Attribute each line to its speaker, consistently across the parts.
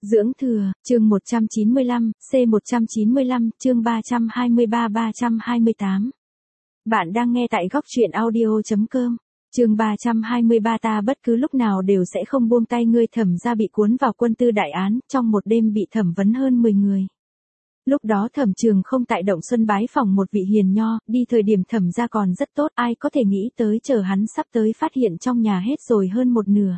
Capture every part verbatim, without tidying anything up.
Speaker 1: Dưỡng thừa, chương một trăm chín mươi lăm, C một trăm chín mươi lăm, chương ba trăm hai mươi ba ba trăm hai mươi tám. Bạn đang nghe tại góc truyện audio chấm com. Chương ba trăm hai mươi ba ta bất cứ lúc nào đều sẽ không buông tay ngươi. Thẩm gia bị cuốn vào quân tư đại án, trong một đêm bị thẩm vấn hơn mười người. Lúc đó Thẩm Trường không tại Động Xuân bái phỏng một vị hiền nho, đi thời điểm Thẩm gia còn rất tốt, ai có thể nghĩ tới chờ hắn sắp tới phát hiện trong nhà hết rồi hơn một nửa.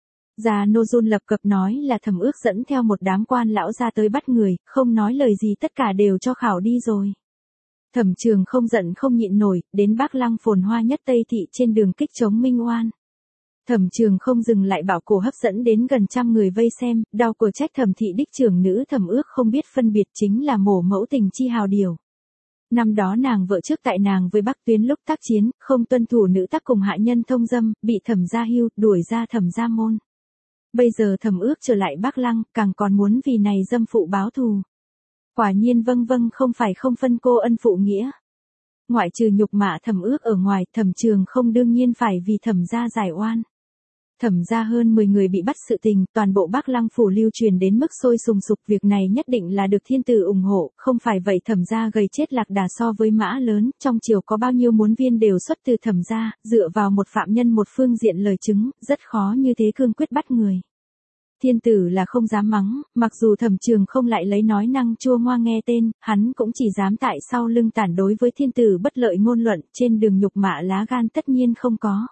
Speaker 1: Già Nô Jun lập cập nói là Thẩm Ước dẫn theo một đám quan lão ra tới bắt người, không nói lời gì tất cả đều cho khảo đi rồi. Thẩm Trường không giận không nhịn nổi, đến Bắc Lăng phồn hoa nhất Tây Thị trên đường kích chống Minh Oan. Thẩm Trường không dừng lại bảo cổ hấp dẫn đến gần trăm người vây xem, đau cổ trách Thẩm thị đích trưởng nữ Thẩm Ước không biết phân biệt chính là mổ mẫu tình chi hào điều. Năm đó nàng vợ trước tại nàng với Bắc Tuyến lúc tác chiến, không tuân thủ nữ tác cùng hạ nhân thông dâm, bị Thẩm gia hưu, đuổi ra Thẩm gia môn. Bây giờ Thẩm Ước trở lại Bắc Lăng, càng còn muốn vì này dâm phụ báo thù. Quả nhiên vâng vâng không phải không phân cô ân phụ nghĩa. Ngoại trừ nhục mạ Thẩm Ước ở ngoài, Thẩm Trường không đương nhiên phải vì Thẩm gia giải oan. Thẩm gia hơn mười người bị bắt sự tình, toàn bộ Bắc Lăng phủ lưu truyền đến mức sôi sùng sục, việc này nhất định là được thiên tử ủng hộ, không phải vậy Thẩm gia gầy chết lạc đà so với mã lớn, trong triều có bao nhiêu muốn viên đều xuất từ Thẩm gia, dựa vào một phạm nhân một phương diện lời chứng, rất khó như thế cương quyết bắt người. Thiên tử là không dám mắng, mặc dù Thẩm Trường không lại lấy nói năng chua ngoa nghe tên, hắn cũng chỉ dám tại sau lưng tản đối với thiên tử bất lợi ngôn luận, trên đường nhục mạ lá gan tất nhiên không có.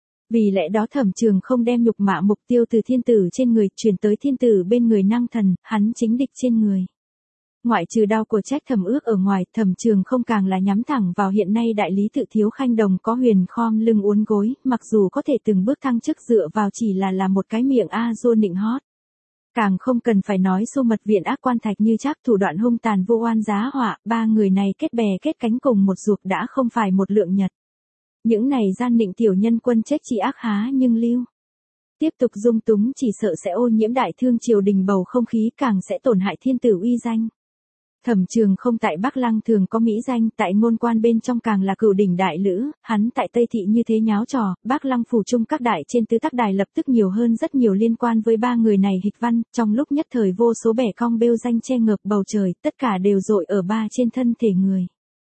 Speaker 1: Vì lẽ đó Thẩm Trường không đem nhục mạ mục tiêu từ thiên tử trên người chuyển tới thiên tử bên người năng thần, hắn chính địch trên người. Ngoại trừ đau của trách Thẩm Ước ở ngoài, Thẩm Trường không càng là nhắm thẳng vào hiện nay đại lý tự Thiếu Khanh Đồng có huyền khom lưng uốn gối, mặc dù có thể từng bước thăng chức dựa vào chỉ là là một cái miệng a dua nịnh hót. Càng không cần phải nói Xu Mật Viện ác quan Thạch Như Trác thủ đoạn hung tàn vô oan giá họa, ba người này kết bè kết cánh cùng một ruột đã không phải một lượng nhật. Những này gian nịnh tiểu nhân quân chết chỉ ác há nhưng lưu. Tiếp tục dung túng chỉ sợ sẽ ô nhiễm đại thương triều đình bầu không khí, càng sẽ tổn hại thiên tử uy danh. Thẩm Trường không tại Bắc Lăng thường có mỹ danh, tại ngôn quan bên trong càng là cửu đỉnh đại lữ, hắn tại Tây Thị như thế nháo trò, Bắc Lăng phủ trung các đại trên tứ tác đài lập tức nhiều hơn rất nhiều liên quan với ba người này hịch văn, trong lúc nhất thời vô số bẻ cong bêu danh che ngợp bầu trời, tất cả đều dội ở ba trên thân thể người.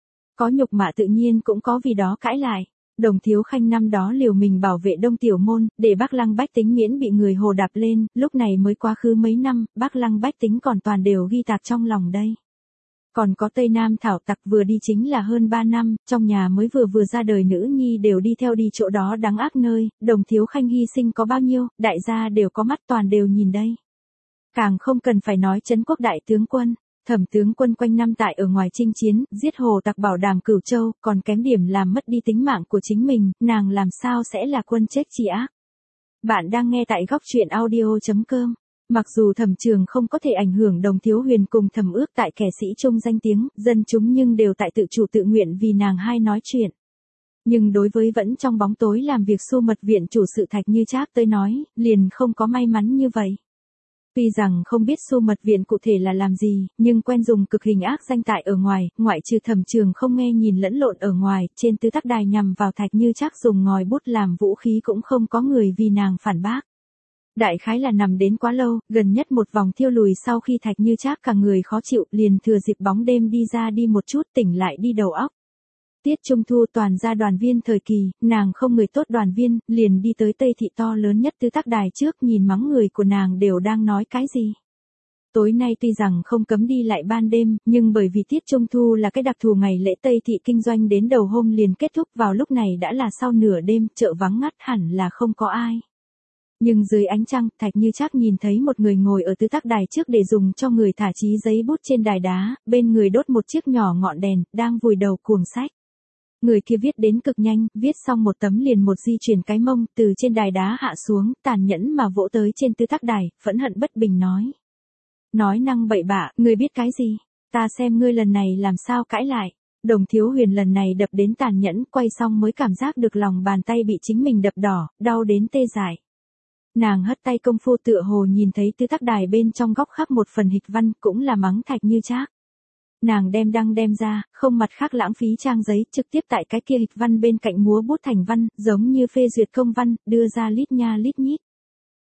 Speaker 1: Có nhục mạ tự nhiên cũng có vì đó cãi lại. Đồng Thiếu Khanh năm đó liều mình bảo vệ Đông Tiểu Môn, để Bắc Lăng bách tính miễn bị người hồ đạp lên, lúc này mới quá khứ mấy năm, Bắc Lăng bách tính còn toàn đều ghi tạc trong lòng đây. Còn có Tây Nam thảo tặc vừa đi chính là hơn ba năm, trong nhà mới vừa vừa ra đời nữ nhi đều đi theo đi chỗ đó đáng ác nơi, Đồng Thiếu Khanh hy sinh có bao nhiêu, đại gia đều có mắt toàn đều nhìn đây. Càng không cần phải nói Trấn Quốc đại tướng quân. Thẩm tướng quân quanh năm tại ở ngoài chinh chiến, giết hồ tặc bảo đảm Cửu Châu, còn kém điểm làm mất đi tính mạng của chính mình, nàng làm sao sẽ là quân chết chi ác. Bạn đang nghe tại góc truyện audio chấm com. Mặc dù Thẩm Trường không có thể ảnh hưởng Đồng Thiếu Huyền cùng Thẩm Ước tại kẻ sĩ trung danh tiếng, dân chúng nhưng đều tại tự chủ tự nguyện vì nàng hai nói chuyện. Nhưng đối với vẫn trong bóng tối làm việc Xu Mật Viện chủ sự Thạch Như Trác tới nói, liền không có may mắn như vậy. Tuy rằng không biết Xu Mật Viện cụ thể là làm gì, nhưng quen dùng cực hình ác danh tại ở ngoài, ngoại trừ Thẩm Trường không nghe nhìn lẫn lộn ở ngoài, trên tứ tác đài nhằm vào Thạch Như Trác dùng ngòi bút làm vũ khí cũng không có người vì nàng phản bác. Đại khái là nằm đến quá lâu, gần nhất một vòng thiêu lùi sau khi Thạch Như Trác cả người khó chịu, liền thừa dịp bóng đêm đi ra đi một chút tỉnh lại đi đầu óc. Tiết Trung Thu toàn gia đoàn viên thời kỳ, nàng không người tốt đoàn viên, liền đi tới Tây Thị to lớn nhất tứ tác đài trước nhìn mắng người của nàng đều đang nói cái gì. Tối nay tuy rằng không cấm đi lại ban đêm, nhưng bởi vì Tiết Trung Thu là cái đặc thù ngày lễ Tây Thị kinh doanh đến đầu hôm liền kết thúc vào lúc này đã là sau nửa đêm, chợ vắng ngắt hẳn là không có ai. Nhưng dưới ánh trăng, Thạch Như Trác nhìn thấy một người ngồi ở tứ tác đài trước để dùng cho người thả chí giấy bút trên đài đá, bên người đốt một chiếc nhỏ ngọn đèn, đang vùi đầu cuồng sách. Người kia viết đến cực nhanh, viết xong một tấm liền một di chuyển cái mông, từ trên đài đá hạ xuống, tàn nhẫn mà vỗ tới trên tứ tác đài, phẫn hận bất bình nói. Nói năng bậy bạ, ngươi biết cái gì? Ta xem ngươi lần này làm sao cãi lại. Đồng Thiếu Huyền lần này đập đến tàn nhẫn, quay xong mới cảm giác được lòng bàn tay bị chính mình đập đỏ, đau đến tê dại. Nàng hất tay công phu tựa hồ nhìn thấy tứ tác đài bên trong góc khắc một phần hịch văn, cũng là mắng Thạch Như Trác. Nàng đem đăng đem ra, không mặt khác lãng phí trang giấy, trực tiếp tại cái kia hịch văn bên cạnh múa bút thành văn, giống như phê duyệt công văn, đưa ra lít nha lít nhít.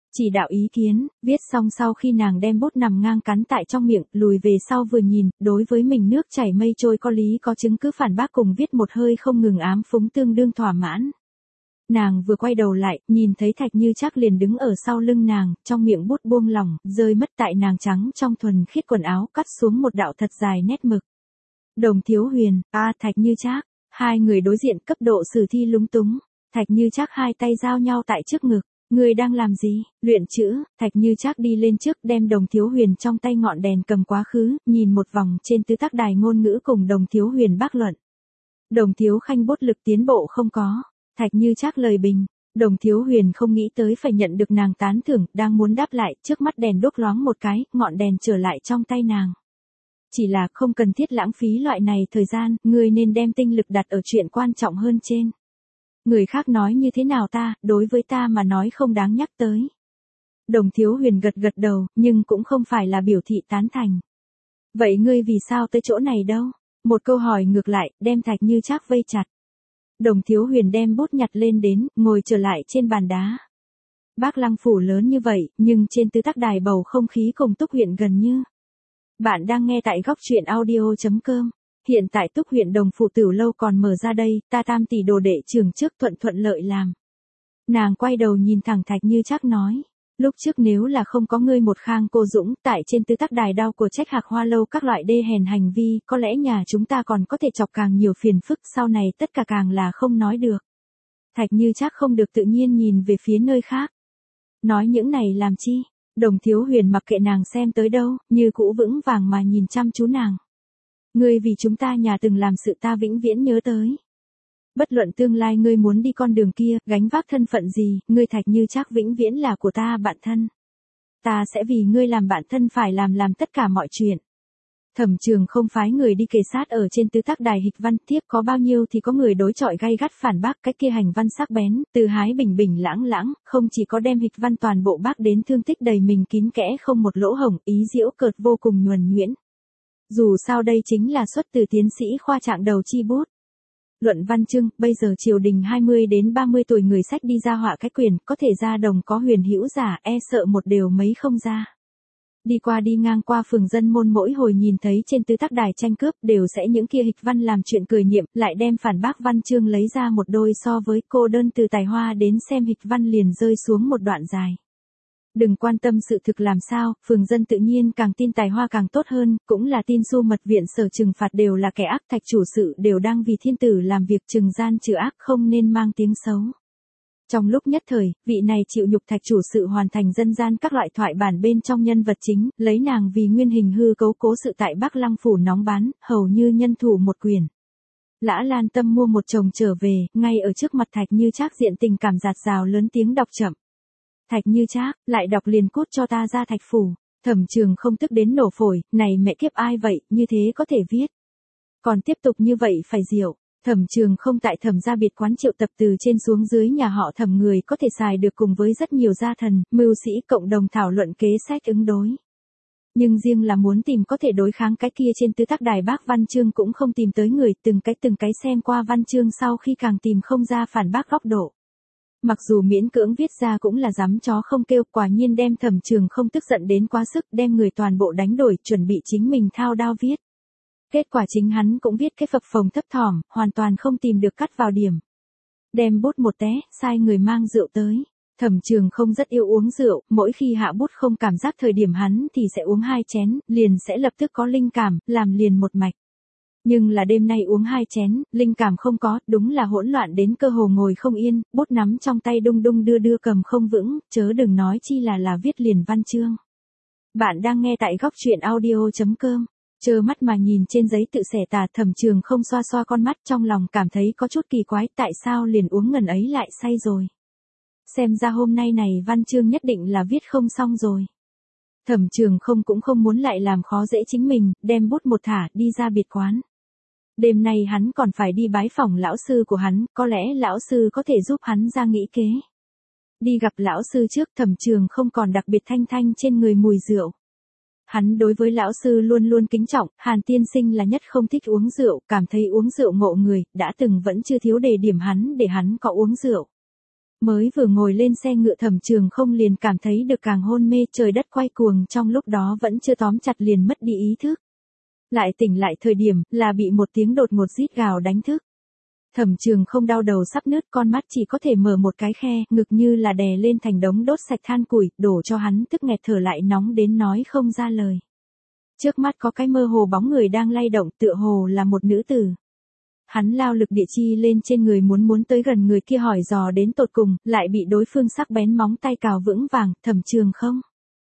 Speaker 1: Chỉ đạo ý kiến, viết xong sau khi nàng đem bút nằm ngang cắn tại trong miệng, lùi về sau vừa nhìn, đối với mình nước chảy mây trôi có lý có chứng cứ phản bác cùng viết một hơi không ngừng ám phúng tương đương thỏa mãn. Nàng vừa quay đầu lại, nhìn thấy Thạch Như Trác liền đứng ở sau lưng nàng, trong miệng bút buông lỏng, rơi mất tại nàng trắng trong thuần khiết quần áo, cắt xuống một đạo thật dài nét mực. Đồng Thiếu Huyền, a Thạch Như Trác, hai người đối diện cấp độ sử thi lúng túng. Thạch Như Trác hai tay giao nhau tại trước ngực. Người đang làm gì? Luyện chữ. Thạch Như Trác đi lên trước đem Đồng Thiếu Huyền trong tay ngọn đèn cầm quá khứ, nhìn một vòng trên tứ tác đài ngôn ngữ cùng Đồng Thiếu Huyền bác luận. Đồng Thiếu Khanh bút lực tiến bộ không có. Thạch Như Trác lời bình. Đồng Thiếu Huyền không nghĩ tới phải nhận được nàng tán thưởng, đang muốn đáp lại, trước mắt đèn đốt loáng một cái, ngọn đèn trở lại trong tay nàng. Chỉ là không cần thiết lãng phí loại này thời gian, ngươi nên đem tinh lực đặt ở chuyện quan trọng hơn trên. Người khác nói như thế nào ta, đối với ta mà nói không đáng nhắc tới. Đồng Thiếu Huyền gật gật đầu, nhưng cũng không phải là biểu thị tán thành. Vậy ngươi vì sao tới chỗ này đâu? Một câu hỏi ngược lại, đem Thạch Như Trác vây chặt. Đồng Thiếu Huyền đem bút nhặt lên đến, ngồi trở lại trên bàn đá. Bác Lăng phủ lớn như vậy, nhưng trên tứ tác đài bầu không khí cùng Túc huyện gần như. Bạn đang nghe tại góc truyện audio chấm com. Hiện tại Túc huyện Đồng phủ Tửu lâu còn mở ra đây, ta tam tỷ đồ đệ trường trước thuận thuận lợi làm. Nàng quay đầu nhìn thẳng Thạch Như Trác nói, lúc trước nếu là không có ngươi một khang cô dũng, tại trên tứ tác đài đao của trách Hạc Hoa lâu các loại đê hèn hành vi, có lẽ nhà chúng ta còn có thể chọc càng nhiều phiền phức, sau này tất cả càng là không nói được. Thạch Như Trác không được tự nhiên nhìn về phía nơi khác. Nói những này làm chi? Đồng Thiếu Huyền mặc kệ nàng xem tới đâu, như cũ vững vàng mà nhìn chăm chú nàng. Ngươi vì chúng ta nhà từng làm sự ta vĩnh viễn nhớ tới. Bất luận tương lai ngươi muốn đi con đường kia, gánh vác thân phận gì, ngươi Thạch Như Trác vĩnh viễn là của ta bạn thân. Ta sẽ vì ngươi làm bạn thân phải làm làm tất cả mọi chuyện. Thẩm Trường không phái người đi kề sát ở trên tứ tác đài hịch văn, tiếp có bao nhiêu thì có người đối chọi gay gắt phản bác, cái kia hành văn sắc bén, từ hái bình bình lãng lãng, không chỉ có đem hịch văn toàn bộ bác đến thương tích đầy mình kín kẽ không một lỗ hổng, ý diễu cợt vô cùng nhuần nhuyễn. Dù sao đây chính là xuất từ tiến sĩ khoa trạng đầu chi bút. Luận văn chương, bây giờ triều đình hai mươi đến ba mươi tuổi người sách đi ra họa cái quyền, có thể ra đồng có huyền hữu giả, e sợ một đều mấy không ra. Đi qua đi ngang qua phường dân môn mỗi hồi nhìn thấy trên tứ tác đài tranh cướp đều sẽ những kia hịch văn làm chuyện cười nhịm, lại đem phản bác văn chương lấy ra một đôi so với cô đơn từ tài hoa đến xem hịch văn liền rơi xuống một đoạn dài. Đừng quan tâm sự thực làm sao, phường dân tự nhiên càng tin tài hoa càng tốt hơn, cũng là tin Xu Mật Viện sở trừng phạt đều là kẻ ác, Thạch chủ sự đều đang vì thiên tử làm việc trừng gian trừ ác không nên mang tiếng xấu. Trong lúc nhất thời, vị này chịu nhục Thạch chủ sự hoàn thành dân gian các loại thoại bản bên trong nhân vật chính, lấy nàng vì nguyên hình hư cấu cố sự tại Bắc Lăng phủ nóng bán, hầu như nhân thủ một quyền. Lã Lan Tâm mua một chồng trở về, ngay ở trước mặt Thạch Như Trác diện tình cảm dạt dào lớn tiếng đọc chậm. Thạch Như Trác, lại đọc liền cút cho ta ra Thạch phủ. Thẩm Trường không tức đến nổ phổi, này mẹ kiếp ai vậy, như thế có thể viết. Còn tiếp tục như vậy phải diệu. Thẩm Trường không tại Thẩm gia biệt quán triệu tập từ trên xuống dưới nhà họ Thẩm người có thể xài được cùng với rất nhiều gia thần, mưu sĩ cộng đồng thảo luận kế sách ứng đối. Nhưng riêng là muốn tìm có thể đối kháng cái kia trên tứ tác đài bác văn chương cũng không tìm tới người, từng cái từng cái xem qua văn chương sau khi càng tìm không ra phản bác góc độ. Mặc dù miễn cưỡng viết ra cũng là dám chó không kêu, quả nhiên đem Thẩm Trường không tức giận đến quá sức, đem người toàn bộ đánh đổi, chuẩn bị chính mình thao đao viết. Kết quả chính hắn cũng viết cái phập phồng thấp thỏm, hoàn toàn không tìm được cắt vào điểm. Đem bút một té, sai người mang rượu tới. Thẩm Trường không rất yêu uống rượu, mỗi khi hạ bút không cảm giác thời điểm hắn thì sẽ uống hai chén, liền sẽ lập tức có linh cảm, làm liền một mạch. Nhưng là đêm nay uống hai chén, linh cảm không có, đúng là hỗn loạn đến cơ hồ ngồi không yên, bút nắm trong tay đung đung đưa đưa cầm không vững, chớ đừng nói chi là là viết liền văn chương. Bạn đang nghe tại góc truyện audio chấm com. Trơ mắt mà nhìn trên giấy tự xẻ tà, Thẩm Trường không xoa xoa con mắt trong lòng cảm thấy có chút kỳ quái, tại sao liền uống ngần ấy lại say rồi. Xem ra hôm nay này văn chương nhất định là viết không xong rồi. Thẩm Trường không cũng không muốn lại làm khó dễ chính mình, đem bút một thả đi ra biệt quán. Đêm nay hắn còn phải đi bái phỏng lão sư của hắn, có lẽ lão sư có thể giúp hắn ra nghĩ kế. Đi gặp lão sư trước, Thẩm Trường không còn đặc biệt thanh thanh trên người mùi rượu. Hắn đối với lão sư luôn luôn kính trọng, Hàn tiên sinh là nhất không thích uống rượu, cảm thấy uống rượu ngộ người, đã từng vẫn chưa thiếu đề điểm hắn để hắn có uống rượu. Mới vừa ngồi lên xe ngựa Thẩm Trường Không liền cảm thấy được càng hôn mê, trời đất quay cuồng, trong lúc đó vẫn chưa tóm chặt liền mất đi ý thức. Lại tỉnh lại thời điểm, là bị một tiếng đột ngột rít gào đánh thức. Thẩm Trường Không đau đầu sắp nứt, con mắt chỉ có thể mở một cái khe, ngực như là đè lên thành đống đốt sạch than củi, đổ cho hắn tức nghẹt thở lại nóng đến nói không ra lời. Trước mắt có cái mơ hồ bóng người đang lay động, tựa hồ là một nữ tử. Hắn lao lực địa chi lên trên người muốn muốn tới gần người kia hỏi dò đến tột cùng, lại bị đối phương sắc bén móng tay cào vững vàng. Thẩm Trường Không.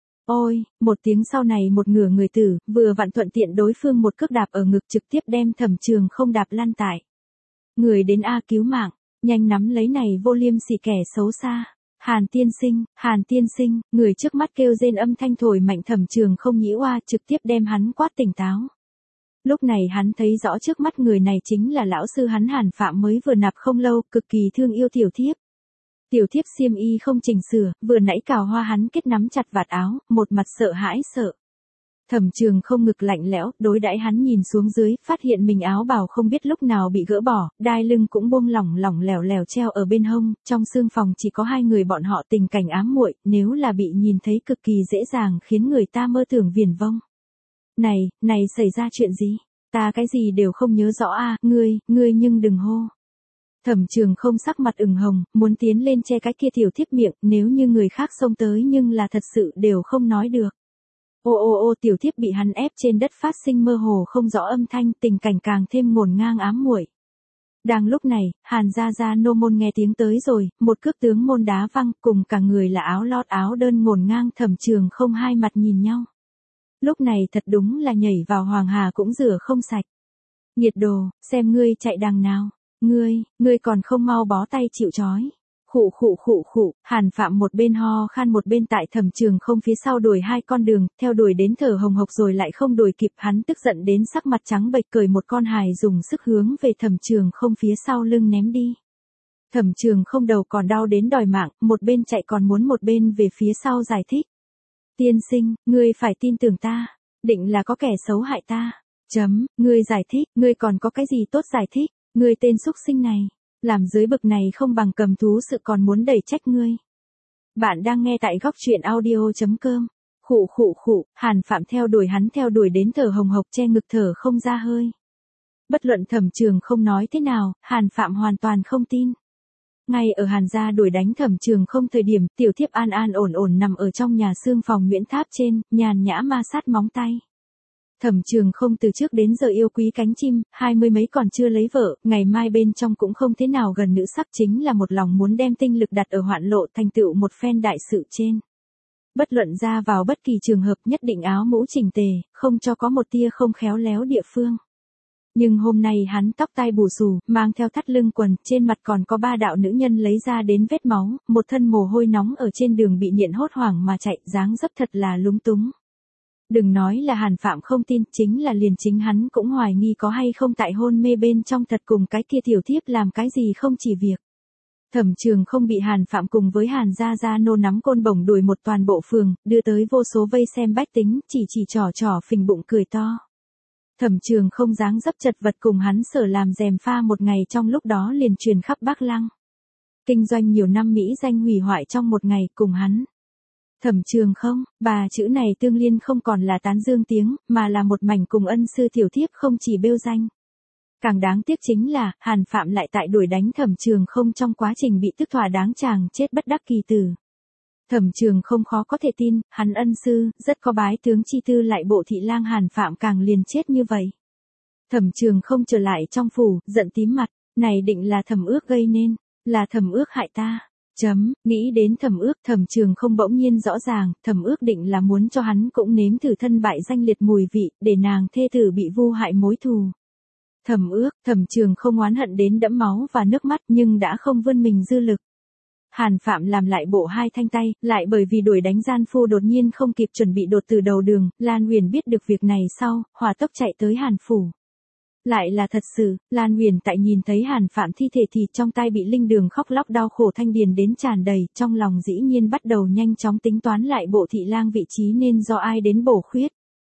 Speaker 1: Ôi, một tiếng sau này một ngửa người tử, vừa vặn thuận tiện đối phương một cước đạp ở ngực trực tiếp đem Thẩm Trường Không đạp lăn tại. Người đến A cứu mạng, nhanh nắm lấy này vô liêm sỉ kẻ xấu xa. Hàn tiên sinh, Hàn tiên sinh, người trước mắt kêu rên âm thanh thổi mạnh Thẩm Trường Không nhĩ oa trực tiếp đem hắn quát tỉnh táo. Lúc này hắn thấy rõ trước mắt người này chính là lão sư hắn Hàn Phạm mới vừa nạp không lâu, cực kỳ thương yêu tiểu thiếp. Tiểu thiếp xiêm y không chỉnh sửa, vừa nãy cào hoa hắn kết nắm chặt vạt áo, một mặt sợ hãi sợ. Thẩm Trường Không ngực lạnh lẽo, đối đãi hắn nhìn xuống dưới, phát hiện mình áo bào không biết lúc nào bị gỡ bỏ, đai lưng cũng buông lỏng lỏng lẻo lẻo treo ở bên hông, trong xương phòng chỉ có hai người bọn họ tình cảnh ám muội, nếu là bị nhìn thấy cực kỳ dễ dàng khiến người ta mơ tưởng viển vông. Này, này xảy ra chuyện gì? Ta cái gì đều không nhớ rõ a, à, ngươi, ngươi nhưng đừng hô. Thẩm Trường Không sắc mặt ửng hồng, muốn tiến lên che cái kia tiểu thiếp miệng, nếu như người khác xông tới nhưng là thật sự đều không nói được. Ô ô ô tiểu thiếp bị hắn ép trên đất phát sinh mơ hồ không rõ âm thanh, tình cảnh càng thêm ngổn ngang ám muội. Đang lúc này, Hàn gia gia nô môn nghe tiếng tới rồi, một cước tướng môn đá văng, cùng cả người là áo lót áo đơn ngổn ngang. Thẩm Trường Không hai mặt nhìn nhau. Lúc này thật đúng là nhảy vào hoàng hà cũng rửa không sạch. Nhiệt đồ, xem ngươi chạy đằng nào, ngươi, ngươi còn không mau bó tay chịu trói. Khụ khụ khụ khụ, Hàn Phạm một bên ho khan một bên tại Thẩm Trường Không phía sau đuổi hai con đường, theo đuổi đến thở hồng hộc rồi lại không đuổi kịp, hắn tức giận đến sắc mặt trắng bệch cởi một con hài dùng sức hướng về Thẩm Trường Không phía sau lưng ném đi. Thẩm Trường Không đầu còn đau đến đòi mạng, một bên chạy còn muốn một bên về phía sau giải thích. Tiên sinh, ngươi phải tin tưởng ta, định là có kẻ xấu hại ta. Chấm, ngươi giải thích, ngươi còn có cái gì tốt giải thích, ngươi tên xúc sinh này. Làm dưới bực này không bằng cầm thú sự còn muốn đẩy trách ngươi. Bạn đang nghe tại góc truyện audio chấm com. Khụ khụ khụ, Hàn Phạm theo đuổi hắn theo đuổi đến thở hồng hộc che ngực thở không ra hơi. Bất luận Thẩm Trường Không nói thế nào, Hàn Phạm hoàn toàn không tin. Ngay ở Hàn gia đuổi đánh Thẩm Trường Không thời điểm, tiểu thiếp an an ổn ổn nằm ở trong nhà xương phòng Nguyễn Tháp trên, nhàn nhã ma sát móng tay. Thẩm Trường Không từ trước đến giờ yêu quý cánh chim, hai mươi mấy còn chưa lấy vợ, ngày mai bên trong cũng không thế nào gần nữ sắc, chính là một lòng muốn đem tinh lực đặt ở hoạn lộ thành tựu một phen đại sự trên. Bất luận ra vào bất kỳ trường hợp nhất định áo mũ chỉnh tề, không cho có một tia không khéo léo địa phương. Nhưng hôm nay hắn tóc tai bù xù, mang theo thắt lưng quần, trên mặt còn có ba đạo nữ nhân lấy ra đến vết máu, một thân mồ hôi nóng ở trên đường bị nghiện hốt hoảng mà chạy, dáng dấp thật là lúng túng. Đừng nói là Hàn Phạm không tin, chính là liền chính hắn cũng hoài nghi có hay không tại hôn mê bên trong thật cùng cái kia tiểu thiếp làm cái gì không chỉ việc. Thẩm Trường Không bị Hàn Phạm cùng với Hàn gia gia nô nắm côn bổng đuổi một toàn bộ phường, đưa tới vô số vây xem bách tính, chỉ chỉ trò trò phình bụng cười to. Thẩm Trường Không dáng dấp chật vật cùng hắn sở làm rèm pha một ngày trong lúc đó liền truyền khắp Bắc Lăng. Kinh doanh nhiều năm Mỹ danh hủy hoại trong một ngày cùng hắn. Thẩm Trường Không, bà chữ này tương liên không còn là tán dương tiếng, mà là một mảnh cùng ân sư tiểu thiếp không chỉ bêu danh. Càng đáng tiếc chính là, Hàn Phạm lại tại đuổi đánh Thẩm Trường Không trong quá trình bị tức thỏa đáng chàng chết bất đắc kỳ tử. Thẩm Trường Không khó có thể tin, hắn ân sư, rất có bái tướng chi tư lại bộ thị lang Hàn Phạm càng liền chết như vậy. Thẩm Trường Không trở lại trong phủ, giận tím mặt, này định là Thẩm Ước gây nên, là Thẩm Ước hại ta. Chấm, nghĩ đến Thẩm Ước, Thẩm Trường Không bỗng nhiên rõ ràng, Thẩm Ước định là muốn cho hắn cũng nếm thử thân bại danh liệt mùi vị, để nàng thê tử bị vu hại mối thù. Thẩm Ước, Thẩm Trường Không oán hận đến đẫm máu và nước mắt nhưng đã không vươn mình dư lực. Hàn Phạm làm lại bộ hai thanh tay, lại bởi vì đuổi đánh gian phu đột nhiên không kịp chuẩn bị đột từ đầu đường, Lan Huyền biết được việc này sau, hỏa tốc chạy tới Hàn phủ. Lại là thật sự, Lan Huyền tại nhìn thấy Hàn Phạm thi thể thì trong tay bị linh đường khóc lóc đau khổ thanh điền đến tràn đầy, trong lòng dĩ nhiên bắt đầu nhanh chóng tính toán lại bộ thị lang vị trí nên do ai đến bổ khuyết.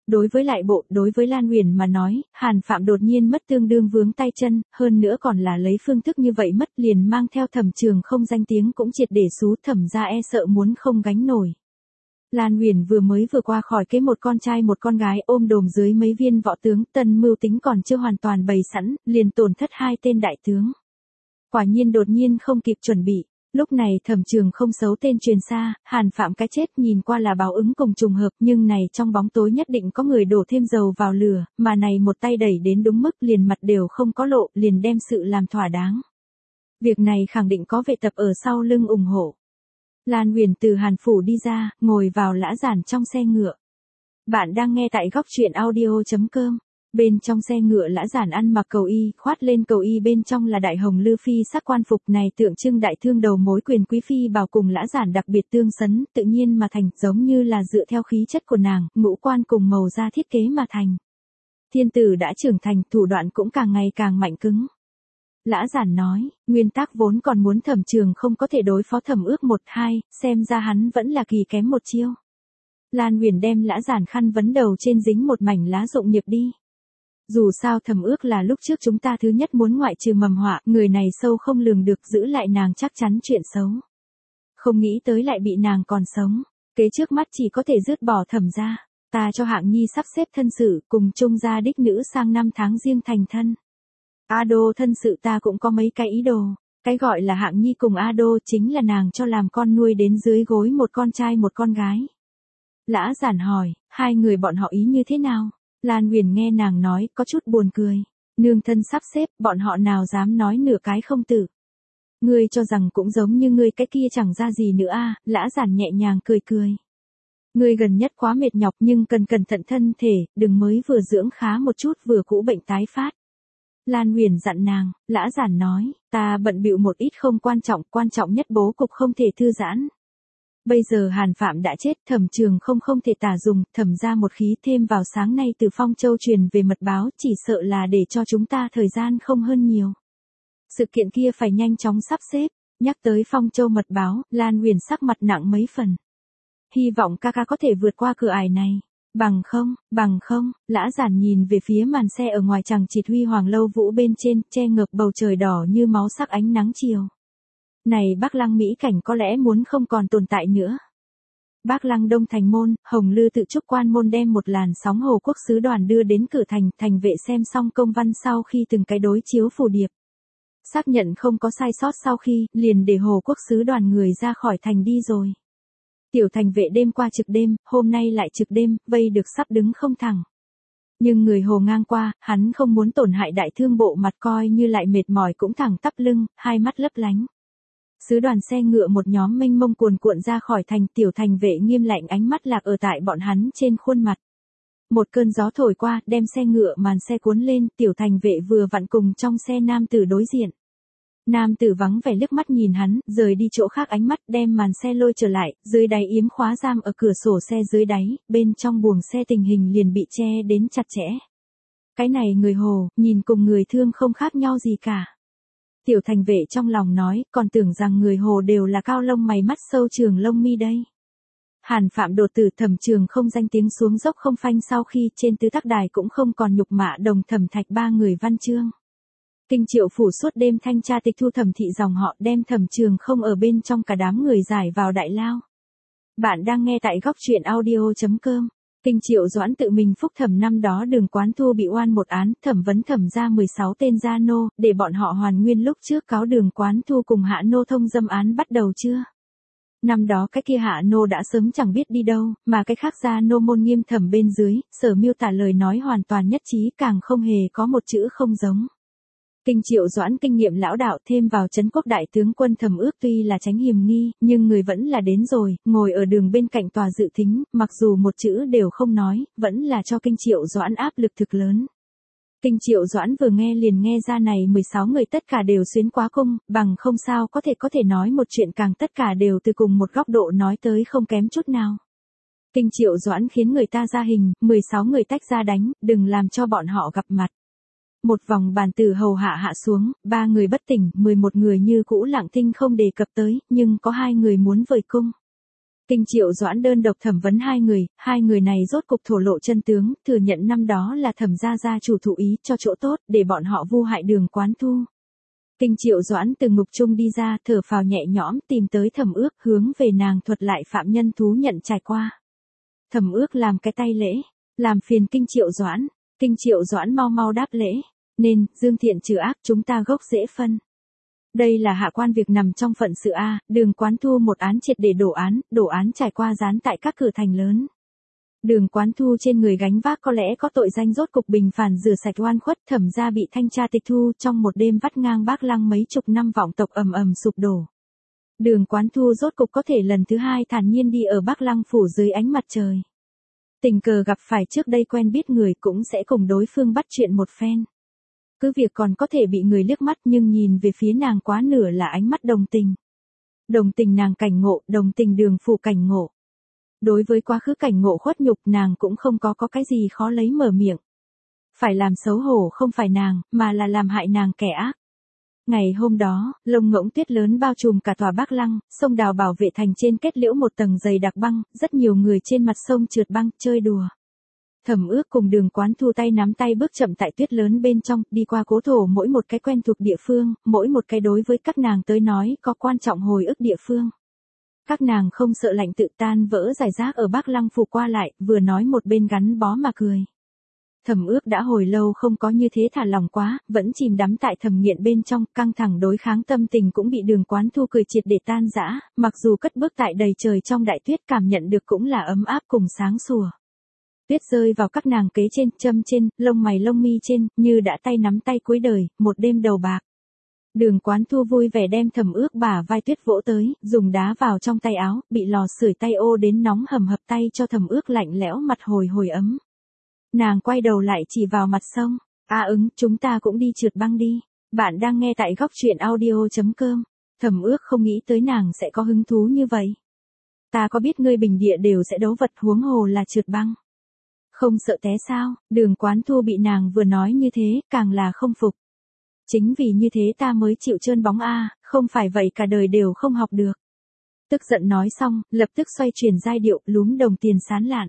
Speaker 1: Đối với lại bộ, đối với Lan Huyền mà nói, Hàn Phạm đột nhiên mất tương đương vướng tay chân, hơn nữa còn là lấy phương thức như vậy mất liền mang theo Thẩm Trường Không danh tiếng cũng triệt để xú, Thẩm gia e sợ muốn không gánh nổi. Lan Huyền vừa mới vừa qua khỏi kế một con trai một con gái ôm đồm dưới mấy viên võ tướng, tân mưu tính còn chưa hoàn toàn bày sẵn, liền tổn thất hai tên đại tướng. Quả nhiên đột nhiên không kịp chuẩn bị. Lúc này Thẩm Trường Không xấu tên truyền xa, Hàn Phạm cái chết nhìn qua là báo ứng cùng trùng hợp, nhưng này trong bóng tối nhất định có người đổ thêm dầu vào lửa, mà này một tay đẩy đến đúng mức liền mặt đều không có lộ, liền đem sự làm thỏa đáng. Việc này khẳng định có vệ tập ở sau lưng ủng hộ. Lan Huyền từ Hàn Phủ đi ra, ngồi vào Lã Giản trong xe ngựa. Bạn đang nghe tại góc truyện audio chấm com. Bên trong xe ngựa Lã Giản ăn mặc cầu y, khoát lên cầu y bên trong là đại hồng lư phi sắc quan phục này tượng trưng đại thương đầu mối quyền quý phi bảo cùng Lã Giản đặc biệt tương sấn, tự nhiên mà thành, giống như là dựa theo khí chất của nàng, ngũ quan cùng màu da thiết kế mà thành. Thiên tử đã trưởng thành, thủ đoạn cũng càng ngày càng mạnh cứng. Lã Giản nói, nguyên tắc vốn còn muốn Thẩm Trường Không có thể đối phó Thẩm Ước một hai, xem ra hắn vẫn là kỳ kém một chiêu. Lan Huyền đem Lã Giản khăn vấn đầu trên dính một mảnh lá rụng nghiệp đi. Dù sao Thẩm Ước là lúc trước chúng ta thứ nhất muốn ngoại trừ mầm họa, người này sâu không lường được, giữ lại nàng chắc chắn chuyện xấu. Không nghĩ tới lại bị nàng còn sống, kế trước mắt chỉ có thể dứt bỏ Thẩm gia, ta cho Hạng Nhi sắp xếp thân sự cùng chung gia đích nữ sang năm tháng riêng thành thân. A Đô thân sự ta cũng có mấy cái ý đồ, cái gọi là Hạng Nhi cùng A Đô chính là nàng cho làm con nuôi đến dưới gối một con trai một con gái. Lã Giản hỏi, hai người bọn họ ý như thế nào? Lan Huyền nghe nàng nói, có chút buồn cười. Nương thân sắp xếp, bọn họ nào dám nói nửa cái không tử. Ngươi cho rằng cũng giống như ngươi cái kia chẳng ra gì nữa a, Lã Giản nhẹ nhàng cười cười. Ngươi gần nhất quá mệt nhọc nhưng cần cẩn thận thân thể, đừng mới vừa dưỡng khá một chút vừa cũ bệnh tái phát. Lan Huyền dặn nàng, Lã Giản nói, ta bận bịu một ít không quan trọng, quan trọng nhất bố cục không thể thư giãn. Bây giờ Hàn Phạm đã chết, Thẩm Trường Không không thể tả dùng, Thẩm ra một khí thêm vào sáng nay từ Phong Châu truyền về mật báo, chỉ sợ là để cho chúng ta thời gian không hơn nhiều. Sự kiện kia phải nhanh chóng sắp xếp, nhắc tới Phong Châu mật báo, Lan Huyền sắc mặt nặng mấy phần. Hy vọng ca ca có thể vượt qua cửa ải này. Bằng không, bằng không, Lã Giản nhìn về phía màn xe ở ngoài chằng chịt huy hoàng lâu vũ bên trên, che ngập bầu trời đỏ như máu sắc ánh nắng chiều. Này Bắc Lăng mỹ cảnh có lẽ muốn không còn tồn tại nữa. Bắc Lăng Đông thành môn, Hồng Lư tự trúc quan môn đem một làn sóng Hồ Quốc sứ đoàn đưa đến cửa thành, thành vệ xem xong công văn sau khi từng cái đối chiếu phù điệp. Xác nhận không có sai sót sau khi, liền để Hồ Quốc sứ đoàn người ra khỏi thành đi rồi. Tiểu thành vệ đêm qua trực đêm, hôm nay lại trực đêm, vây được sắp đứng không thẳng. Nhưng người Hồ ngang qua, hắn không muốn tổn hại đại thương bộ mặt, coi như lại mệt mỏi cũng thẳng tắp lưng, hai mắt lấp lánh. Sứ đoàn xe ngựa một nhóm mênh mông cuồn cuộn ra khỏi thành, tiểu thành vệ nghiêm lạnh ánh mắt lạc ở tại bọn hắn trên khuôn mặt. Một cơn gió thổi qua, đem xe ngựa màn xe cuốn lên, tiểu thành vệ vừa vặn cùng trong xe nam tử đối diện. Nam tử vắng vẻ liếc mắt nhìn hắn, rời đi chỗ khác ánh mắt, đem màn xe lôi trở lại, dưới đáy yếm khóa giam ở cửa sổ xe dưới đáy, bên trong buồng xe tình hình liền bị che đến chặt chẽ. Cái này người Hồ, nhìn cùng người thương không khác nhau gì cả. Tiểu thành vệ trong lòng nói, còn tưởng rằng người Hồ đều là cao lông mày mắt sâu trường lông mi đây. Hàn Phạm đột tử, Thẩm Trường Không danh tiếng xuống dốc không phanh sau khi trên tứ tắc đài cũng không còn nhục mạ Đồng Thẩm Thạch ba người văn chương. Kinh Triệu phủ suốt đêm thanh tra tịch thu thẩm thị dòng họ, đem Thẩm Trường Không ở bên trong cả đám người giải vào đại lao. Bạn đang nghe tại góc truyện audio chấm com. Kinh Triệu Doãn tự mình phúc thẩm năm đó Đường Quán Thu bị oan một án, thẩm vấn thẩm ra mười sáu tên gia nô, để bọn họ hoàn nguyên lúc trước cáo Đường Quán Thu cùng hạ nô thông dâm án bắt đầu chưa? Năm đó cái kia hạ nô đã sớm chẳng biết đi đâu, mà cái khác gia nô môn nghiêm thẩm bên dưới, sở miêu tả lời nói hoàn toàn nhất trí, càng không hề có một chữ không giống. Kinh Triệu Doãn kinh nghiệm lão đạo thêm vào Trấn Quốc đại tướng quân Thẩm Ước tuy là tránh hiềm nghi, nhưng người vẫn là đến rồi, ngồi ở đường bên cạnh tòa dự thính, mặc dù một chữ đều không nói, vẫn là cho Kinh Triệu Doãn áp lực thực lớn. Kinh Triệu Doãn vừa nghe liền nghe ra này mười sáu người tất cả đều xuyến quá cung, bằng không sao có thể có thể nói một chuyện, càng tất cả đều từ cùng một góc độ nói tới không kém chút nào. Kinh Triệu Doãn khiến người ta ra hình, mười sáu người tách ra đánh, đừng làm cho bọn họ gặp mặt. Một vòng bàn tử hầu hạ hạ xuống, ba người bất tỉnh, mười một người như cũ lặng thinh không đề cập tới, nhưng có hai người muốn vời cung. Kinh Triệu Doãn đơn độc thẩm vấn hai người, hai người này rốt cục thổ lộ chân tướng, thừa nhận năm đó là Thẩm gia gia chủ thụ ý cho chỗ tốt để bọn họ vu hại Đường Quán Thu. Kinh Triệu Doãn từ ngục chung đi ra, thở phào nhẹ nhõm, tìm tới Thẩm Ước, hướng về nàng thuật lại phạm nhân thú nhận trải qua. Thẩm Ước làm cái tay lễ, làm phiền Kinh Triệu Doãn. Kinh Triệu Doãn mau mau đáp lễ, nên dương thiện trừ ác, chúng ta gốc dễ phân. Đây là hạ quan việc nằm trong phận sự a. Đường Quán Thu một án triệt để đổ án, đổ án trải qua dán tại các cửa thành lớn. Đường Quán Thu trên người gánh vác có lẽ có tội danh rốt cục bình phản rửa sạch oan khuất, Thẩm gia bị thanh tra tịch thu, trong một đêm vắt ngang Bác Lăng mấy chục năm vọng tộc ầm ầm sụp đổ. Đường Quán Thu rốt cục có thể lần thứ hai thản nhiên đi ở Bác Lăng phủ dưới ánh mặt trời. Tình cờ gặp phải trước đây quen biết người cũng sẽ cùng đối phương bắt chuyện một phen. Cứ việc còn có thể bị người liếc mắt nhưng nhìn về phía nàng quá nửa là ánh mắt đồng tình. Đồng tình nàng cảnh ngộ, đồng tình Đường phủ cảnh ngộ. Đối với quá khứ cảnh ngộ khuất nhục nàng cũng không có có cái gì khó lấy mở miệng. Phải làm xấu hổ không phải nàng, mà là làm hại nàng kẻ ác. Ngày hôm đó, lông ngỗng tuyết lớn bao trùm cả tòa Bác Lăng, sông đào bảo vệ thành trên kết liễu một tầng dày đặc băng, rất nhiều người trên mặt sông trượt băng, chơi đùa. Thẩm Ước cùng Đường Quán Thu tay nắm tay bước chậm tại tuyết lớn bên trong, đi qua cố thổ mỗi một cái quen thuộc địa phương, mỗi một cái đối với các nàng tới nói có quan trọng hồi ức địa phương. Các nàng không sợ lạnh tự tan vỡ giải rác ở Bác Lăng phủ qua lại, vừa nói một bên gắn bó mà cười. Thẩm Ước đã hồi lâu không có như thế thả lòng quá, vẫn chìm đắm tại thầm nghiện bên trong, căng thẳng đối kháng tâm tình cũng bị Đường Quán Thu cười triệt để tan rã, mặc dù cất bước tại đầy trời trong đại tuyết cảm nhận được cũng là ấm áp cùng sáng sủa. Tuyết rơi vào các nàng kế trên, châm trên, lông mày lông mi trên, như đã tay nắm tay cuối đời, một đêm đầu bạc. Đường Quán Thu vui vẻ đem Thẩm Ước bả vai tuyết vỗ tới, dùng đá vào trong tay áo, bị lò sưởi tay ô đến nóng hầm hập tay cho Thẩm Ước lạnh lẽo mặt hồi hồi ấm. Nàng quay đầu lại chỉ vào mặt sông, a ứng, chúng ta cũng đi trượt băng đi. Bạn đang nghe tại góc truyện audio chấm com. Thẩm Ước không nghĩ tới nàng sẽ có hứng thú như vậy. Ta có biết ngươi bình địa đều sẽ đấu vật huống hồ là trượt băng. Không sợ té sao? Đường Quán Thu bị nàng vừa nói như thế, càng là không phục. Chính vì như thế ta mới chịu trơn bóng a, không phải vậy cả đời đều không học được. Tức giận nói xong, lập tức xoay chuyển giai điệu, lúm đồng tiền sán lạn.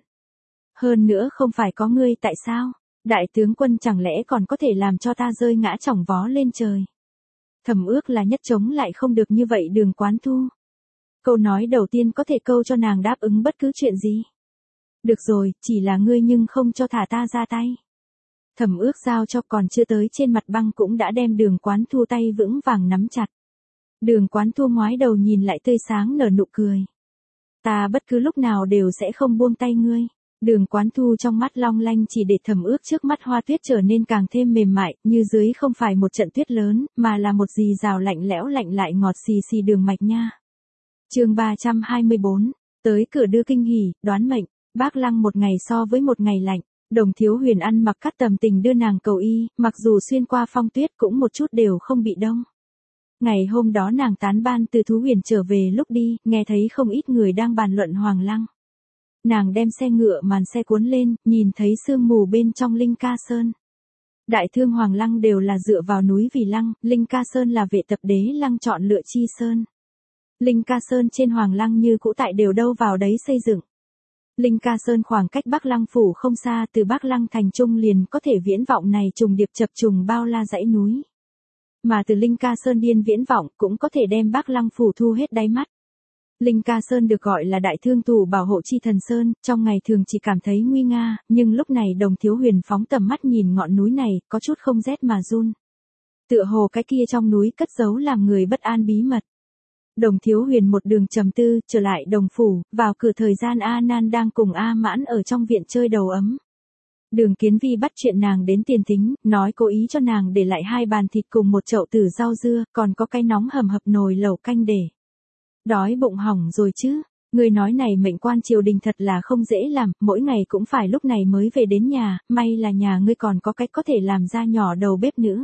Speaker 1: Hơn nữa không phải có ngươi tại sao? Đại tướng quân chẳng lẽ còn có thể làm cho ta rơi ngã chỏng vó lên trời? Thẩm Ước là nhất chống lại không được như vậy Đường Quán Thu. Câu nói đầu tiên có thể câu cho nàng đáp ứng bất cứ chuyện gì. Được rồi, chỉ là ngươi nhưng không cho thả ta ra tay. Thẩm Ước giao cho còn chưa tới trên mặt băng cũng đã đem Đường Quán Thu tay vững vàng nắm chặt. Đường Quán Thu ngoái đầu nhìn lại tươi sáng nở nụ cười. Ta bất cứ lúc nào đều sẽ không buông tay ngươi. Đường Quán Thu trong mắt long lanh chỉ để Thẩm Ước trước mắt hoa tuyết trở nên càng thêm mềm mại, như dưới không phải một trận tuyết lớn, mà là một dì rào lạnh lẽo lạnh lại ngọt xì xì đường mạch nha. Chương ba trăm hai mươi bốn, tới cửa đưa kinh hỉ, đoán mệnh, Bác Lăng một ngày so với một ngày lạnh. Đồng Thiếu Huyền ăn mặc cắt tầm tình đưa nàng cầu y, mặc dù xuyên qua phong tuyết cũng một chút đều không bị đông. Ngày hôm đó nàng tán ban từ Thú Huyền trở về lúc đi, nghe thấy không ít người đang bàn luận Hoàng Lăng. Nàng đem xe ngựa màn xe cuốn lên, nhìn thấy sương mù bên trong Linh Ca Sơn. Đại thương Hoàng Lăng đều là dựa vào núi vì lăng, Linh Ca Sơn là vệ tập đế lăng chọn lựa chi sơn. Linh Ca Sơn trên Hoàng Lăng như cũ tại đều đâu vào đấy xây dựng. Linh Ca Sơn khoảng cách Bác Lăng phủ không xa, từ Bác Lăng thành trung liền có thể viễn vọng này trùng điệp chập trùng bao la dãy núi. Mà từ Linh Ca Sơn điên viễn vọng cũng có thể đem Bác Lăng phủ thu hết đáy mắt. Linh Ca Sơn được gọi là đại thương tù bảo hộ chi thần sơn, trong ngày thường chỉ cảm thấy nguy nga, nhưng lúc này Đồng Thiếu Huyền phóng tầm mắt nhìn ngọn núi này, có chút không rét mà run. Tựa hồ cái kia trong núi cất giấu làm người bất an bí mật. Đồng Thiếu Huyền một đường trầm tư, trở lại Đồng phủ, vào cửa thời gian A Nan đang cùng A Mãn ở trong viện chơi đầu ấm. Đường Kiến Vi bắt chuyện nàng đến tiền thính, nói cố ý cho nàng để lại hai bàn thịt cùng một chậu tử rau dưa, còn có cái nóng hầm hập nồi lẩu canh để. Đói bụng hỏng rồi chứ, người nói này mệnh quan triều đình thật là không dễ làm, mỗi ngày cũng phải lúc này mới về đến nhà, may là nhà ngươi còn có cách có thể làm ra nhỏ đầu bếp nữa.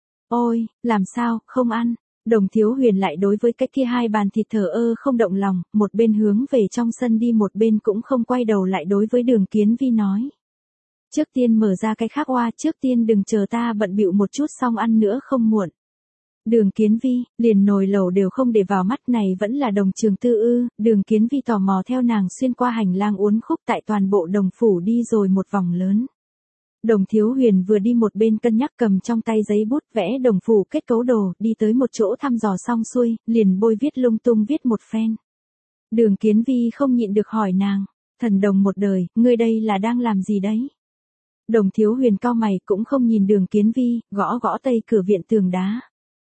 Speaker 1: Ôi, làm sao, không ăn. Đồng Thiếu Huyền lại đối với cái kia hai bàn thịt thờ ơ không động lòng, một bên hướng về trong sân đi một bên cũng không quay đầu lại đối với Đường Kiến Vi nói. Trước tiên mở ra cái khác oa, trước tiên đừng chờ ta bận bịu một chút xong ăn nữa không muộn. Đường Kiến Vi, liền nồi lẩu đều không để vào mắt này vẫn là Đồng Trường Tư ư? Đường Kiến Vi tò mò theo nàng xuyên qua hành lang uốn khúc tại toàn bộ đồng phủ đi rồi một vòng lớn. Đồng Thiếu Huyền vừa đi một bên cân nhắc cầm trong tay giấy bút vẽ đồng phủ kết cấu đồ, đi tới một chỗ thăm dò xong xuôi, liền bôi viết lung tung viết một phen. Đường Kiến Vi không nhịn được hỏi nàng, thần đồng một đời, ngươi đây là đang làm gì đấy? Đồng Thiếu Huyền cau mày cũng không nhìn Đường Kiến Vi, gõ gõ tây cửa viện tường đá.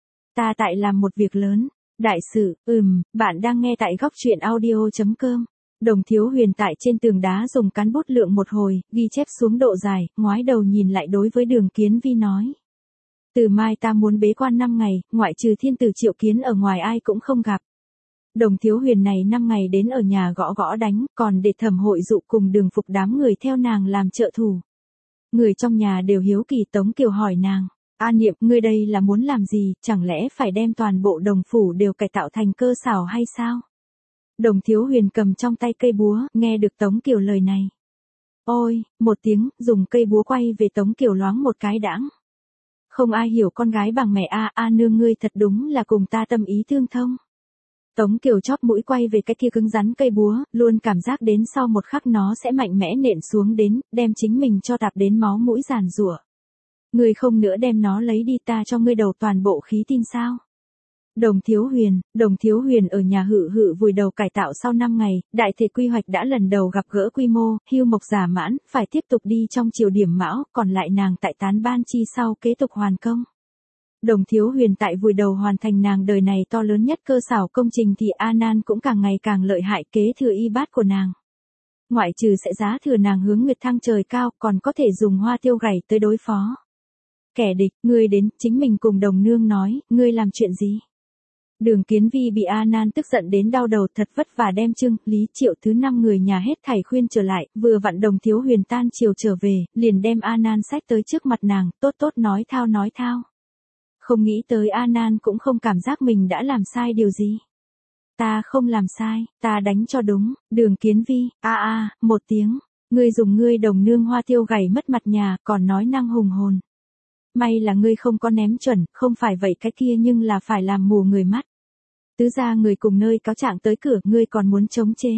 Speaker 1: Ta tại làm một việc lớn, đại sự, ừm, bạn đang nghe tại góc truyện audio chấm com. Đồng Thiếu Huyền tại trên tường đá dùng cán bút lượng một hồi, ghi chép xuống độ dài, ngoái đầu nhìn lại đối với Đường Kiến Vi nói. Từ mai ta muốn bế quan năm ngày, ngoại trừ thiên tử Triệu Kiến ở ngoài ai cũng không gặp. Đồng Thiếu Huyền này năm ngày đến ở nhà gõ gõ đánh, còn để Thẩm hội dụ cùng Đường Phục đám người theo nàng làm trợ thủ. Người trong nhà đều hiếu kỳ. Tống Kiều hỏi nàng, A Niệm, ngươi đây là muốn làm gì, chẳng lẽ phải đem toàn bộ đồng phủ đều cải tạo thành cơ xảo hay sao? Đồng Thiếu Huyền cầm trong tay cây búa, nghe được Tống Kiều lời này. Ôi, một tiếng, dùng cây búa quay về Tống Kiều loáng một cái đãng. Không ai hiểu con gái bằng mẹ a, a nương ngươi thật đúng là cùng ta tâm ý tương thông. Tống Kiều chóp mũi quay về cái kia cứng rắn cây búa, luôn cảm giác đến sau một khắc nó sẽ mạnh mẽ nện xuống đến, đem chính mình cho tạp đến máu mũi giàn giụa. Ngươi không nữa đem nó lấy đi, ta cho ngươi đầu toàn bộ khí tin sao? Đồng Thiếu Huyền, Đồng Thiếu Huyền ở nhà hự hự vùi đầu cải tạo sau năm ngày, đại thể quy hoạch đã lần đầu gặp gỡ quy mô, hưu mộc giả mãn, phải tiếp tục đi trong triều điểm mão, còn lại nàng tại tán ban chi sau kế tục hoàn công. Đồng Thiếu Huyền tại vùi đầu hoàn thành nàng đời này to lớn nhất cơ xảo công trình thì A Nan cũng càng ngày càng lợi hại kế thừa y bát của nàng. Ngoại trừ sẽ giá thừa nàng hướng nguyệt thăng trời cao, còn có thể dùng hoa tiêu gảy tới đối phó. Kẻ địch, ngươi đến, chính mình cùng Đồng nương nói, ngươi làm chuyện gì? Đường Kiến Vi bị A Nan tức giận đến đau đầu, thật vất vả đem Trương, Lý, Triệu thứ năm người nhà hết thảy khuyên trở lại, vừa vặn Đồng Thiếu Huyền tan chiều trở về, liền đem A Nan xách tới trước mặt nàng, tốt tốt nói thao nói thao. Không nghĩ tới A Nan cũng không cảm giác mình đã làm sai điều gì. Ta không làm sai, ta đánh cho đúng. Đường Kiến Vi, a a, một tiếng, ngươi dùng ngươi Đồng nương hoa tiêu gảy mất mặt nhà, còn nói năng hùng hồn. May là ngươi không có ném chuẩn, không phải vậy cái kia nhưng là phải làm mù người mắt. Tứ gia người cùng nơi cáo trạng tới cửa, ngươi còn muốn chống chế.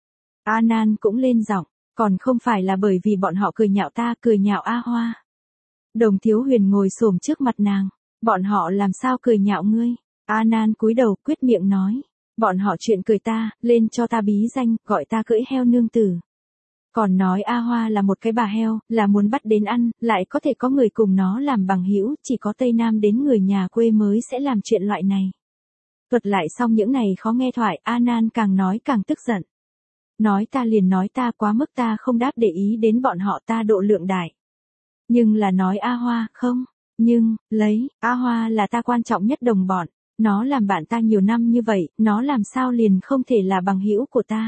Speaker 1: A Nan cũng lên giọng, còn không phải là bởi vì bọn họ cười nhạo ta, cười nhạo A Hoa. Đồng Thiếu Huyền ngồi xổm trước mặt nàng, bọn họ làm sao cười nhạo ngươi? A Nan cúi đầu quyết miệng nói, bọn họ chuyện cười ta, lên cho ta bí danh, gọi ta cưỡi heo nương tử. Còn nói A Hoa là một cái bà heo, là muốn bắt đến ăn, lại có thể có người cùng nó làm bằng hữu, chỉ có Tây Nam đến người nhà quê mới sẽ làm chuyện loại này. Thuật lại xong những này khó nghe thoại, A Nan càng nói càng tức giận. Nói ta liền nói ta quá mức, ta không đáp để ý đến bọn họ, ta độ lượng đại. Nhưng là nói A Hoa, không, nhưng, lấy, A Hoa là ta quan trọng nhất đồng bọn, nó làm bạn ta nhiều năm như vậy, nó làm sao liền không thể là bằng hữu của ta.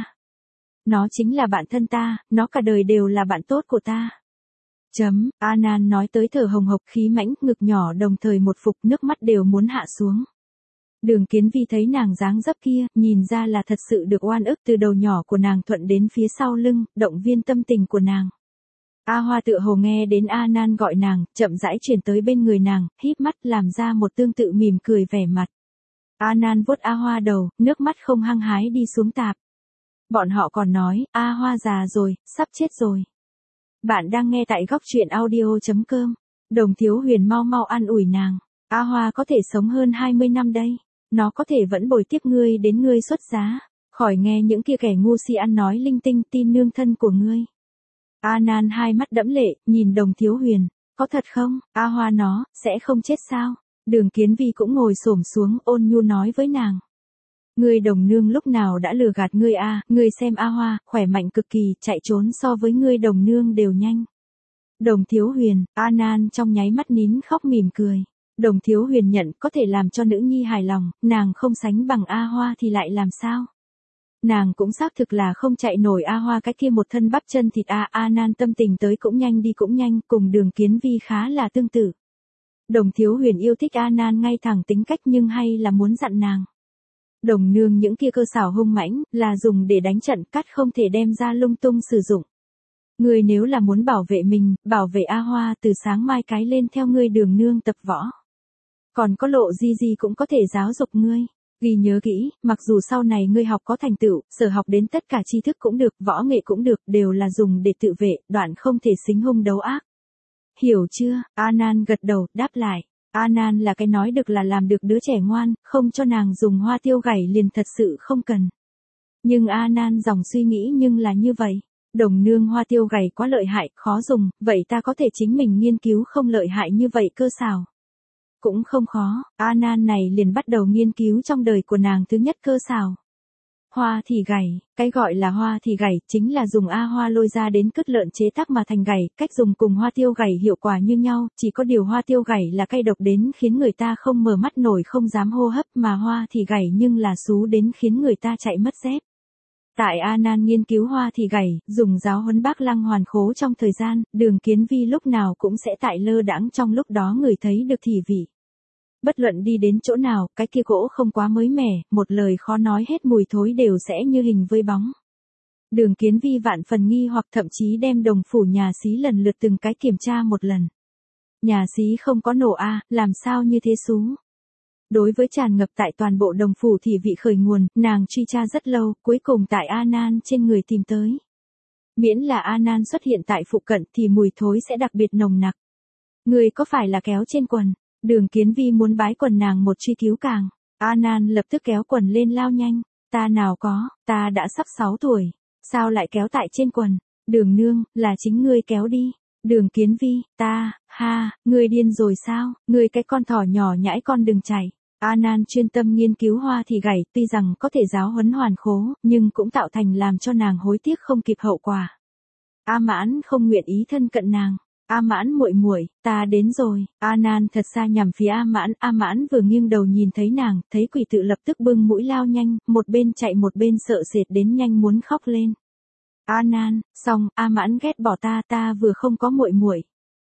Speaker 1: Nó chính là bạn thân ta, nó cả đời đều là bạn tốt của ta. Chấm, A Nan nói tới thở hồng hộc khí mãnh, ngực nhỏ đồng thời một phục, nước mắt đều muốn hạ xuống. Đường Kiến Vi thấy nàng dáng dấp kia, nhìn ra là thật sự được oan ức, từ đầu nhỏ của nàng thuận đến phía sau lưng, động viên tâm tình của nàng. A Hoa tựa hồ nghe đến A Nan gọi nàng, chậm rãi chuyển tới bên người nàng, híp mắt làm ra một tương tự mỉm cười vẻ mặt. A Nan vuốt A Hoa đầu, nước mắt không hăng hái đi xuống tạp. Bọn họ còn nói, A Hoa già rồi, sắp chết rồi. Bạn đang nghe tại góc truyện audio chấm com. Đồng Thiếu Huyền mau mau an ủi nàng. A Hoa có thể sống hơn hai mươi năm đây. Nó có thể vẫn bồi tiếp ngươi đến ngươi xuất giá. Khỏi nghe những kia kẻ ngu si ăn nói linh tinh, tin nương thân của ngươi. A Nan hai mắt đẫm lệ, nhìn Đồng Thiếu Huyền. Có thật không? A Hoa nó, sẽ không chết sao? Đường Kiến Vi cũng ngồi xổm xuống ôn nhu nói với nàng. Ngươi Đồng nương lúc nào đã lừa gạt ngươi a, ngươi xem A Hoa, khỏe mạnh cực kỳ, chạy trốn so với ngươi Đồng nương đều nhanh. Đồng Thiếu Huyền, A Nan trong nháy mắt nín khóc mỉm cười. Đồng Thiếu Huyền nhận có thể làm cho nữ nhi hài lòng, nàng không sánh bằng A Hoa thì lại làm sao? Nàng cũng xác thực là không chạy nổi A Hoa cái kia một thân bắp chân thịt A. A Nan tâm tình tới cũng nhanh đi cũng nhanh, cùng Đường Kiến Vi khá là tương tự. Đồng Thiếu Huyền yêu thích A Nan ngay thẳng tính cách nhưng hay là muốn dặn nàng. Đồng nương những kia cơ xảo hung mãnh, là dùng để đánh trận, cắt không thể đem ra lung tung sử dụng. Ngươi nếu là muốn bảo vệ mình, bảo vệ A Hoa, từ sáng mai cái lên theo ngươi Đường nương tập võ. Còn có Lộ Di Di cũng có thể giáo dục ngươi. Ghi nhớ kỹ, mặc dù sau này ngươi học có thành tựu, sở học đến tất cả tri thức cũng được, võ nghệ cũng được, đều là dùng để tự vệ, đoạn không thể xính hung đấu ác. Hiểu chưa? Anan gật đầu, đáp lại. Anan là cái nói được là làm được đứa trẻ ngoan, không cho nàng dùng hoa tiêu gảy liền thật sự không cần. Nhưng Anan dòng suy nghĩ nhưng là như vậy. Đồng nương hoa tiêu gảy quá lợi hại, khó dùng, vậy ta có thể chính mình nghiên cứu không lợi hại như vậy cơ sao? Cũng không khó, Anan này liền bắt đầu nghiên cứu trong đời của nàng thứ nhất cơ sao. Hoa thì gảy, cái gọi là hoa thì gảy chính là dùng A hoa lôi ra đến cứt lợn chế tác mà thành gảy, cách dùng cùng hoa tiêu gảy hiệu quả như nhau, chỉ có điều hoa tiêu gảy là cay độc đến khiến người ta không mở mắt nổi không dám hô hấp mà hoa thì gảy nhưng là xú đến khiến người ta chạy mất dép. Tại Anan nghiên cứu hoa thì gảy, dùng giáo huấn Bác Lăng Hoàn Khố trong thời gian, Đường Kiến Vi lúc nào cũng sẽ tại lơ đãng trong lúc đó người thấy được thị vị. Bất luận đi đến chỗ nào, cái kia gỗ không quá mới mẻ, một lời khó nói hết mùi thối đều sẽ như hình với bóng. Đường Kiến Vi vạn phần nghi hoặc thậm chí đem đồng phủ nhà xí lần lượt từng cái kiểm tra một lần. Nhà xí không có nổ a, làm sao như thế xú? Đối với tràn ngập tại toàn bộ đồng phủ thị vị khởi nguồn, nàng truy tra rất lâu, cuối cùng tại Anan trên người tìm tới. Miễn là Anan xuất hiện tại phụ cận thì mùi thối sẽ đặc biệt nồng nặc. Người có phải là kéo trên quần? Đường Kiến Vi muốn bái quần nàng một truy cứu càng. Anan lập tức kéo quần lên lao nhanh. Ta nào có, ta đã sắp sáu tuổi. Sao lại kéo tại trên quần? Đường nương, là chính ngươi kéo đi. Đường Kiến Vi, ta, ha, ngươi điên rồi sao? Ngươi cái con thỏ nhỏ nhãi con đừng chạy. Anan chuyên tâm nghiên cứu hoa thì gảy, tuy rằng có thể giáo huấn Hoàn Khố, nhưng cũng tạo thành làm cho nàng hối tiếc không kịp hậu quả. A Mãn không nguyện ý thân cận nàng. A Mãn muội muội, ta đến rồi. Anan thật xa nhằm phía A Mãn, A Mãn vừa nghiêng đầu nhìn thấy nàng, thấy quỷ tự lập tức bưng mũi lao nhanh, một bên chạy một bên sợ sệt đến nhanh muốn khóc lên. Anan, xong, A Mãn ghét bỏ ta, ta vừa không có muội muội.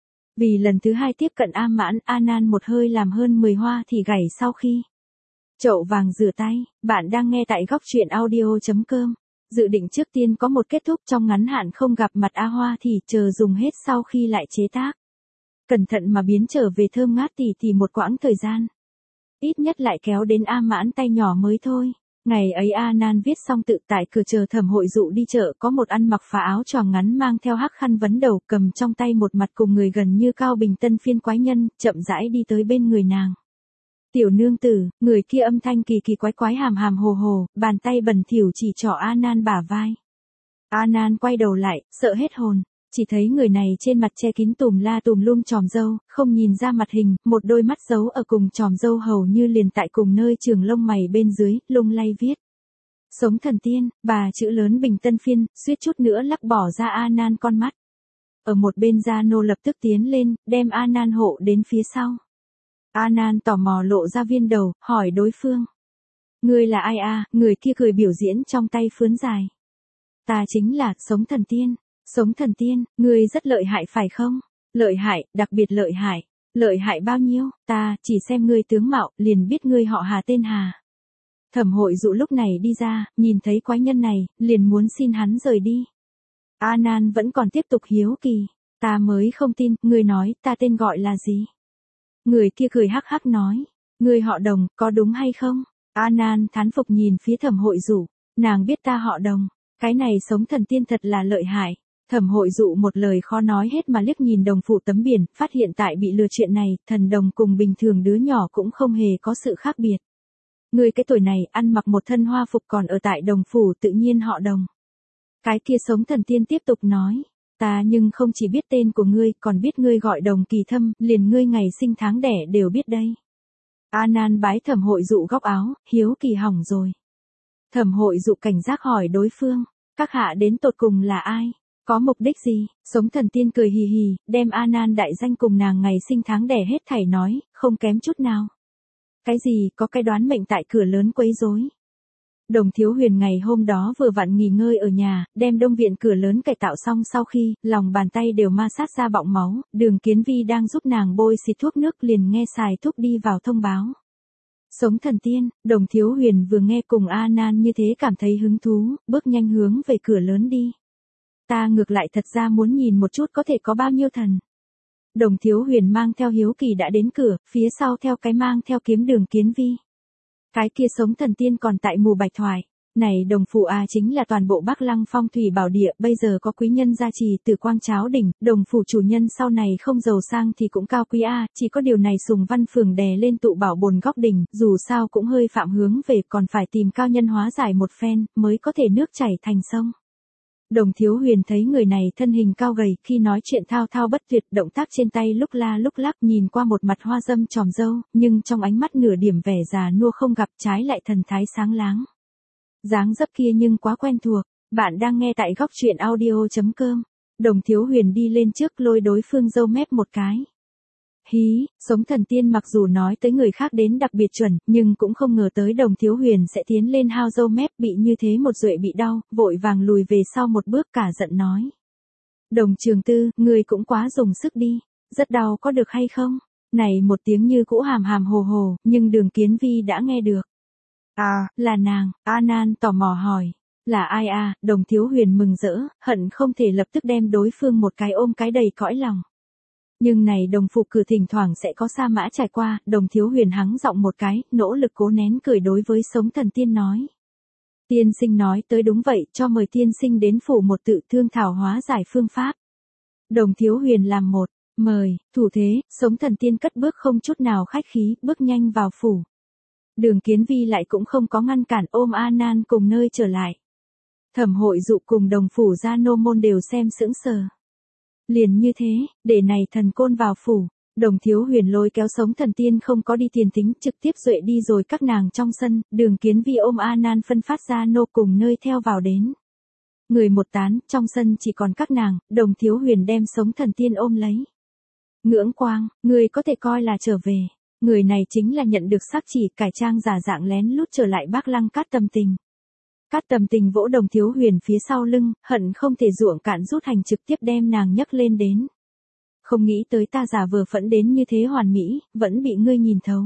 Speaker 1: Vì lần thứ hai tiếp cận A Mãn, Anan một hơi làm hơn mười hoa thì gảy sau khi chậu vàng rửa tay. Bạn đang nghe tại góc truyện audio chấm com. Dự định trước tiên có một kết thúc trong ngắn hạn không gặp mặt A Hoa thì chờ dùng hết sau khi lại chế tác. Cẩn thận mà biến trở về thơm ngát tỉ tỉ một quãng thời gian. Ít nhất lại kéo đến A Mãn tay nhỏ mới thôi. Ngày ấy Anan viết xong tự tại cửa chờ Thẩm Hội Dụ đi chợ, có một ăn mặc phá áo choàng ngắn mang theo hắc khăn vấn đầu, cầm trong tay một mặt cùng người gần như Cao Bình Tân phiên quái nhân, chậm rãi đi tới bên người nàng. Tiểu nương tử, người kia âm thanh kỳ kỳ quái quái hàm hàm hồ hồ, bàn tay bẩn thỉu chỉ trỏ Anan bả vai. Anan quay đầu lại, sợ hết hồn. Chỉ thấy người này trên mặt che kín tùm la tùm lum chòm râu, không nhìn ra mặt hình, một đôi mắt giấu ở cùng chòm râu hầu như liền tại cùng nơi trường lông mày bên dưới, lung lay viết. Sống thần tiên, bà chữ lớn Bình Tân phiên, suýt chút nữa lắc bỏ ra Anan con mắt. Ở một bên Gia Nô lập tức tiến lên, đem Anan hộ đến phía sau. Anan tò mò lộ ra viên đầu, hỏi đối phương. Ngươi là ai a? Người kia cười biểu diễn trong tay phướn dài. Ta chính là, sống thần tiên. Sống thần tiên, ngươi rất lợi hại phải không? Lợi hại, đặc biệt lợi hại. Lợi hại bao nhiêu? Ta, chỉ xem ngươi tướng mạo, liền biết ngươi họ Hà tên Hà. Thẩm Hội Dụ lúc này đi ra, nhìn thấy quái nhân này, liền muốn xin hắn rời đi. Anan vẫn còn tiếp tục hiếu kỳ. Ta mới không tin, ngươi nói, ta tên gọi là gì? Người kia cười hắc hắc nói. Ngươi họ Đồng, có đúng hay không? Anan thán phục nhìn phía Thẩm Hội Dụ. Nàng biết ta họ Đồng. Cái này sống thần tiên thật là lợi hại. Thẩm Hội Dụ một lời khó nói hết mà liếc nhìn đồng phủ tấm biển, phát hiện tại bị lừa chuyện này, thần đồng cùng bình thường đứa nhỏ cũng không hề có sự khác biệt. Người cái tuổi này ăn mặc một thân hoa phục còn ở tại đồng phủ tự nhiên họ Đồng. Cái kia sống thần tiên tiếp tục nói, ta nhưng không chỉ biết tên của ngươi, còn biết ngươi gọi Đồng Kỳ Thâm, liền ngươi ngày sinh tháng đẻ đều biết đây. Anan bái Thẩm Hội Dụ góc áo, hiếu kỳ hỏng rồi. Thẩm Hội Dụ cảnh giác hỏi đối phương, các hạ đến tột cùng là ai? Có mục đích gì? Sống thần tiên cười hì hì, đem Anan đại danh cùng nàng ngày sinh tháng đẻ hết thảy nói, không kém chút nào. Cái gì, có cái đoán mệnh tại cửa lớn quấy rối. Đồng Thiếu Huyền ngày hôm đó vừa vặn nghỉ ngơi ở nhà, đem đông viện cửa lớn cải tạo xong sau khi, lòng bàn tay đều ma sát ra bọng máu, Đường Kiến Vi đang giúp nàng bôi xịt thuốc nước liền nghe xài thuốc đi vào thông báo. Sống thần tiên, Đồng Thiếu Huyền vừa nghe cùng Anan như thế cảm thấy hứng thú, bước nhanh hướng về cửa lớn đi. Ta ngược lại thật ra muốn nhìn một chút có thể có bao nhiêu thần. Đồng Thiếu Huyền mang theo Hiếu Kỳ đã đến cửa, phía sau theo cái mang theo kiếm Đường Kiến Vi. Cái kia sống thần tiên còn tại Mù Bạch Thoại. Này đồng phụ à, chính là toàn bộ Bắc Lăng phong thủy bảo địa, bây giờ có quý nhân gia trì từ quang cháo đỉnh, đồng phủ chủ nhân sau này không giàu sang thì cũng cao quý a, chỉ có điều này Sùng Văn Phường đè lên tụ bảo bồn góc đỉnh, dù sao cũng hơi phạm hướng về, còn phải tìm cao nhân hóa giải một phen, mới có thể nước chảy thành sông. Đồng Thiếu Huyền thấy người này thân hình cao gầy, khi nói chuyện thao thao bất tuyệt, động tác trên tay lúc la lúc lắc, nhìn qua một mặt hoa dâm tròm dâu, nhưng trong ánh mắt nửa điểm vẻ già nua không gặp, trái lại thần thái sáng láng. Dáng dấp kia nhưng quá quen thuộc. Bạn đang nghe tại góc truyện audio chấm com. Đồng Thiếu Huyền đi lên trước lôi đối phương dâu mép một cái. Hí, sống thần tiên mặc dù nói tới người khác đến đặc biệt chuẩn, nhưng cũng không ngờ tới Đồng Thiếu Huyền sẽ tiến lên hao dâu mép, bị như thế một duệ bị đau, vội vàng lùi về sau một bước cả giận nói. Đồng Trường Tư, người cũng quá dùng sức đi, rất đau có được hay không? Này một tiếng như cũ hàm hàm hồ hồ, nhưng Đường Kiến Vi đã nghe được. À, là nàng, A Nan tò mò hỏi. Là ai à, Đồng Thiếu Huyền mừng rỡ, hận không thể lập tức đem đối phương một cái ôm cái đầy cõi lòng. Nhưng này đồng phụ cử thỉnh thoảng sẽ có sa mã trải qua, Đồng Thiếu Huyền hắng giọng một cái, nỗ lực cố nén cười đối với sống thần tiên nói. Tiên sinh nói tới đúng vậy, cho mời tiên sinh đến phủ một tự thương thảo hóa giải phương pháp. Đồng Thiếu Huyền làm một, mời, thủ thế, sống thần tiên cất bước không chút nào khách khí, bước nhanh vào phủ. Đường Kiến Vi lại cũng không có ngăn cản, ôm A Nan cùng nơi trở lại. Thẩm Hội Dụ cùng đồng phủ gia nô môn đều xem sững sờ. Liền như thế, để này thần côn vào phủ, Đồng Thiếu Huyền lôi kéo sống thần tiên không có đi tiền tính, trực tiếp duệ đi rồi các nàng trong sân, Đường Kiến Vi ôm A Nan phân phát gia nô cùng nơi theo vào đến. Người một tán, trong sân chỉ còn các nàng, Đồng Thiếu Huyền đem sống thần tiên ôm lấy. Ngưỡng Quang, người có thể coi là trở về. Người này chính là nhận được sắc chỉ, cải trang giả dạng lén lút trở lại Bắc Lăng Cát Tầm Tình. Cát Tầm Tình vỗ Đồng Thiếu Huyền phía sau lưng, hận không thể ruộng cạn rút hành trực tiếp đem nàng nhấc lên đến. Không nghĩ tới ta giả vờ phẫn đến như thế hoàn mỹ, vẫn bị ngươi nhìn thấu.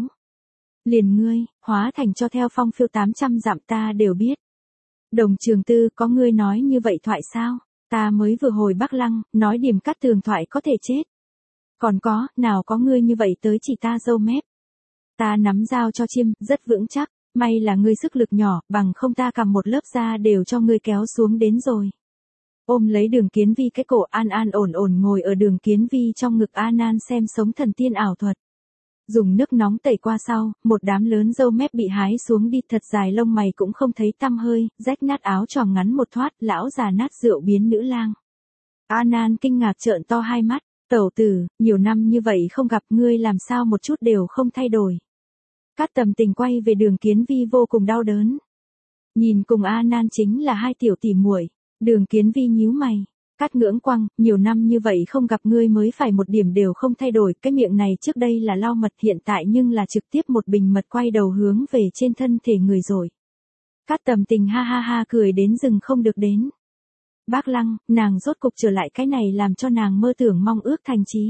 Speaker 1: Liền ngươi, hóa thành cho theo phong phiêu tám trăm dặm ta đều biết. Đồng Trường Tư, có ngươi nói như vậy thoại sao? Ta mới vừa hồi Bắc Lăng, nói điểm cắt tường thoại có thể chết. Còn có, nào có ngươi như vậy tới chỉ ta dâu mép. Ta nắm dao cho chiêm, rất vững chắc, may là ngươi sức lực nhỏ, bằng không ta cầm một lớp da đều cho ngươi kéo xuống đến rồi. Ôm lấy Đường Kiến Vi cái cổ, an an ổn ổn ngồi ở Đường Kiến Vi trong ngực A Nan xem sống thần tiên ảo thuật. Dùng nước nóng tẩy qua sau, một đám lớn dâu mép bị hái xuống đi, thật dài lông mày cũng không thấy tăm hơi, rách nát áo choàng ngắn một thoát, lão già nát rượu biến nữ lang. A Nan kinh ngạc trợn to hai mắt. Tẩu tử, nhiều năm như vậy không gặp ngươi làm sao một chút đều không thay đổi. Cát Tầm Tình quay về Đường Kiến Vi vô cùng đau đớn. Nhìn cùng A Nan chính là hai tiểu tỷ muội. Đường Kiến Vi nhíu mày. Cát Ngưỡng Quang, nhiều năm như vậy không gặp ngươi mới phải một điểm đều không thay đổi. Cái miệng này trước đây là lau mật, hiện tại nhưng là trực tiếp một bình mật quay đầu hướng về trên thân thể người rồi. Cát Tầm Tình ha ha ha cười đến rừng không được đến. Bác Lăng, nàng rốt cục trở lại, cái này làm cho nàng mơ tưởng mong ước thành chí.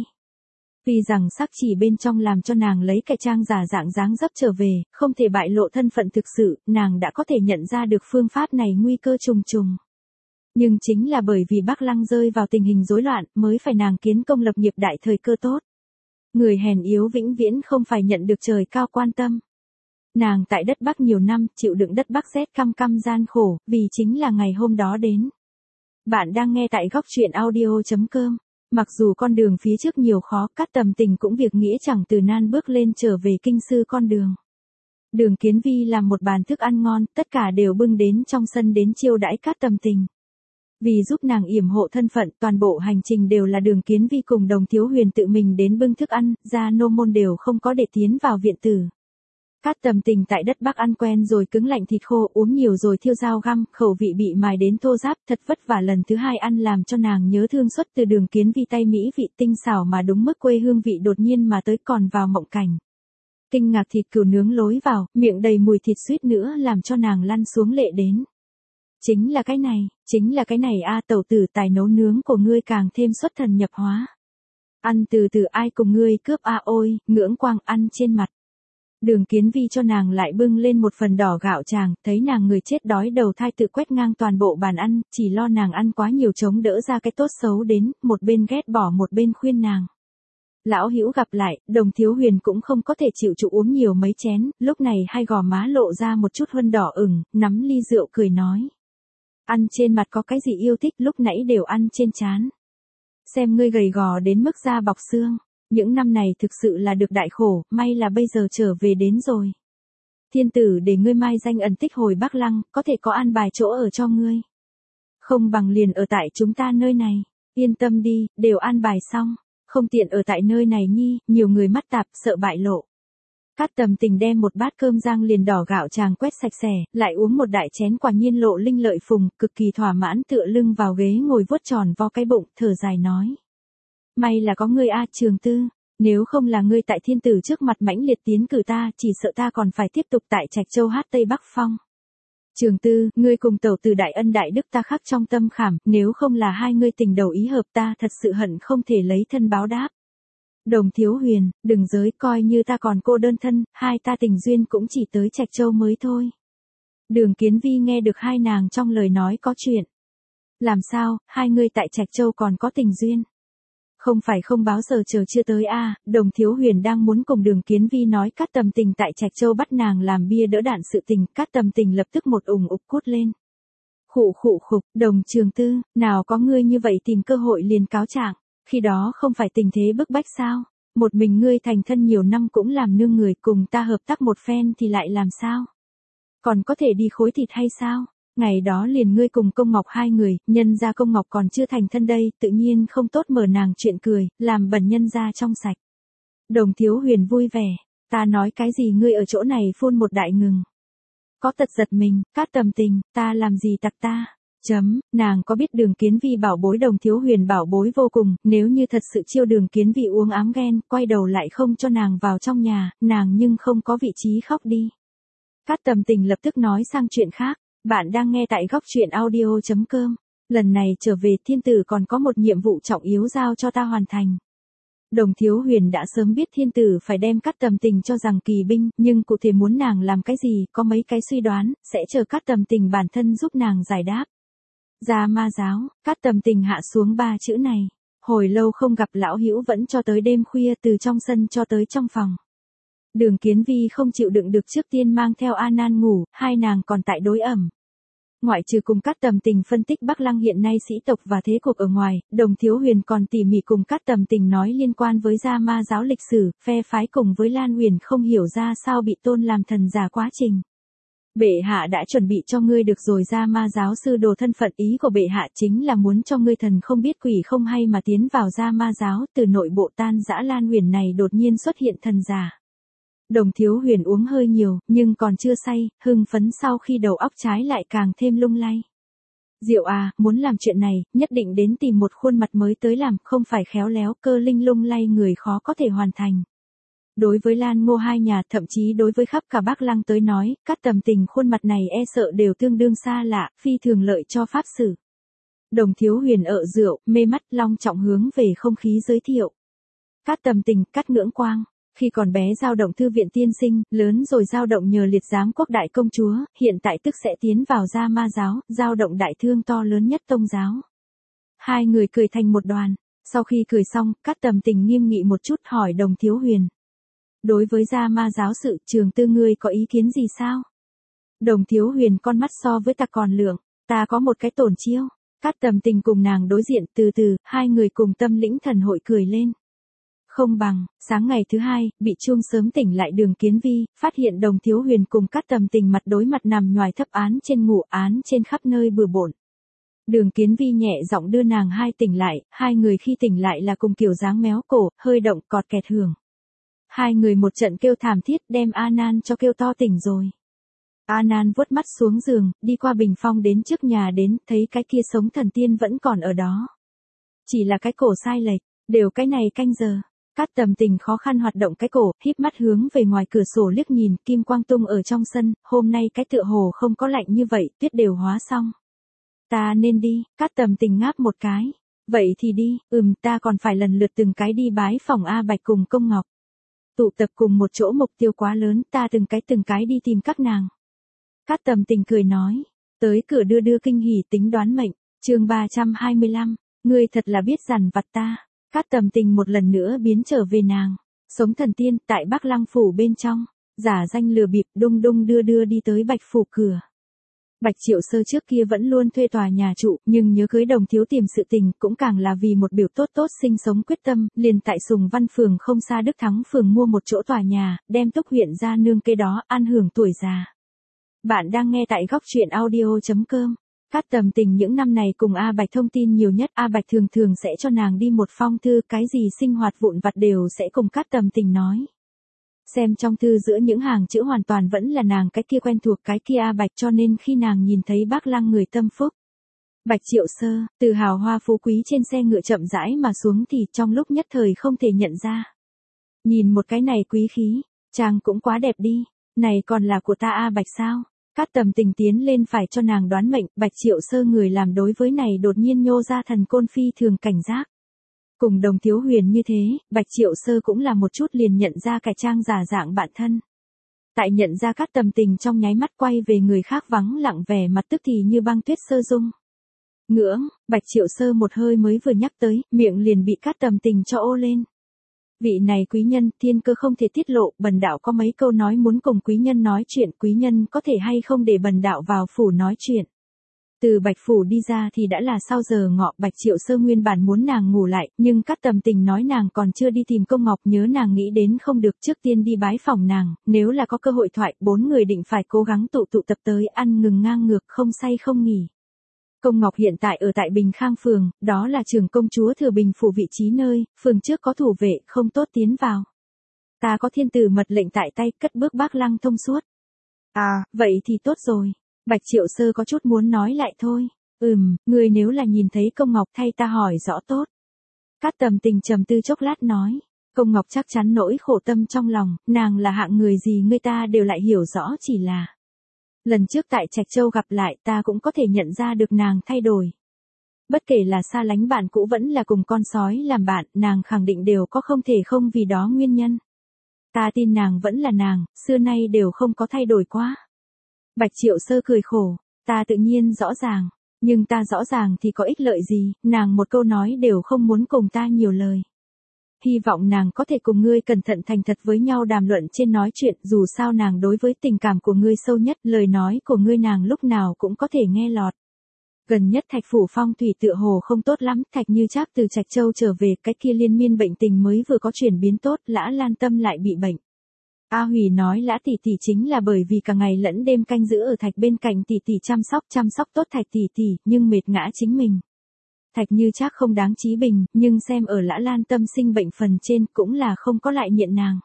Speaker 1: Vì rằng sắc chỉ bên trong làm cho nàng lấy cái trang giả dạng dáng dấp trở về, không thể bại lộ thân phận thực sự, nàng đã có thể nhận ra được phương pháp này nguy cơ trùng trùng. Nhưng chính là bởi vì Bác Lăng rơi vào tình hình rối loạn, mới phải nàng kiến công lập nghiệp đại thời cơ tốt. Người hèn yếu vĩnh viễn không phải nhận được trời cao quan tâm. Nàng tại đất Bắc nhiều năm, chịu đựng đất Bắc rét căm căm gian khổ, vì chính là ngày hôm đó đến. Bạn đang nghe tại góc truyện audio chấm com. Mặc dù con đường phía trước nhiều khó, Cát Tầm Tình cũng việc nghĩa chẳng từ nan bước lên trở về kinh sư con đường. Đường Kiến Vi làm một bàn thức ăn ngon, tất cả đều bưng đến trong sân đến chiêu đãi Cát Tầm Tình. Vì giúp nàng yểm hộ thân phận, toàn bộ hành trình đều là Đường Kiến Vi cùng Đồng Thiếu Huyền tự mình đến bưng thức ăn, gia nô môn đều không có để tiến vào viện tử. Cát Tầm Tình tại đất Bắc ăn quen rồi cứng lạnh thịt khô, uống nhiều rồi thiêu dao găm, khẩu vị bị mài đến thô ráp, thật vất vả lần thứ hai ăn làm cho nàng nhớ thương xuất từ Đường Kiến Vi tay mỹ vị tinh xảo mà đúng mức quê hương vị đột nhiên mà tới còn vào mộng cảnh. Kinh ngạc thịt cừu nướng lối vào, miệng đầy mùi thịt suýt nữa làm cho nàng lăn xuống lệ đến. Chính là cái này, chính là cái này a tẩu tử, tài nấu nướng của ngươi càng thêm xuất thần nhập hóa. Ăn từ từ, ai cùng ngươi cướp a ôi, Ngưỡng Quang ăn trên mặt. Đường Kiến Vi cho nàng lại bưng lên một phần đỏ gạo tràng, thấy nàng người chết đói đầu thai tự quét ngang toàn bộ bàn ăn, chỉ lo nàng ăn quá nhiều chống đỡ ra cái tốt xấu đến, một bên ghét bỏ một bên khuyên nàng. Lão Hữu gặp lại, Đồng Thiếu Huyền cũng không có thể chịu trụ uống nhiều mấy chén, lúc này hai gò má lộ ra một chút huân đỏ ửng, nắm ly rượu cười nói. Ăn trên mặt có cái gì yêu thích lúc nãy đều ăn trên trán. Xem ngươi gầy gò đến mức da bọc xương, những năm này thực sự là được đại khổ, may là bây giờ trở về đến rồi. Thiên tử để ngươi mai danh ẩn tích hồi Bắc Lăng, có thể có an bài chỗ ở cho ngươi. Không bằng liền ở tại chúng ta nơi này, yên tâm đi, đều an bài xong, không tiện ở tại nơi này nhi, nhiều người mắt tạp, sợ bại lộ. Cát Tầm Tình đem một bát cơm rang liền đỏ gạo tràng quét sạch sẽ, lại uống một đại chén quả nhiên lộ linh lợi phùng, cực kỳ thỏa mãn tựa lưng vào ghế ngồi vuốt tròn vo cái bụng, thở dài nói. May là có ngươi a Trường Tư, nếu không là ngươi tại thiên tử trước mặt mãnh liệt tiến cử ta, chỉ sợ ta còn phải tiếp tục tại Trạch Châu hát Tây Bắc Phong. Trường Tư, ngươi cùng tẩu từ đại ân đại đức ta khắc trong tâm khảm, nếu không là hai ngươi tình đầu ý hợp ta thật sự hận không thể lấy thân báo đáp. Đồng Thiếu Huyền, đừng giới coi như ta còn cô đơn thân, hai ta tình duyên cũng chỉ tới Trạch Châu mới thôi. Đường Kiến Vi nghe được hai nàng trong lời nói có chuyện. Làm sao, hai ngươi tại Trạch Châu còn có tình duyên? Không phải không báo giờ chờ chưa tới a à, Đồng Thiếu Huyền đang muốn cùng Đường Kiến Vi nói Cát Tầm Tình tại Trạch Châu bắt nàng làm bia đỡ đạn sự tình, Cát Tầm Tình lập tức một ùng ục cốt lên. Khụ khụ khục, Đồng Trường Tư, nào có ngươi như vậy tìm cơ hội liền cáo trạng, khi đó không phải tình thế bức bách sao? Một mình ngươi thành thân nhiều năm cũng làm nương người, cùng ta hợp tác một phen thì lại làm sao? Còn có thể đi khối thịt hay sao? Ngày đó liền ngươi cùng Công Ngọc hai người, nhân ra Công Ngọc còn chưa thành thân đây, tự nhiên không tốt mở nàng chuyện cười, làm bẩn nhân ra trong sạch. Đồng Thiếu Huyền vui vẻ, ta nói cái gì ngươi ở chỗ này phun một đại ngừng. Có tật giật mình, Cát Tầm Tình, ta làm gì tặc ta? Chấm, nàng có biết Đường Kiến Vi bảo bối Đồng Thiếu Huyền bảo bối vô cùng, nếu như thật sự chiêu Đường Kiến Vi uống ám ghen, quay đầu lại không cho nàng vào trong nhà, nàng nhưng không có vị trí khóc đi. Cát Tầm Tình lập tức nói sang chuyện khác, bạn đang nghe tại góc truyện audio chấm com. Lần này trở về thiên tử còn có một nhiệm vụ trọng yếu giao cho ta hoàn thành. Đồng Thiếu Huyền đã sớm biết thiên tử phải đem Cát Tầm Tình cho rằng kỳ binh, nhưng cụ thể muốn nàng làm cái gì, có mấy cái suy đoán, sẽ chờ Cát Tầm Tình bản thân giúp nàng giải đáp. Ra ma giáo, Cát Tầm Tình hạ xuống ba chữ này. Hồi lâu không gặp Lão Hữu vẫn cho tới đêm khuya từ trong sân cho tới trong phòng. Đường Kiến Vi không chịu đựng được trước tiên mang theo A Nan ngủ, hai nàng còn tại đối ẩm. Ngoại trừ cùng Cát Tầm Tình phân tích Bắc Lăng hiện nay sĩ tộc và thế cục ở ngoài, Đồng Thiếu Huyền còn tỉ mỉ cùng Cát Tầm Tình nói liên quan với Gia Ma giáo lịch sử, phe phái cùng với Lan Huyền không hiểu ra sao bị tôn làm thần giả quá trình. Bệ hạ đã chuẩn bị cho ngươi được rồi. Gia Ma giáo sư đồ thân phận, ý của bệ hạ chính là muốn cho ngươi thần không biết quỷ không hay mà tiến vào Gia Ma giáo, từ nội bộ tan rã Lan Huyền này đột nhiên xuất hiện thần giả. Đồng Thiếu Huyền uống hơi nhiều, nhưng còn chưa say, hưng phấn sau khi đầu óc trái lại càng thêm lung lay. Diệu à, muốn làm chuyện này, nhất định đến tìm một khuôn mặt mới tới làm, không phải khéo léo cơ linh lung lay người khó có thể hoàn thành. Đối với Lan Ngô hai nhà, thậm chí đối với khắp cả Bắc Lăng tới nói, Cát Tầm Tình khuôn mặt này e sợ đều tương đương xa lạ, phi thường lợi cho pháp sử. Đồng Thiếu Huyền ở rượu, mê mắt, long trọng hướng về không khí giới thiệu. Cát Tầm Tình, Cát Ngưỡng Quang. Khi còn bé dao động thư viện tiên sinh, lớn rồi dao động nhờ liệt giám quốc đại công chúa, hiện tại tức sẽ tiến vào Gia Ma giáo, dao động đại thương to lớn nhất tông giáo. Hai người cười thành một đoàn, sau khi cười xong, Cát Tầm Tình nghiêm nghị một chút hỏi Đồng Thiếu Huyền. Đối với Gia Ma giáo sự, Trường Tư ngươi có ý kiến gì sao? Đồng Thiếu Huyền con mắt so với ta còn lượng, ta có một cái tổn chiêu. Cát Tầm Tình cùng nàng đối diện, từ từ, hai người cùng tâm lĩnh thần hội cười lên. Không bằng, sáng ngày thứ hai, bị chuông sớm tỉnh lại Đường Kiến Vi, phát hiện Đồng Thiếu Huyền cùng Cát Tầm Tình mặt đối mặt nằm nhoài thấp án trên ngủ, án trên khắp nơi bừa bộn. Đường Kiến Vi nhẹ giọng đưa nàng hai tỉnh lại, hai người khi tỉnh lại là cùng kiểu dáng méo cổ, hơi động cọt kẹt hưởng. Hai người một trận kêu thảm thiết đem A Nan cho kêu to tỉnh rồi. A Nan vuốt mắt xuống giường, đi qua bình phong đến trước nhà đến, thấy cái kia sống thần tiên vẫn còn ở đó. Chỉ là cái cổ sai lệch, đều cái này canh giờ. Cát Tầm Tình khó khăn hoạt động cái cổ, híp mắt hướng về ngoài cửa sổ liếc nhìn, kim quang tung ở trong sân, hôm nay cái tựa hồ không có lạnh như vậy, tuyết đều hóa xong. Ta nên đi, Cát Tầm Tình ngáp một cái. Vậy thì đi, ừm ta còn phải lần lượt từng cái đi bái phòng A Bạch cùng Công Ngọc. Tụ tập cùng một chỗ mục tiêu quá lớn, ta từng cái từng cái đi tìm các nàng. Cát Tầm Tình cười nói, tới cửa đưa đưa kinh hỉ tính đoán mệnh, chương ba trăm hai mươi lăm, ngươi thật là biết dằn vặt ta. Cát Tầm Tình một lần nữa biến trở về nàng, sống thần tiên tại Bắc Lăng phủ bên trong, giả danh lừa bịp đung đung đưa đưa đi tới Bạch phủ cửa. Bạch Triệu Sơ trước kia vẫn luôn thuê tòa nhà trụ, nhưng nhớ cưới Đồng thiếu tìm sự tình, cũng càng là vì một biểu tốt tốt sinh sống quyết tâm, liền tại Sùng Văn phường không xa Đức Thắng phường mua một chỗ tòa nhà, đem Túc huyện ra nương kế đó, an hưởng tuổi già. Bạn đang nghe tại góc truyện audio chấm com. Cát Tầm Tình những năm này cùng A Bạch thông tin nhiều nhất, A Bạch thường thường sẽ cho nàng đi một phong thư, cái gì sinh hoạt vụn vặt đều sẽ cùng Cát Tầm Tình nói. Xem trong thư giữa những hàng chữ hoàn toàn vẫn là nàng cái kia quen thuộc cái kia A Bạch, cho nên khi nàng nhìn thấy Bác Lăng người tâm phúc. Bạch Triệu Sơ, từ hào hoa phú quý trên xe ngựa chậm rãi mà xuống thì trong lúc nhất thời không thể nhận ra. Nhìn một cái này quý khí, chàng cũng quá đẹp đi, này còn là của ta A Bạch sao? Cát Tầm Tình tiến lên phải cho nàng đoán mệnh, Bạch Triệu Sơ người làm đối với này đột nhiên nhô ra thần côn phi thường cảnh giác. Cùng Đồng Thiếu Huyền như thế, Bạch Triệu Sơ cũng là một chút liền nhận ra cải trang giả dạng bạn thân. Tại nhận ra Cát Tầm Tình trong nháy mắt quay về người khác vắng lặng vẻ mặt tức thì như băng tuyết sơ dung. Ngưỡng, Bạch Triệu Sơ một hơi mới vừa nhắc tới, miệng liền bị Cát Tầm Tình cho ô lên. Vị này quý nhân, thiên cơ không thể tiết lộ, bần đạo có mấy câu nói muốn cùng quý nhân nói chuyện, quý nhân có thể hay không để bần đạo vào phủ nói chuyện. Từ Bạch phủ đi ra thì đã là sau giờ ngọ, Bạch Triệu Sơ nguyên bản muốn nàng ngủ lại, nhưng Cát Tầm Tình nói nàng còn chưa đi tìm Công Ngọc, nhớ nàng nghĩ đến không được trước tiên đi bái phòng nàng, nếu là có cơ hội thoại, bốn người định phải cố gắng tụ tụ tập tới ăn ngừng ngang ngược, không say không nghỉ. Công Ngọc hiện tại ở tại Bình Khang phường, đó là trưởng công chúa Thừa Bình phủ vị trí nơi, phường trước có thủ vệ, không tốt tiến vào. Ta có thiên tử mật lệnh tại tay, cất bước Bác Lăng thông suốt. À, vậy thì tốt rồi. Bạch Triệu Sơ có chút muốn nói lại thôi. Ừm, người nếu là nhìn thấy Công Ngọc thay ta hỏi rõ tốt. Cát Tầm Tình trầm tư chốc lát nói. Công Ngọc chắc chắn nỗi khổ tâm trong lòng, nàng là hạng người gì người ta đều lại hiểu rõ, chỉ là lần trước tại Trạch Châu gặp lại ta cũng có thể nhận ra được nàng thay đổi. Bất kể là xa lánh bạn cũ vẫn là cùng con sói làm bạn, nàng khẳng định đều có không thể không vì đó nguyên nhân. Ta tin nàng vẫn là nàng, xưa nay đều không có thay đổi quá. Bạch Triệu Sơ cười khổ, ta tự nhiên rõ ràng, nhưng ta rõ ràng thì có ích lợi gì, nàng một câu nói đều không muốn cùng ta nhiều lời. Hy vọng nàng có thể cùng ngươi cẩn thận thành thật với nhau đàm luận trên nói chuyện, dù sao nàng đối với tình cảm của ngươi sâu nhất, lời nói của ngươi nàng lúc nào cũng có thể nghe lọt. Gần nhất Thạch phủ phong thủy tựa hồ không tốt lắm, Thạch Như Trác từ Trạch Châu trở về, cái kia liên miên bệnh tình mới vừa có chuyển biến tốt, Lã Lan Tâm lại bị bệnh. A Hủy nói Lã tỷ tỷ chính là bởi vì cả ngày lẫn đêm canh giữ ở Thạch bên cạnh tỷ tỷ chăm sóc chăm sóc tốt Thạch tỷ tỷ, nhưng mệt ngã chính mình. Thạch Như Trác không đáng trí bình, nhưng xem ở Lã Lan Tâm sinh bệnh phần trên cũng là không có lại nhận nàng.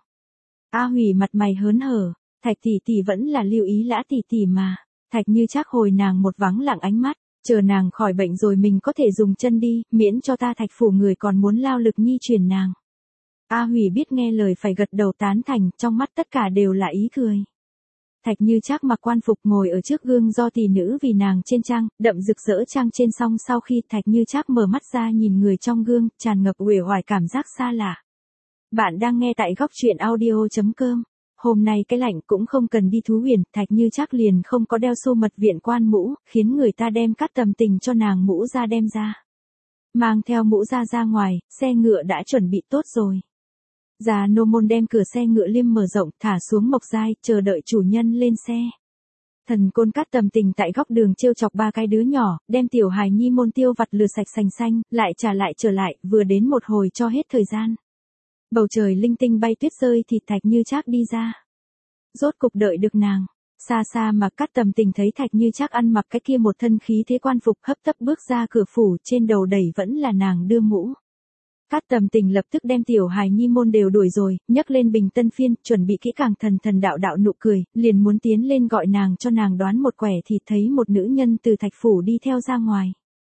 Speaker 1: A Hủy mặt mày hớn hở, Thạch tỷ tỷ vẫn là lưu ý Lã tỷ tỷ mà. Thạch Như Trác hồi nàng một vắng lặng ánh mắt, chờ nàng khỏi bệnh rồi mình có thể dùng chân đi, miễn cho ta Thạch phủ người còn muốn lao lực nhi truyền nàng. A Hủy biết nghe lời phải gật đầu tán thành, trong mắt tất cả đều là ý cười. Thạch Như Trác mặc quan phục ngồi ở trước gương do tỷ nữ vì nàng trên trang, đậm rực rỡ trang trên song, sau khi Thạch Như Trác mở mắt ra nhìn người trong gương, tràn ngập uể oải cảm giác xa lạ. Bạn đang nghe tại góc truyện audio chấm com. Hôm nay cái lạnh cũng không cần đi thú huyền, Thạch Như Trác liền không có đeo xô mật viện quan mũ, khiến người ta đem Cát Tầm Tình cho nàng mũ ra đem ra. Mang theo mũ ra ra ngoài, xe ngựa đã chuẩn bị tốt rồi. Già nô môn đem cửa xe ngựa liêm mở rộng, thả xuống mộc giai, chờ đợi chủ nhân lên xe. Thần côn Cát Tầm Tình tại góc đường trêu chọc ba cái đứa nhỏ, đem tiểu hài nhi môn tiêu vặt lừa sạch sành xanh, lại trả lại trở lại, vừa đến một hồi cho hết thời gian. Bầu trời linh tinh bay tuyết rơi thì Thạch Như Trác đi ra. Rốt cục đợi được nàng. Xa xa mà Cát Tầm Tình thấy Thạch Như Trác ăn mặc cái kia một thân khí thế quan phục, hấp tấp bước ra cửa phủ, trên đầu đẩy vẫn là nàng đưa mũ. Cát Tầm Tình lập tức đem tiểu hài nhi môn đều đuổi rồi, nhấc lên bình tân phiên, chuẩn bị kỹ càng, thần thần đạo đạo nụ cười, liền muốn tiến lên gọi nàng cho nàng đoán một quẻ thì thấy một nữ nhân từ Thạch phủ đi theo ra ngoài.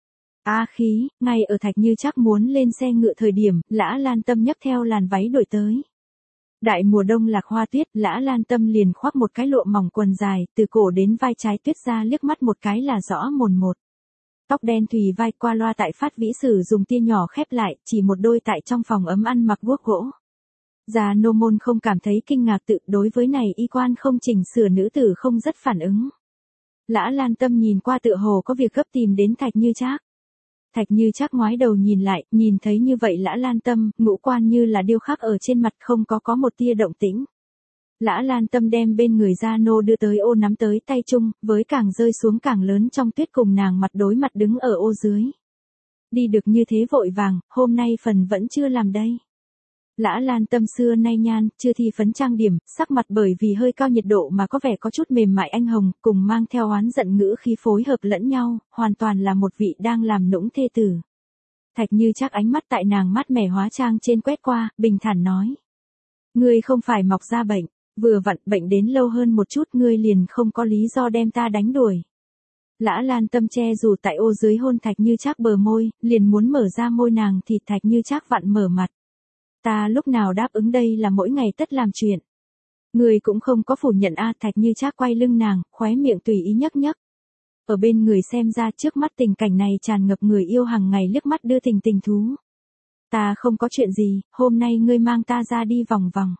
Speaker 1: A khí, ngay ở Thạch Như Trác muốn lên xe ngựa thời điểm, Lã Lan Tâm nhấc theo làn váy đuổi tới. Đại mùa đông lạc hoa tuyết, Lã Lan Tâm liền khoác một cái lụa mỏng quần dài, từ cổ đến vai trái tuyết ra liếc mắt một cái là rõ mồn một. Tóc đen tùy vai, qua loa tại Phát Vĩ Sử dùng tia nhỏ khép lại, chỉ một đôi tại trong phòng ấm ăn mặc guốc gỗ. Già nô môn không cảm thấy kinh ngạc, tự đối với này y quan không chỉnh sửa nữ tử không rất phản ứng. Lã Lan Tâm nhìn qua tựa hồ có việc gấp tìm đến Thạch Như Trác. Thạch Như Trác ngoái đầu nhìn lại, nhìn thấy như vậy Lã Lan Tâm, ngũ quan như là điêu khắc ở trên mặt không có có một tia động tĩnh. Lã Lan Tâm đem bên người Gia Nô đưa tới ô nắm tới tay chung, với càng rơi xuống càng lớn trong tuyết cùng nàng mặt đối mặt đứng ở ô dưới. Đi được như thế vội vàng, hôm nay phần vẫn chưa làm đây. Lã Lan Tâm xưa nay nhan, chưa thi phấn trang điểm, sắc mặt bởi vì hơi cao nhiệt độ mà có vẻ có chút mềm mại anh hồng, cùng mang theo oán giận ngữ khí phối hợp lẫn nhau, hoàn toàn là một vị đang làm nũng thê tử. Thạch Như Trác ánh mắt tại nàng mát mẻ hóa trang trên quét qua, bình thản nói. Ngươi không phải mọc ra bệnh, vừa vặn bệnh đến lâu hơn một chút ngươi liền không có lý do đem ta đánh đuổi. Lã Lan Tâm che dù tại ô dưới hôn Thạch Như Trác bờ môi, liền muốn mở ra môi nàng thì Thạch Như Trác vặn mở mặt. Ta lúc nào đáp ứng đây là mỗi ngày tất làm chuyện. Người cũng không có phủ nhận a. Thạch Như Trác quay lưng nàng, khóe miệng tùy ý nhấc nhấc. Ở bên người xem ra trước mắt tình cảnh này tràn ngập người yêu hàng ngày liếc mắt đưa tình tình thú. Ta không có chuyện gì, hôm nay ngươi mang ta ra đi vòng vòng.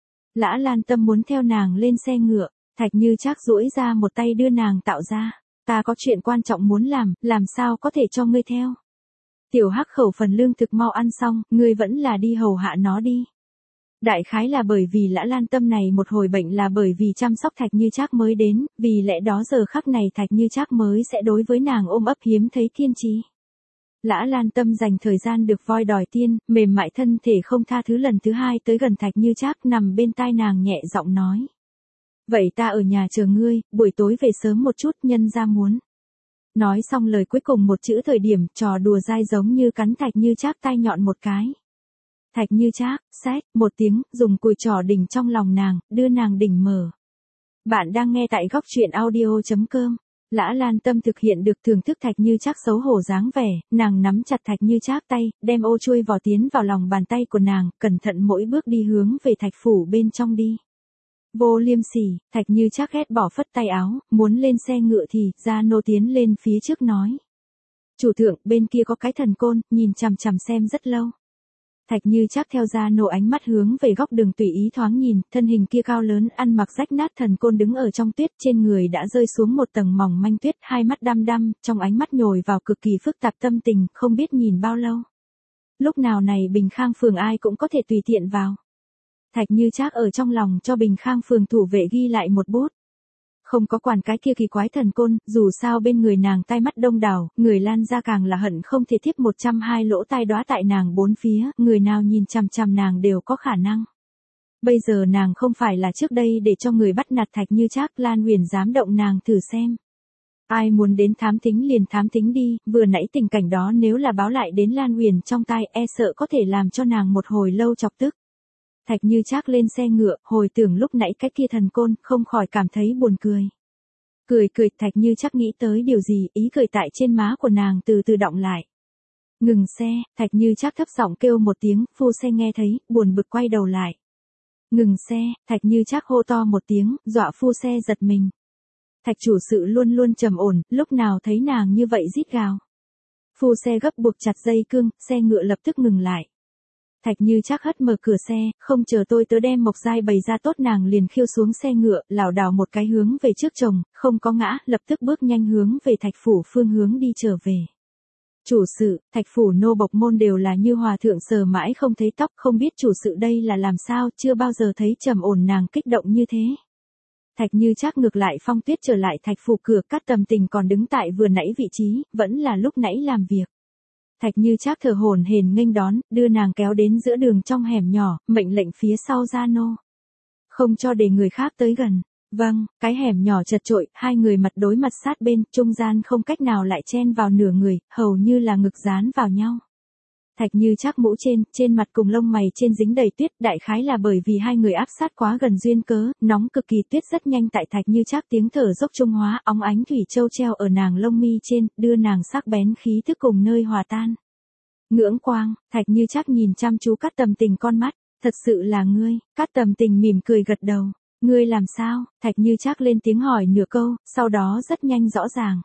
Speaker 1: Lã Lan Tâm muốn theo nàng lên xe ngựa, Thạch Như Trác duỗi ra một tay đưa nàng tạo ra. Ta có chuyện quan trọng muốn làm, làm sao có thể cho ngươi theo. Tiểu Hắc khẩu phần lương thực mau ăn xong, ngươi vẫn là đi hầu hạ nó đi. Đại khái là bởi vì Lã Lan Tâm này một hồi bệnh là bởi vì chăm sóc Thạch Như Trác mới đến, vì lẽ đó giờ khắc này Thạch Như Trác mới sẽ đối với nàng ôm ấp hiếm thấy kiên trì. Lã Lan Tâm dành thời gian được voi đòi tiên, mềm mại thân thể không tha thứ lần thứ hai tới gần Thạch Như Trác nằm bên tai nàng nhẹ giọng nói. Vậy ta ở nhà chờ ngươi, buổi tối về sớm một chút nhân ra muốn. Nói xong lời cuối cùng một chữ thời điểm trò đùa dai giống như cắn Thạch Như Trác tai nhọn một cái. Thạch Như Trác, xách, một tiếng, dùng cùi trỏ đỉnh trong lòng nàng, đưa nàng đỉnh mở. Bạn đang nghe tại góc truyện audio.com. Lã Lan Tâm thực hiện được thưởng thức Thạch Như Trác xấu hổ dáng vẻ, nàng nắm chặt Thạch Như Trác tay, đem ô chuôi vò tiến vào lòng bàn tay của nàng, cẩn thận mỗi bước đi hướng về Thạch phủ bên trong đi. Vô liêm sỉ, Thạch Như Trác ghét bỏ phất tay áo, muốn lên xe ngựa thì, Gia Nô tiến lên phía trước nói. Chủ thượng, bên kia có cái thần côn, nhìn chằm chằm xem rất lâu. Thạch Như Trác theo Gia Nô ánh mắt hướng về góc đường tùy ý thoáng nhìn, thân hình kia cao lớn, ăn mặc rách nát thần côn đứng ở trong tuyết, trên người đã rơi xuống một tầng mỏng manh tuyết, hai mắt đăm đăm, trong ánh mắt nhồi vào cực kỳ phức tạp tâm tình, không biết nhìn bao lâu. Lúc nào này Bình Khang phường ai cũng có thể tùy tiện vào. Thạch Như Trác ở trong lòng cho Bình Khang phường thủ vệ ghi lại một bút. Không có quản cái kia kỳ quái thần côn, dù sao bên người nàng tai mắt đông đảo, người Lan ra càng là hận không thể tiếp một trăm hai lỗ tai đóa tại nàng bốn phía, người nào nhìn chằm chằm nàng đều có khả năng. Bây giờ nàng không phải là trước đây để cho người bắt nạt Thạch Như Trác, Lan Huyền dám động nàng thử xem. Ai muốn đến thám tính liền thám tính đi, vừa nãy tình cảnh đó nếu là báo lại đến Lan Huyền trong tai e sợ có thể làm cho nàng một hồi lâu chọc tức. Thạch Như Trác lên xe ngựa, hồi tưởng lúc nãy cái kia thần côn, không khỏi cảm thấy buồn cười. Cười cười, Thạch Như Trác nghĩ tới điều gì, ý cười tại trên má của nàng từ từ đọng lại. Ngừng xe, Thạch Như Trác thấp giọng kêu một tiếng, phu xe nghe thấy, buồn bực quay đầu lại. Ngừng xe, Thạch Như Trác hô to một tiếng, dọa phu xe giật mình. Thạch chủ sự luôn luôn trầm ổn, lúc nào thấy nàng như vậy rít gào. Phu xe gấp buộc chặt dây cương, xe ngựa lập tức ngừng lại. Thạch Như Trác hất mở cửa xe, không chờ tôi tớ đem mộc giai bày ra tốt nàng liền khiêu xuống xe ngựa, lảo đảo một cái hướng về trước chồng, không có ngã, lập tức bước nhanh hướng về Thạch phủ phương hướng đi trở về. Chủ sự, Thạch phủ nô bộc môn đều là như hòa thượng sờ mãi không thấy tóc, không biết chủ sự đây là làm sao, chưa bao giờ thấy trầm ổn nàng kích động như thế. Thạch Như Trác ngược lại phong tuyết trở lại Thạch phủ cửa, Cát Tầm Tình còn đứng tại vừa nãy vị trí, vẫn là lúc nãy làm việc. Thạch Như Trác thở hổn hển nghênh đón, đưa nàng kéo đến giữa đường trong hẻm nhỏ, mệnh lệnh phía sau Gia Nô. Không cho để người khác tới gần. Vâng, cái hẻm nhỏ chật chội, hai người mặt đối mặt sát bên, trung gian không cách nào lại chen vào nửa người, hầu như là ngực dán vào nhau. Thạch Như Trác mũ trên, trên mặt cùng lông mày trên dính đầy tuyết, đại khái là bởi vì hai người áp sát quá gần duyên cớ, nóng cực kỳ, tuyết rất nhanh tại Thạch Như Trác tiếng thở dốc trung hóa, óng ánh thủy châu treo ở nàng lông mi trên, đưa nàng sắc bén khí thức cùng nơi hòa tan. Ngưỡng quang, Thạch Như Trác nhìn chăm chú Cát Tầm Tình con mắt, thật sự là ngươi. Cát Tầm Tình mỉm cười gật đầu. Ngươi làm sao? Thạch Như Trác lên tiếng hỏi nửa câu, sau đó rất nhanh rõ ràng.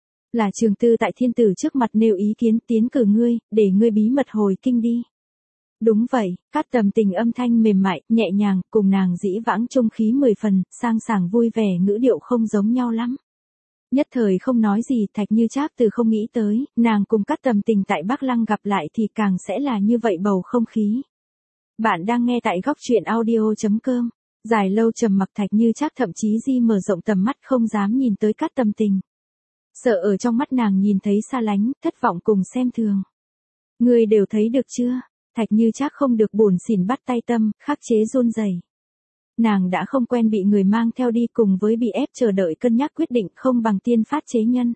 Speaker 1: Là Trường Tư tại thiên tử trước mặt nêu ý kiến tiến cử ngươi, để ngươi bí mật hồi kinh đi. Đúng vậy, Cát Tầm Tình âm thanh mềm mại, nhẹ nhàng, cùng nàng dĩ vãng trung khí mười phần, sang sảng vui vẻ ngữ điệu không giống nhau lắm. Nhất thời không nói gì, Thạch Như Trác từ không nghĩ tới, nàng cùng Cát Tầm Tình tại Bắc Lăng gặp lại thì càng sẽ là như vậy bầu không khí. Bạn đang nghe tại góc truyện audio.com. Dài lâu trầm mặc, Thạch Như Trác thậm chí di mở rộng tầm mắt không dám nhìn tới Cát Tầm Tình. Sợ ở trong mắt nàng nhìn thấy xa lánh, thất vọng cùng xem thường. Ngươi đều thấy được chưa? Thạch Như Trác không được buồn xỉn bắt tay tâm, khắc chế run rẩy. Nàng đã không quen bị người mang theo đi cùng với bị ép chờ đợi cân nhắc quyết định không bằng tiên phát chế nhân.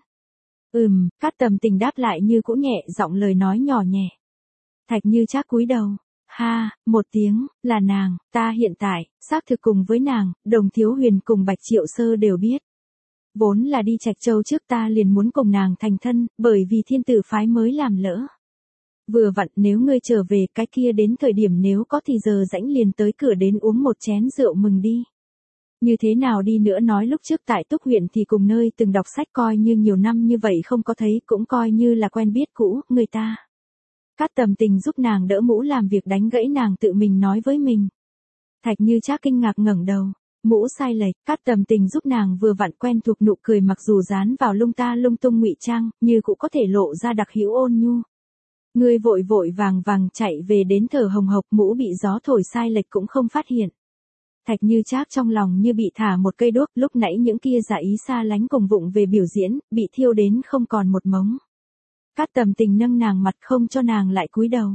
Speaker 1: Ừm, Cát Tầm Tình đáp lại như cũ nhẹ giọng lời nói nhỏ nhẹ. Thạch Như Trác cúi đầu. Ha, một tiếng, là nàng, ta hiện tại, xác thực cùng với nàng, Đồng Thiếu Huyền cùng Bạch Triệu Sơ đều biết. Vốn là đi Trạch Châu trước ta liền muốn cùng nàng thành thân, bởi vì thiên tử phái mới làm lỡ. Vừa vặn nếu ngươi trở về cái kia đến thời điểm nếu có thì giờ rãnh liền tới cửa đến uống một chén rượu mừng đi. Như thế nào đi nữa nói lúc trước tại Túc huyện thì cùng nơi từng đọc sách coi như nhiều năm như vậy không có thấy cũng coi như là quen biết cũ, người ta. Cát Tầm Tình giúp nàng đỡ mũ làm việc đánh gãy nàng tự mình nói với mình. Thạch Như Trác kinh ngạc ngẩng đầu, mũ sai lệch, Cát Tầm Tình giúp nàng vừa vặn quen thuộc nụ cười mặc dù dán vào lung ta lung tung ngụy trang, như cũng có thể lộ ra đặc hữu ôn nhu. Ngươi vội vội vàng vàng chạy về đến thở hồng hộc, mũ bị gió thổi sai lệch cũng không phát hiện. Thạch Như Trác trong lòng như bị thả một cây đuốc, lúc nãy những kia giả ý xa lánh cùng vụng về biểu diễn, bị thiêu đến không còn một mống. Cát Tầm Tình nâng nàng mặt không cho nàng lại cúi đầu.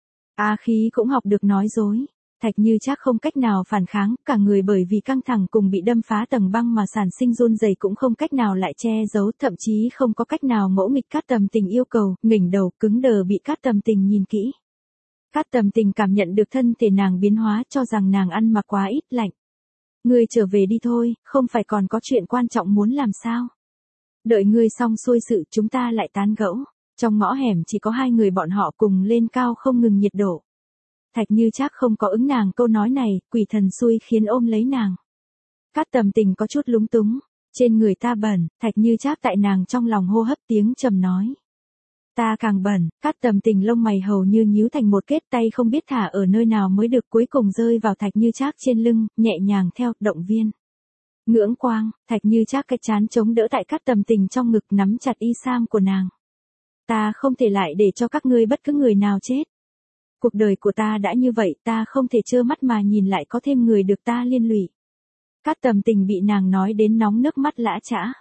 Speaker 1: A khí cũng học được nói dối. Thạch Như Trác không cách nào phản kháng, cả người bởi vì căng thẳng cùng bị đâm phá tầng băng mà sản sinh run rẩy cũng không cách nào lại che giấu, thậm chí không có cách nào ngỗ nghịch Cát Tầm Tình yêu cầu, nghỉnh đầu cứng đờ bị Cát Tầm Tình nhìn kỹ. Cát Tầm Tình cảm nhận được thân thể nàng biến hóa, cho rằng nàng ăn mặc quá ít lạnh. Ngươi trở về đi thôi, không phải còn có chuyện quan trọng muốn làm sao? Đợi ngươi xong xuôi sự chúng ta lại tán gẫu. Trong ngõ hẻm chỉ có hai người bọn họ cùng lên cao không ngừng nhiệt độ. Thạch Như Trác không có ứng nàng câu nói này, quỷ thần xui khiến ôm lấy nàng. Cát Tầm Tình có chút lúng túng, trên người ta bẩn, Thạch Như Trác tại nàng trong lòng hô hấp tiếng trầm nói. Ta càng bẩn, Cát Tầm Tình lông mày hầu như nhíu thành một kết, tay không biết thả ở nơi nào mới được cuối cùng rơi vào Thạch Như Trác trên lưng, nhẹ nhàng theo, động viên. Ngưỡng quang, Thạch Như Trác cái chán chống đỡ tại Cát Tầm Tình trong ngực nắm chặt y sam của nàng. Ta không thể lại để cho các ngươi bất cứ người nào chết. Cuộc đời của ta đã như vậy, ta không thể trơ mắt mà nhìn lại có thêm người được ta liên lụy. Cát Tầm Tình bị nàng nói đến nóng nước mắt lã chã.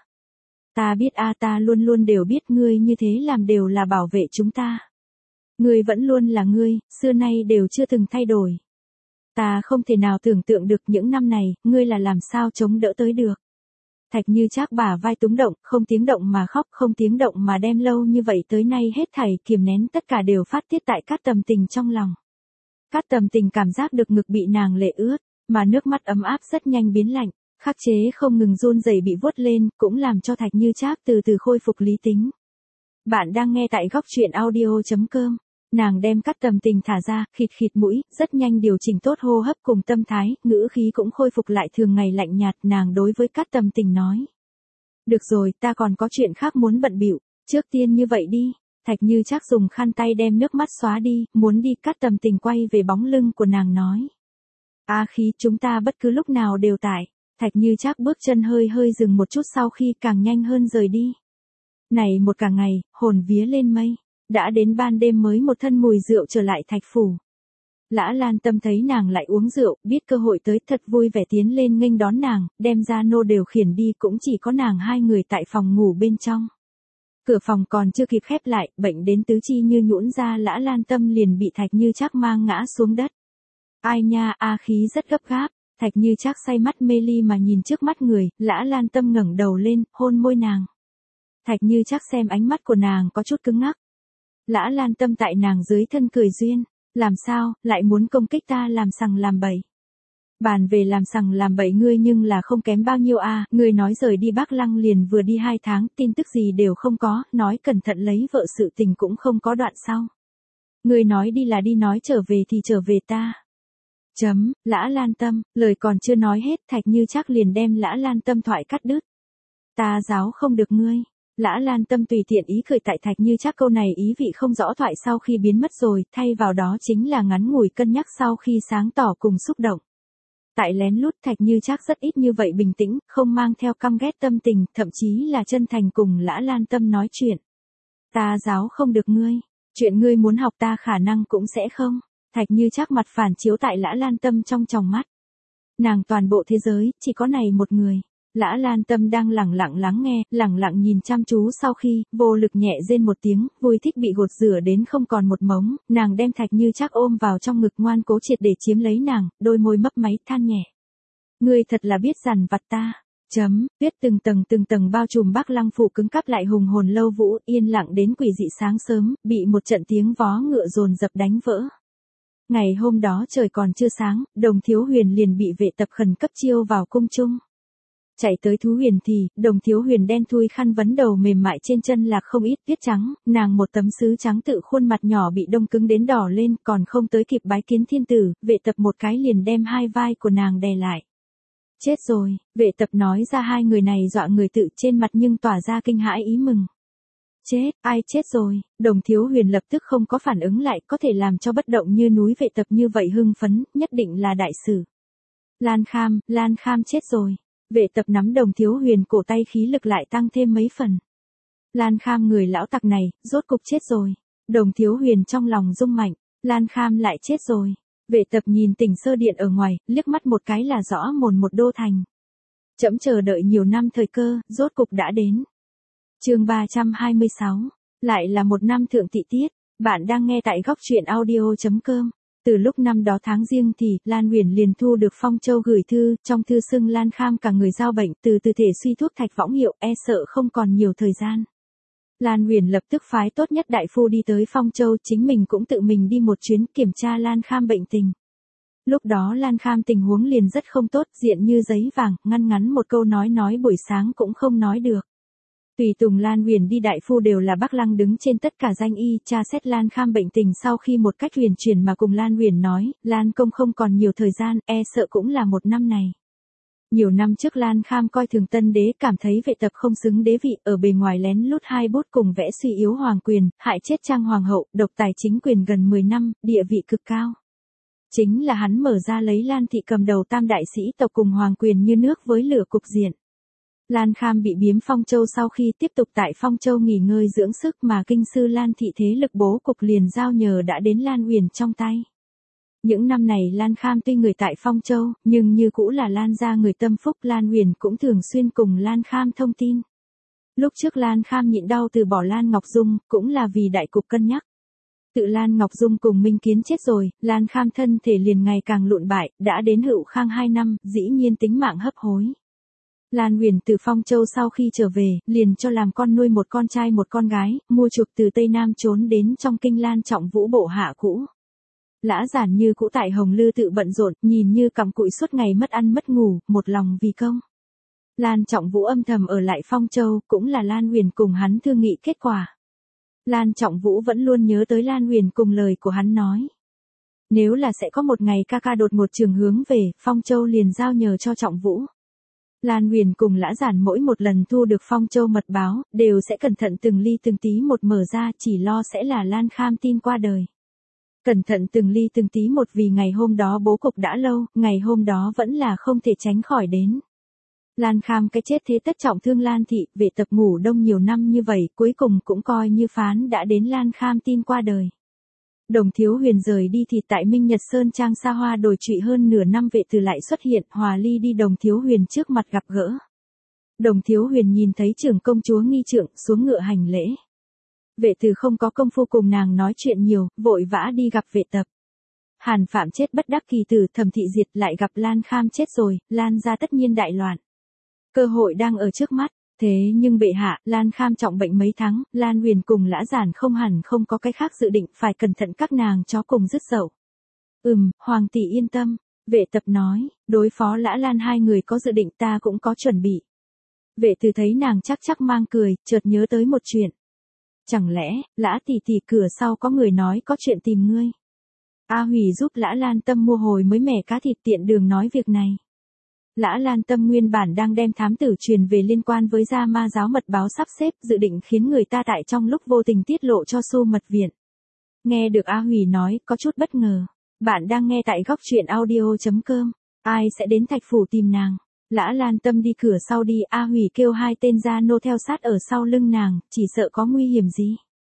Speaker 1: Ta biết a, ta luôn luôn đều biết ngươi như thế làm đều là bảo vệ chúng ta. Ngươi vẫn luôn là ngươi, xưa nay đều chưa từng thay đổi. Ta không thể nào tưởng tượng được những năm này, ngươi là làm sao chống đỡ tới được. Thạch Như Trác bả vai túng động, không tiếng động mà khóc, không tiếng động mà đem lâu như vậy tới nay hết thảy kiềm nén tất cả đều phát tiết tại Cát Tầm Tình trong lòng. Cát Tầm Tình cảm giác được ngực bị nàng lệ ướt, mà nước mắt ấm áp rất nhanh biến lạnh, khắc chế không ngừng run rẩy bị vuốt lên, cũng làm cho Thạch Như Trác từ từ khôi phục lý tính. Bạn đang nghe tại góc truyện audio.com. Nàng đem Cát Tầm Tình thả ra, khịt khịt mũi, rất nhanh điều chỉnh tốt hô hấp cùng tâm thái, ngữ khí cũng khôi phục lại thường ngày lạnh nhạt, nàng đối với Cát Tầm Tình nói. Được rồi, ta còn có chuyện khác muốn bận bịu, trước tiên như vậy đi. Thạch Như Trác dùng khăn tay đem nước mắt xóa đi, muốn đi. Cát Tầm Tình quay về bóng lưng của nàng nói. A khí, chúng ta bất cứ lúc nào đều tại. Thạch Như Trác bước chân hơi hơi dừng một chút sau khi càng nhanh hơn rời đi. Này một cả ngày, hồn vía lên mây. Đã đến ban đêm mới một thân mùi rượu trở lại Thạch phủ. Lã Lan Tâm thấy nàng lại uống rượu, biết cơ hội tới thật vui vẻ tiến lên nghênh đón nàng, đem ra nô đều khiển đi, cũng chỉ có nàng hai người tại phòng ngủ bên trong. Cửa phòng còn chưa kịp khép lại, bệnh đến tứ chi như nhũn ra, Lã Lan Tâm liền bị Thạch Như Trác mang ngã xuống đất. Ai nha, a khí rất gấp gáp. Thạch Như Trác say mắt mê ly mà nhìn trước mắt người, Lã Lan Tâm ngẩng đầu lên, hôn môi nàng. Thạch Như Trác xem ánh mắt của nàng có chút cứng ngắc. Lã Lan Tâm tại nàng dưới thân cười duyên, làm sao, lại muốn công kích ta làm sằng làm bậy. Bàn về làm sằng làm bậy ngươi nhưng là không kém bao nhiêu a, à, ngươi nói rời đi Bắc Lăng liền vừa đi hai tháng, tin tức gì đều không có, nói cẩn thận lấy vợ sự tình cũng không có đoạn sau. Ngươi nói đi là đi, nói trở về thì trở về ta. Chấm, Lã Lan Tâm, lời còn chưa nói hết, Thạch Như Trác liền đem Lã Lan Tâm thoại cắt đứt. Ta giáo không được ngươi. Lã Lan Tâm tùy tiện ý cười tại Thạch Như Trác câu này ý vị không rõ thoại sau khi biến mất rồi, thay vào đó chính là ngắn ngủi cân nhắc sau khi sáng tỏ cùng xúc động. Tại lén lút Thạch Như Trác rất ít như vậy bình tĩnh, không mang theo căm ghét tâm tình, thậm chí là chân thành cùng Lã Lan Tâm nói chuyện. Ta giáo không được ngươi, chuyện ngươi muốn học ta khả năng cũng sẽ không. Thạch Như Trác mặt phản chiếu tại Lã Lan Tâm trong tròng mắt. Nàng toàn bộ thế giới, chỉ có này một người. Lã Lan Tâm đang lẳng lặng lắng nghe, lẳng lặng nhìn chăm chú sau khi, vô lực nhẹ rên một tiếng, vui thích bị gột rửa đến không còn một mống, nàng đem Thạch Như Trác ôm vào trong ngực ngoan cố triệt để chiếm lấy nàng, đôi môi mấp máy than nhẹ. Ngươi thật là biết dằn vặt ta. Chấm, tuyết từng tầng từng tầng bao trùm Bắc Lăng phủ cứng cắp lại hùng hồn lâu vũ, yên lặng đến quỷ dị sáng sớm, bị một trận tiếng vó ngựa dồn dập đánh vỡ. Ngày hôm đó trời còn chưa sáng, Đồng Thiếu Huyền liền bị vệ tập khẩn cấp chiêu vào cung chung. Chạy tới Thú Huyền thì, Đồng Thiếu Huyền đen thui khăn vấn đầu mềm mại trên chân lạc không ít tuyết trắng, nàng một tấm sứ trắng tự khuôn mặt nhỏ bị đông cứng đến đỏ lên, còn không tới kịp bái kiến thiên tử, vệ tập một cái liền đem hai vai của nàng đè lại. Chết rồi, vệ tập nói ra hai người này dọa người tự trên mặt nhưng tỏa ra kinh hãi ý mừng. Chết, ai chết rồi, Đồng Thiếu Huyền lập tức không có phản ứng lại, có thể làm cho bất động như núi vệ tập như vậy hưng phấn, nhất định là đại sự. Lan Kham, Lan Kham chết rồi. Vệ tập nắm Đồng Thiếu Huyền cổ tay khí lực lại tăng thêm mấy phần. Lan Kham người lão tặc này, rốt cục chết rồi. Đồng Thiếu Huyền trong lòng rung mạnh, Lan Kham lại chết rồi. Vệ tập nhìn Tỉnh Sơ Điện ở ngoài, liếc mắt một cái là rõ mồn một đô thành. Chậm chờ đợi nhiều năm thời cơ, rốt cục đã đến. Chương ba trăm hai mươi sáu, lại là một năm thượng thị tiết, bạn đang nghe tại góc truyện audio chấm com. Từ lúc năm đó tháng riêng thì, Lan Huyền liền thu được Phong Châu gửi thư, trong thư xưng Lan Kham cả người giao bệnh, từ từ thể suy thuốc thạch võng hiệu, e sợ không còn nhiều thời gian. Lan Huyền lập tức phái tốt nhất đại phu đi tới Phong Châu, chính mình cũng tự mình đi một chuyến kiểm tra Lan Kham bệnh tình. Lúc đó Lan Kham tình huống liền rất không tốt, diện như giấy vàng, ngăn ngắn một câu nói nói buổi sáng cũng không nói được. Tùy tùng Lan Huyền đi đại phu đều là Bắc Lăng đứng trên tất cả danh y, tra xét Lan Kham bệnh tình sau khi một cách huyền chuyển mà cùng Lan Huyền nói, Lan công không còn nhiều thời gian, e sợ cũng là một năm này. Nhiều năm trước Lan Kham coi thường tân đế, cảm thấy vệ tập không xứng đế vị, ở bề ngoài lén lút hai bút cùng vẽ suy yếu hoàng quyền, hại chết Trang hoàng hậu, độc tài chính quyền gần mười năm, địa vị cực cao. Chính là hắn mở ra lấy Lan thị cầm đầu tam đại sĩ tộc cùng hoàng quyền như nước với lửa cục diện. Lan Kham bị biếm Phong Châu sau khi tiếp tục tại Phong Châu nghỉ ngơi dưỡng sức mà kinh sư Lan thị thế lực bố cục liền giao nhờ đã đến Lan Huyền trong tay. Những năm này Lan Kham tuy người tại Phong Châu, nhưng như cũ là Lan gia người tâm phúc, Lan Huyền cũng thường xuyên cùng Lan Kham thông tin. Lúc trước Lan Kham nhịn đau từ bỏ Lan Ngọc Dung, cũng là vì đại cục cân nhắc. Tự Lan Ngọc Dung cùng Minh Kiến chết rồi, Lan Kham thân thể liền ngày càng lụn bại, đã đến Hữu Khang hai năm, dĩ nhiên tính mạng hấp hối. Lan Huyền từ Phong Châu sau khi trở về, liền cho làm con nuôi một con trai một con gái, mua chuộc từ Tây Nam trốn đến trong kinh Lan Trọng Vũ bộ hạ cũ. Lã Giản như cũ tại Hồng Lư tự bận rộn, nhìn như cằm cụi suốt ngày mất ăn mất ngủ, một lòng vì công. Lan Trọng Vũ âm thầm ở lại Phong Châu, cũng là Lan Huyền cùng hắn thương nghị kết quả. Lan Trọng Vũ vẫn luôn nhớ tới Lan Huyền cùng lời của hắn nói. Nếu là sẽ có một ngày ca ca đột một trường hướng về, Phong Châu liền giao nhờ cho Trọng Vũ. Lan Huyền cùng Lã Giản mỗi một lần thu được Phong Châu mật báo, đều sẽ cẩn thận từng ly từng tí một mở ra, chỉ lo sẽ là Lan Kham tin qua đời. Cẩn thận từng ly từng tí một vì ngày hôm đó bố cục đã lâu, ngày hôm đó vẫn là không thể tránh khỏi đến. Lan Kham cái chết thế tất trọng thương Lan thị, vệ tập ngủ đông nhiều năm như vậy, cuối cùng cũng coi như phán đã đến Lan Kham tin qua đời. Đồng Thiếu Huyền rời đi thì tại Minh Nhật Sơn Trang xa hoa đồi trụy hơn nửa năm vệ từ lại xuất hiện, Hòa Ly đi Đồng Thiếu Huyền trước mặt gặp gỡ. Đồng Thiếu Huyền nhìn thấy trưởng công chúa nghi trượng, xuống ngựa hành lễ. Vệ từ không có công phu cùng nàng nói chuyện nhiều, vội vã đi gặp vệ tập. Hàn Phạm chết bất đắc kỳ tử, Thẩm Thị diệt, lại gặp Lan Kham chết rồi, Lan gia tất nhiên đại loạn. Cơ hội đang ở trước mắt. Thế nhưng bệ hạ, Lan Kham trọng bệnh mấy tháng, Lan Huyền cùng Lã Giản không hẳn không có cái khác dự định, phải cẩn thận các nàng chó cùng dứt dậu. Ừm, Hoàng tỷ yên tâm, vệ tập nói, đối phó Lã Lan hai người có dự định ta cũng có chuẩn bị. Vệ từ thấy nàng chắc chắc mang cười, chợt nhớ tới một chuyện. Chẳng lẽ, Lã tỷ tỷ cửa sau có người nói có chuyện tìm ngươi. A Hủy giúp Lã Lan Tâm mua hồi mới mẻ cá thịt tiện đường nói việc này. Lã Lan Tâm nguyên bản đang đem thám tử truyền về liên quan với gia ma giáo mật báo sắp xếp, dự định khiến người ta tại trong lúc vô tình tiết lộ cho Xu Mật Viện. Nghe được A Hủy nói, có chút bất ngờ. Bạn đang nghe tại góc truyện audio chấm com. Ai sẽ đến Thạch Phủ tìm nàng? Lã Lan Tâm đi cửa sau đi, A Hủy kêu hai tên gia nô theo sát ở sau lưng nàng, chỉ sợ có nguy hiểm gì.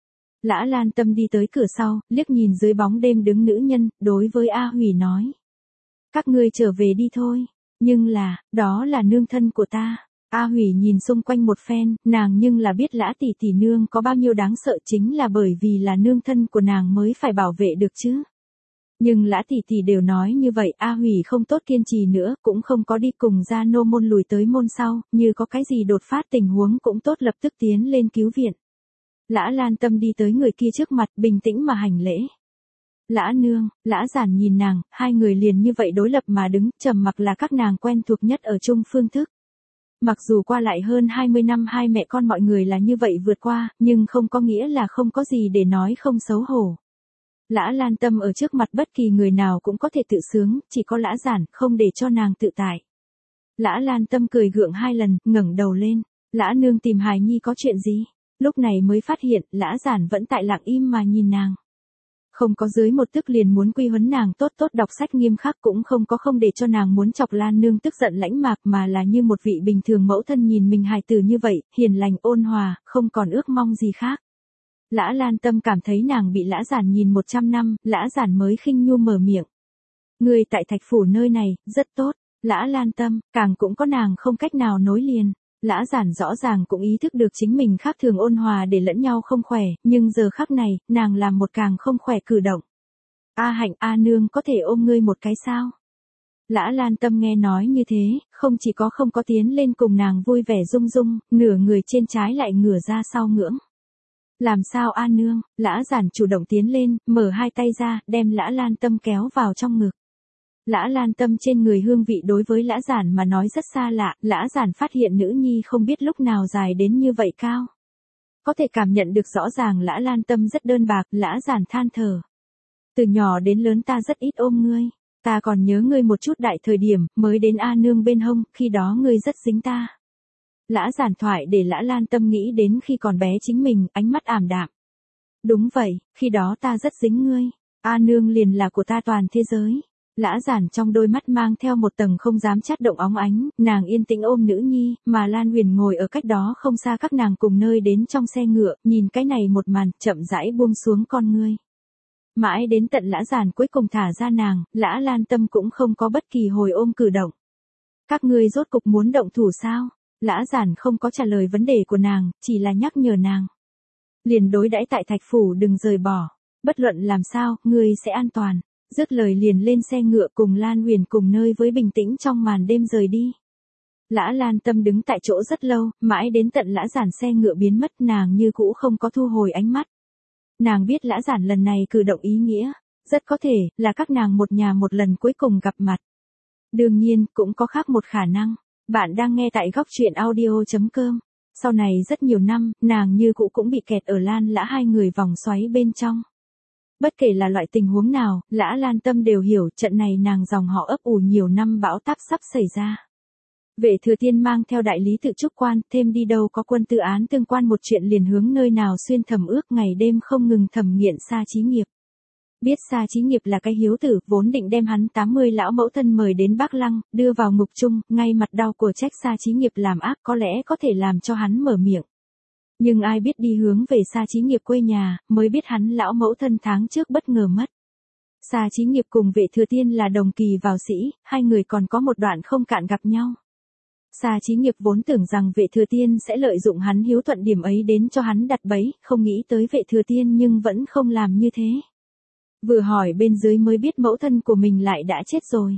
Speaker 1: Lã Lan Tâm đi tới cửa sau, liếc nhìn dưới bóng đêm đứng nữ nhân, đối với A Hủy nói. Các ngươi trở về đi thôi, nhưng là, đó là nương thân của ta. A Hủy nhìn xung quanh một phen, nàng nhưng là biết Lã tỷ tỷ nương có bao nhiêu đáng sợ, chính là bởi vì là nương thân của nàng mới phải bảo vệ được chứ. Nhưng Lã tỷ tỷ đều nói như vậy, A Hủy không tốt kiên trì nữa, cũng không có đi cùng gia nô môn lùi tới môn sau, như có cái gì đột phát tình huống cũng tốt lập tức tiến lên cứu viện. Lã Lan Tâm đi tới người kia trước mặt, bình tĩnh mà hành lễ. Lã nương, Lã Giản nhìn nàng, hai người liền như vậy đối lập mà đứng, trầm mặc là các nàng quen thuộc nhất ở chung phương thức. Mặc dù qua lại hơn hai mươi năm hai mẹ con mọi người là như vậy vượt qua, nhưng không có nghĩa là không có gì để nói không xấu hổ. Lã Lan Tâm ở trước mặt bất kỳ người nào cũng có thể tự sướng, chỉ có Lã Giản không để cho nàng tự tại. Lã Lan Tâm cười gượng hai lần, ngẩng đầu lên. Lã nương tìm hài nhi có chuyện gì? Lúc này mới phát hiện, Lã Giản vẫn tại lặng im mà nhìn nàng. Không có dưới một tức liền muốn quy huấn nàng tốt tốt đọc sách nghiêm khắc, cũng không có không để cho nàng muốn chọc Lan nương tức giận lãnh mạc, mà là như một vị bình thường mẫu thân nhìn mình hài tử như vậy, hiền lành ôn hòa, không còn ước mong gì khác. Lã Lan Tâm cảm thấy nàng bị Lã Giản nhìn một trăm năm, Lã Giản mới khinh nhu mở miệng. Người tại Thạch Phủ nơi này, rất tốt. Lã Lan Tâm, càng cũng có nàng không cách nào nối liền. Lã Giản rõ ràng cũng ý thức được chính mình khác thường ôn hòa để lẫn nhau không khỏe, nhưng giờ khắc này, nàng làm một càng không khỏe cử động. A Hạnh, A nương có thể ôm ngươi một cái sao? Lã Lan Tâm nghe nói như thế, không chỉ có không có tiến lên cùng nàng vui vẻ rung rung, nửa người trên trái lại ngửa ra sau ngưỡng. Làm sao A nương? Lã Giản chủ động tiến lên, mở hai tay ra, đem Lã Lan Tâm kéo vào trong ngực. Lã Lan Tâm trên người hương vị đối với Lã Giản mà nói rất xa lạ, Lã Giản phát hiện nữ nhi không biết lúc nào dài đến như vậy cao. Có thể cảm nhận được rõ ràng Lã Lan Tâm rất đơn bạc, Lã Giản than thở. Từ nhỏ đến lớn ta rất ít ôm ngươi, ta còn nhớ ngươi một chút đại thời điểm, mới đến A nương bên hông, khi đó ngươi rất dính ta. Lã Giản thoại để Lã Lan Tâm nghĩ đến khi còn bé chính mình, ánh mắt ảm đạm. Đúng vậy, khi đó ta rất dính ngươi, A nương liền là của ta toàn thế giới. Lã Giản trong đôi mắt mang theo một tầng không dám chát động óng ánh, nàng yên tĩnh ôm nữ nhi, mà Lan Huyền ngồi ở cách đó không xa các nàng cùng nơi đến trong xe ngựa, nhìn cái này một màn, chậm rãi buông xuống con ngươi. Mãi đến tận Lã Giản cuối cùng thả ra nàng, Lã Lan Tâm cũng không có bất kỳ hồi ôm cử động. Các ngươi rốt cục muốn động thủ sao? Lã Giản không có trả lời vấn đề của nàng, chỉ là nhắc nhở nàng. Liền đối đãi tại Thạch Phủ đừng rời bỏ, bất luận làm sao, ngươi sẽ an toàn. Dứt lời liền lên xe ngựa cùng Lan Huyền cùng nơi với bình tĩnh trong màn đêm rời đi. Lã Lan Tâm đứng tại chỗ rất lâu, mãi đến tận Lã Giản xe ngựa biến mất, nàng như cũ không có thu hồi ánh mắt. Nàng biết Lã Giản lần này cử động ý nghĩa, rất có thể là các nàng một nhà một lần cuối cùng gặp mặt. Đương nhiên, cũng có khác một khả năng. Bạn đang nghe tại góc truyện audio chấm com. Sau này rất nhiều năm, nàng như cũ cũng bị kẹt ở Lan Lã hai người vòng xoáy bên trong. Bất kể là loại tình huống nào, Lã Lan Tâm đều hiểu trận này nàng dòng họ ấp ủ nhiều năm bão táp sắp xảy ra. Vệ Thừa Tiên mang theo đại lý tự trúc quan, thêm đi đâu có quân tư án tương quan một chuyện liền hướng nơi nào xuyên thẩm ước ngày đêm không ngừng thẩm nghiện Sa Chí Nghiệp. Biết Sa Chí Nghiệp là cái hiếu tử, vốn định đem hắn tám mươi lão mẫu thân mời đến Bắc Lăng, đưa vào ngục chung, ngay mặt đau của trách Sa Chí Nghiệp làm ác có lẽ có thể làm cho hắn mở miệng. Nhưng ai biết đi hướng về Sa Chí Nghiệp quê nhà, mới biết hắn lão mẫu thân tháng trước bất ngờ mất. Sa Chí Nghiệp cùng Vệ Thừa Tiên là đồng kỳ vào sĩ, hai người còn có một đoạn không cạn gặp nhau. Sa Chí Nghiệp vốn tưởng rằng Vệ Thừa Tiên sẽ lợi dụng hắn hiếu thuận điểm ấy đến cho hắn đặt bẫy, không nghĩ tới Vệ Thừa Tiên nhưng vẫn không làm như thế. Vừa hỏi bên dưới mới biết mẫu thân của mình lại đã chết rồi.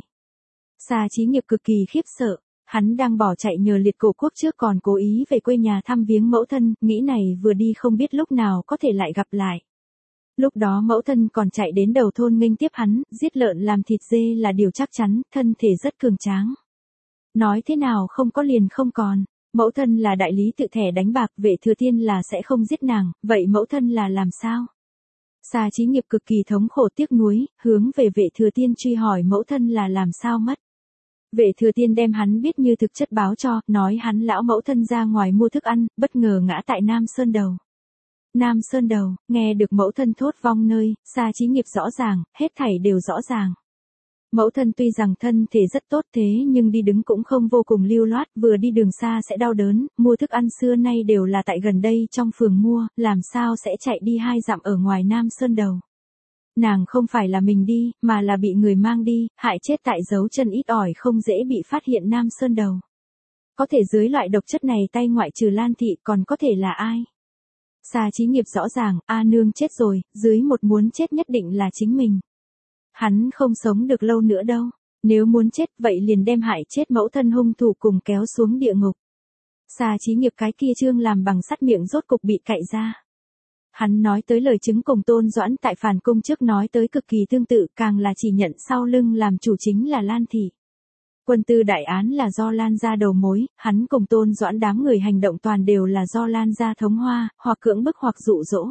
Speaker 1: Sa Chí Nghiệp cực kỳ khiếp sợ. Hắn đang bỏ chạy nhờ liệt cổ quốc trước còn cố ý về quê nhà thăm viếng mẫu thân, nghĩ này vừa đi không biết lúc nào có thể lại gặp lại. Lúc đó mẫu thân còn chạy đến đầu thôn nghênh tiếp hắn, giết lợn làm thịt dê là điều chắc chắn, thân thể rất cường tráng. Nói thế nào không có liền không còn, mẫu thân là đại lý tự thẻ đánh bạc, Vệ Thừa Tiên là sẽ không giết nàng, vậy mẫu thân là làm sao? Sa Chí Nghiệp cực kỳ thống khổ tiếc nuối, hướng về Vệ Thừa Tiên truy hỏi mẫu thân là làm sao mất. Vệ Thừa Tiên đem hắn biết như thực chất báo cho, nói hắn lão mẫu thân ra ngoài mua thức ăn, bất ngờ ngã tại Nam Sơn Đầu. Nam Sơn Đầu, nghe được mẫu thân thốt vong nơi, Sa Chí Nghiệp rõ ràng, hết thảy đều rõ ràng. Mẫu thân tuy rằng thân thể rất tốt thế nhưng đi đứng cũng không vô cùng lưu loát, vừa đi đường xa sẽ đau đớn, mua thức ăn xưa nay đều là tại gần đây trong phường mua, làm sao sẽ chạy đi hai dặm ở ngoài Nam Sơn Đầu. Nàng không phải là mình đi, mà là bị người mang đi, hại chết tại dấu chân ít ỏi không dễ bị phát hiện Nam Sơn Đầu. Có thể dưới loại độc chất này tay ngoại trừ Lan Thị còn có thể là ai? Xà Chí Nghiệp rõ ràng, A nương chết rồi, dưới một muốn chết nhất định là chính mình. Hắn không sống được lâu nữa đâu, nếu muốn chết vậy liền đem hại chết mẫu thân hung thủ cùng kéo xuống địa ngục. Xà Chí Nghiệp cái kia trương làm bằng sắt miệng rốt cục bị cạy ra. Hắn nói tới lời chứng cùng Tôn Doãn tại phản cung trước nói tới cực kỳ tương tự, càng là chỉ nhận sau lưng làm chủ chính là Lan Thị. Quân tư đại án là do Lan gia đầu mối, hắn cùng Tôn Doãn đám người hành động toàn đều là do Lan gia thống hoa, hoặc cưỡng bức hoặc dụ dỗ.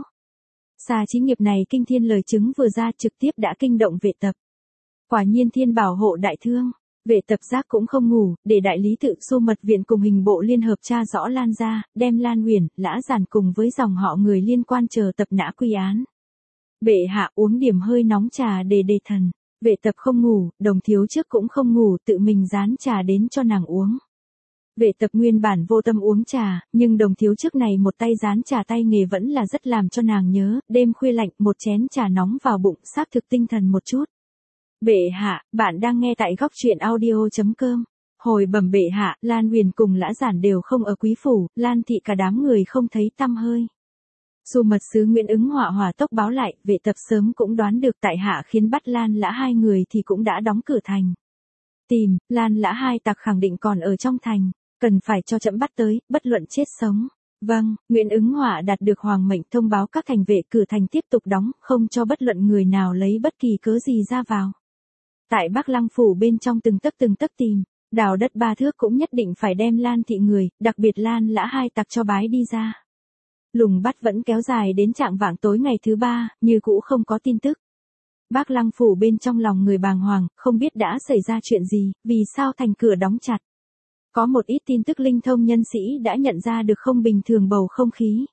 Speaker 1: Xà Chí Nghiệp này kinh thiên lời chứng vừa ra trực tiếp đã kinh động Vệ Tập. Quả nhiên thiên bảo hộ đại thương, Vệ Tập giác cũng không ngủ, để đại lý tự Xu Mật Viện cùng hình bộ liên hợp tra rõ Lan gia, đem Lan Uyển, Lã Giản cùng với dòng họ người liên quan chờ tập nã quy án. Bệ hạ uống điểm hơi nóng trà để đề thần. Vệ Tập không ngủ, Đồng Thiếu trước cũng không ngủ, tự mình rán trà đến cho nàng uống. Vệ Tập nguyên bản vô tâm uống trà, nhưng Đồng Thiếu trước này một tay rán trà tay nghề vẫn là rất làm cho nàng nhớ, đêm khuya lạnh một chén trà nóng vào bụng xác thực tinh thần một chút. Bệ hạ, bạn đang nghe tại góc truyện audio chấm com. Hồi bẩm bệ hạ, Lan Uyển cùng Lã Giản đều không ở quý phủ, Lan Thị cả đám người không thấy tăm hơi. Dù mật sứ Nguyễn Ứng hỏa hỏa tốc báo lại, Vệ Tập sớm cũng đoán được tại hạ khiến bắt Lan Lã hai người thì cũng đã đóng cửa thành. Tìm, Lan Lã hai tặc khẳng định còn ở trong thành, cần phải cho trẫm bắt tới, bất luận chết sống. Vâng, Nguyễn Ứng hỏa đạt được hoàng mệnh thông báo các thành vệ cửa thành tiếp tục đóng, không cho bất luận người nào lấy bất kỳ cớ gì ra vào. Tại Bắc Lăng phủ bên trong từng tấc từng tấc tìm, đào đất ba thước cũng nhất định phải đem Lan Thị người, đặc biệt Lan Lã hai tặc cho bái đi ra. Lùng bắt vẫn kéo dài đến trạng vạng tối ngày thứ ba, như cũ không có tin tức. Bắc Lăng phủ bên trong lòng người bàng hoàng, không biết đã xảy ra chuyện gì, vì sao thành cửa đóng chặt. Có một ít tin tức linh thông nhân sĩ đã nhận ra được không bình thường bầu không khí.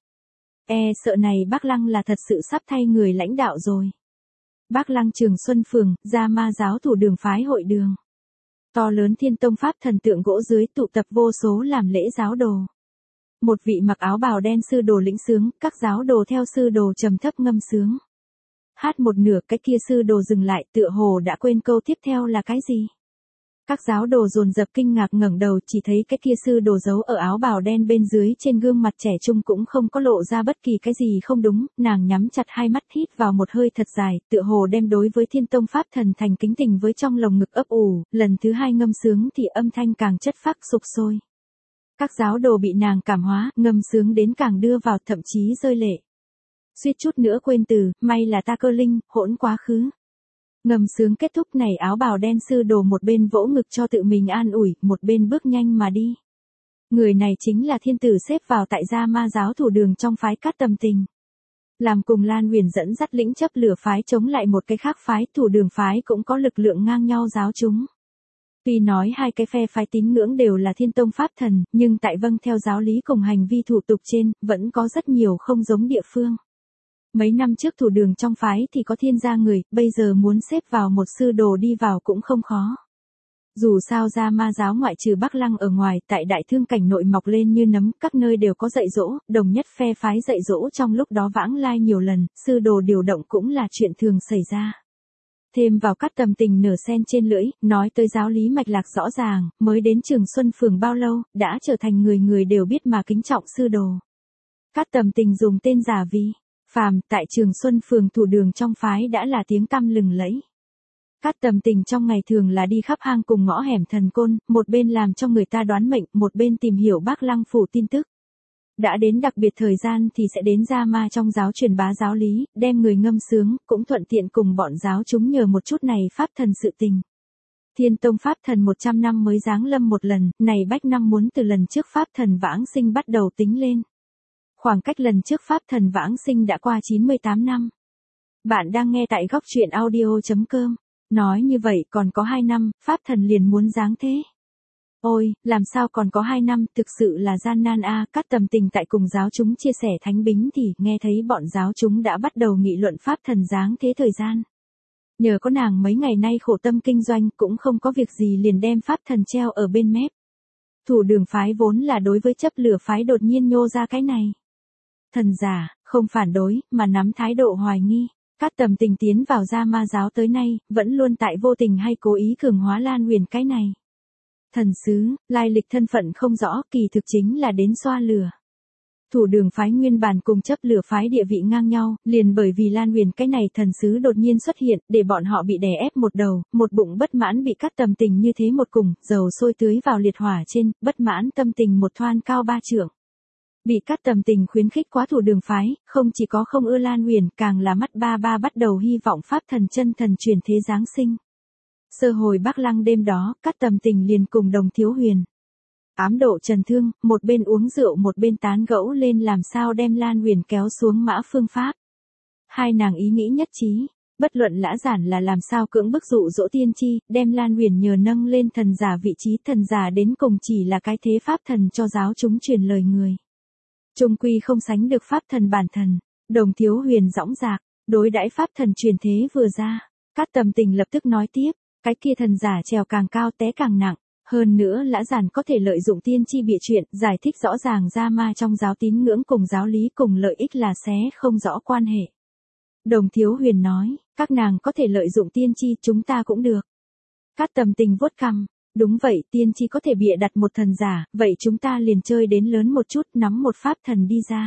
Speaker 1: E sợ này Bắc Lăng là thật sự sắp thay người lãnh đạo rồi. Bắc Lăng Trường Xuân Phường, Gia Ma giáo thủ đường phái hội đường. To lớn Thiên Tông Pháp thần tượng gỗ dưới tụ tập vô số làm lễ giáo đồ. Một vị mặc áo bào đen sư đồ lĩnh sướng, các giáo đồ theo sư đồ trầm thấp ngâm sướng. Hát một nửa cái kia sư đồ dừng lại tựa hồ đã quên câu tiếp theo là cái gì. Các giáo đồ dồn dập kinh ngạc ngẩng đầu chỉ thấy cái kia sư đồ giấu ở áo bào đen bên dưới trên gương mặt trẻ trung cũng không có lộ ra bất kỳ cái gì không đúng, nàng nhắm chặt hai mắt hít vào một hơi thật dài, tựa hồ đem đối với Thiên Tông Pháp thần thành kính tình với trong lồng ngực ấp ủ, lần thứ hai ngâm sướng thì âm thanh càng chất phác sục sôi. Các giáo đồ bị nàng cảm hóa, ngâm sướng đến càng đưa vào thậm chí rơi lệ. Suýt chút nữa quên từ, may là ta cơ linh, hỗn quá khứ. Ngâm sướng kết thúc này áo bào đen sư đồ một bên vỗ ngực cho tự mình an ủi, một bên bước nhanh mà đi. Người này chính là thiên tử xếp vào tại Gia Ma giáo thủ đường trong phái Cát Tầm Tình. Làm cùng Lan Uyển dẫn dắt lĩnh chấp lửa phái chống lại một cái khác phái thủ đường phái cũng có lực lượng ngang nhau giáo chúng. Tuy nói hai cái phe phái tín ngưỡng đều là Thiên Tông Pháp thần, nhưng tại vâng theo giáo lý cùng hành vi thủ tục trên, vẫn có rất nhiều không giống địa phương. Mấy năm trước thủ đường trong phái thì có thiên gia người, bây giờ muốn xếp vào một sư đồ đi vào cũng không khó. Dù sao Gia Ma giáo ngoại trừ Bắc Lăng ở ngoài, tại đại thương cảnh nội mọc lên như nấm, các nơi đều có dạy dỗ, đồng nhất phe phái dạy dỗ trong lúc đó vãng lai nhiều lần, sư đồ điều động cũng là chuyện thường xảy ra. Thêm vào Cát Tầm Tình nửa sen trên lưỡi, nói tới giáo lý mạch lạc rõ ràng, mới đến Trường Xuân Phường bao lâu, đã trở thành người người đều biết mà kính trọng sư đồ. Cát Tầm Tình dùng tên giả vì Phàm, tại Trường Xuân Phường thủ đường trong phái đã là tiếng tăm lừng lẫy. Cát Tầm Tình trong ngày thường là đi khắp hang cùng ngõ hẻm thần côn, một bên làm cho người ta đoán mệnh, một bên tìm hiểu Bắc Lăng phủ tin tức. Đã đến đặc biệt thời gian thì sẽ đến Gia Ma trong giáo truyền bá giáo lý, đem người ngâm sướng, cũng thuận tiện cùng bọn giáo chúng nhờ một chút này pháp thần sự tình. Thiên Tông Pháp thần một trăm năm mới giáng lâm một lần, này bách năm muốn từ lần trước Pháp thần vãng sinh bắt đầu tính lên. Khoảng cách lần trước Pháp thần vãng sinh đã qua chín mươi tám năm. Bạn đang nghe tại góc truyện audio chấm com. Nói như vậy còn có hai năm, Pháp thần liền muốn giáng thế. Ôi, làm sao còn có hai năm, thực sự là gian nan a. Cát Tầm Tình tại cùng giáo chúng chia sẻ thánh bính thì nghe thấy bọn giáo chúng đã bắt đầu nghị luận Pháp thần giáng thế thời gian. Nhờ có nàng mấy ngày nay khổ tâm kinh doanh cũng không có việc gì liền đem pháp thần treo ở bên mép. Thủ đường phái vốn là đối với chấp lửa phái đột nhiên nhô ra cái này. Thần giả, không phản đối, mà nắm thái độ hoài nghi. Cát Tầm Tình tiến vào Gia Ma giáo tới nay, vẫn luôn tại vô tình hay cố ý cường hóa Lan Huyền cái này. Thần sứ, lai lịch thân phận không rõ, kỳ thực chính là đến xoa lửa. Thủ đường phái nguyên bản cùng chấp lửa phái địa vị ngang nhau, liền bởi vì Lan Huyền cái này thần sứ đột nhiên xuất hiện, để bọn họ bị đè ép một đầu, một bụng bất mãn bị Cát Tầm Tình như thế một cùng, dầu sôi tưới vào liệt hỏa trên, bất mãn tâm tình một thoan cao ba trượng. Bị Cát Tầm Tình khuyến khích quá thủ đường phái, không chỉ có không ưa Lan Huyền, càng là mắt ba ba bắt đầu hy vọng pháp thần chân thần truyền thế giáng sinh. Sơ hồi Bắc Lăng đêm đó, Cát Tầm Tình liền cùng Đồng Thiếu Huyền ám độ trần thương, một bên uống rượu một bên tán gẫu lên làm sao đem Lan Huyền kéo xuống mã phương pháp. Hai nàng ý nghĩ nhất trí, bất luận lã giản là làm sao cưỡng bức dụ dỗ tiên tri, đem Lan Huyền nhờ nâng lên thần giả vị trí, thần giả đến cùng chỉ là cái thế pháp thần cho giáo chúng truyền lời người. Trung quy không sánh được pháp thần bản thần. Đồng Thiếu Huyền dõng dạc, đối đãi pháp thần truyền thế vừa ra, Cát Tầm Tình lập tức nói tiếp, cái kia thần giả trèo càng cao té càng nặng, hơn nữa lã giản có thể lợi dụng tiên tri bịa chuyện, giải thích rõ ràng Gia Ma trong giáo tín ngưỡng cùng giáo lý cùng lợi ích là xé không rõ quan hệ. Đồng Thiếu Huyền nói, các nàng có thể lợi dụng tiên tri, chúng ta cũng được. Cát Tầm Tình vuốt cằm, đúng vậy, tiên tri có thể bịa đặt một thần giả, vậy chúng ta liền chơi đến lớn một chút, nắm một pháp thần đi ra.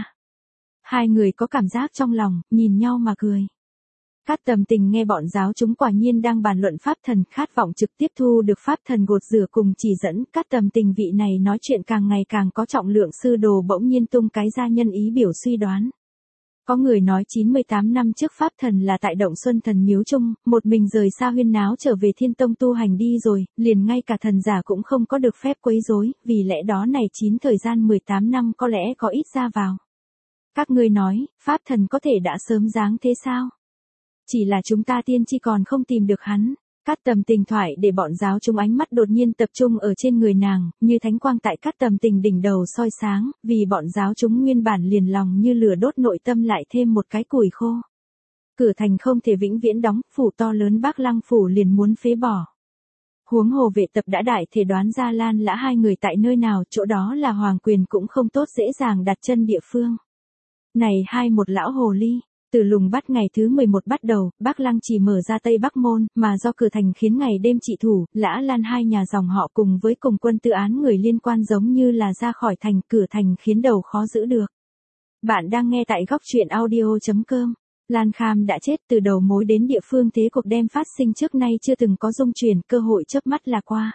Speaker 1: Hai người có cảm giác trong lòng, nhìn nhau mà cười. Cát Tầm Tình nghe bọn giáo chúng quả nhiên đang bàn luận pháp thần, khát vọng trực tiếp thu được pháp thần gột rửa cùng chỉ dẫn. Cát Tầm Tình vị này nói chuyện càng ngày càng có trọng lượng sư đồ bỗng nhiên tung cái ra nhân ý biểu suy đoán. Có người nói chín mươi tám năm trước pháp thần là tại Động Xuân Thần Miếu Trung, một mình rời xa huyên náo trở về Thiên Tông tu hành đi rồi, liền ngay cả thần giả cũng không có được phép quấy rối, vì lẽ đó này chín thời gian mười tám năm có lẽ có ít ra vào. Các ngươi nói, pháp thần có thể đã sớm giáng thế sao? Chỉ là chúng ta tiên tri còn không tìm được hắn. Cát Tầm Tình thoại để bọn giáo chúng ánh mắt đột nhiên tập trung ở trên người nàng, như thánh quang tại Cát Tầm Tình đỉnh đầu soi sáng, vì bọn giáo chúng nguyên bản liền lòng như lửa đốt nội tâm lại thêm một cái củi khô. Cửa thành không thể vĩnh viễn đóng, phủ to lớn Bắc Lăng phủ liền muốn phế bỏ. Huống hồ Vệ Tập đã đại thể đoán ra Lan Lã hai người tại nơi nào, chỗ đó là hoàng quyền cũng không tốt dễ dàng đặt chân địa phương. Này hai một lão hồ ly. Từ lùng bắt ngày thứ mười một bắt đầu, Bắc Lăng chỉ mở ra Tây Bắc Môn, mà do cửa thành khiến ngày đêm trị thủ, Lã Lan hai nhà dòng họ cùng với cùng quân tư án người liên quan giống như là ra khỏi thành, cửa thành khiến đầu khó giữ được. Bạn đang nghe tại góc truyện audio chấm com. Lan Kham đã chết, từ đầu mối đến địa phương thế cuộc đem phát sinh trước nay chưa từng có dung chuyển, cơ hội chớp mắt là qua.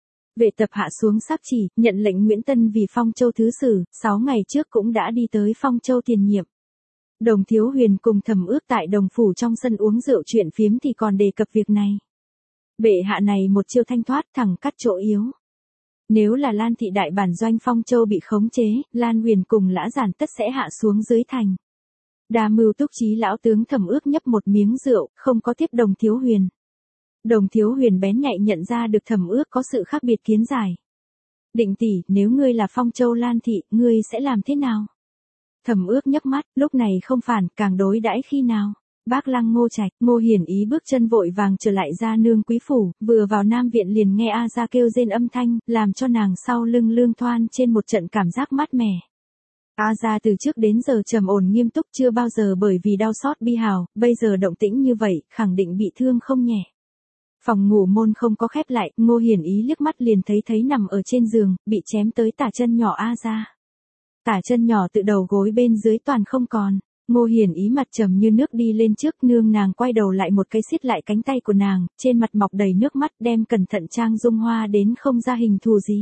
Speaker 1: Vệ Tập hạ xuống sắp chỉ, nhận lệnh Nguyễn Tân vì Phong Châu thứ sử, sáu ngày trước cũng đã đi tới Phong Châu tiền nhiệm. Đồng Thiếu Huyền cùng Thẩm Ước tại Đồng phủ trong sân uống rượu chuyện phiếm thì còn đề cập việc này. Bệ hạ này một chiêu thanh thoát, thẳng cắt chỗ yếu. Nếu là Lan thị đại bản doanh Phong Châu bị khống chế, Lan Huyền cùng Lã Giản tất sẽ hạ xuống dưới thành. Đa mưu túc trí lão tướng Thẩm Ước nhấp một miếng rượu, không có tiếp Đồng Thiếu Huyền. Đồng Thiếu Huyền bén nhạy nhận ra được Thẩm Ước có sự khác biệt kiến giải. Định tỷ, nếu ngươi là Phong Châu Lan thị, ngươi sẽ làm thế nào? Thẩm Ước nhấc mắt, lúc này không phản, càng đối đãi khi nào. Bác Lăng Ngô Trạch, Ngô Hiển Ý bước chân vội vàng trở lại ra nương quý phủ, vừa vào Nam viện liền nghe A Gia kêu rên âm thanh, làm cho nàng sau lưng lương thoan trên một trận cảm giác mát mẻ. A Gia từ trước đến giờ trầm ổn nghiêm túc, chưa bao giờ bởi vì đau xót bi hào, bây giờ động tĩnh như vậy, khẳng định bị thương không nhẹ. Phòng ngủ môn không có khép lại, Ngô Hiển Ý liếc mắt liền thấy thấy nằm ở trên giường, bị chém tới tả chân nhỏ A Gia. Tả chân nhỏ tự đầu gối bên dưới toàn không còn. Ngô Hiển Ý mặt trầm như nước đi lên trước, nương nàng quay đầu lại một cây xiết lại cánh tay của nàng, trên mặt mọc đầy nước mắt, đem cẩn thận trang dung hoa đến không ra hình thù gì.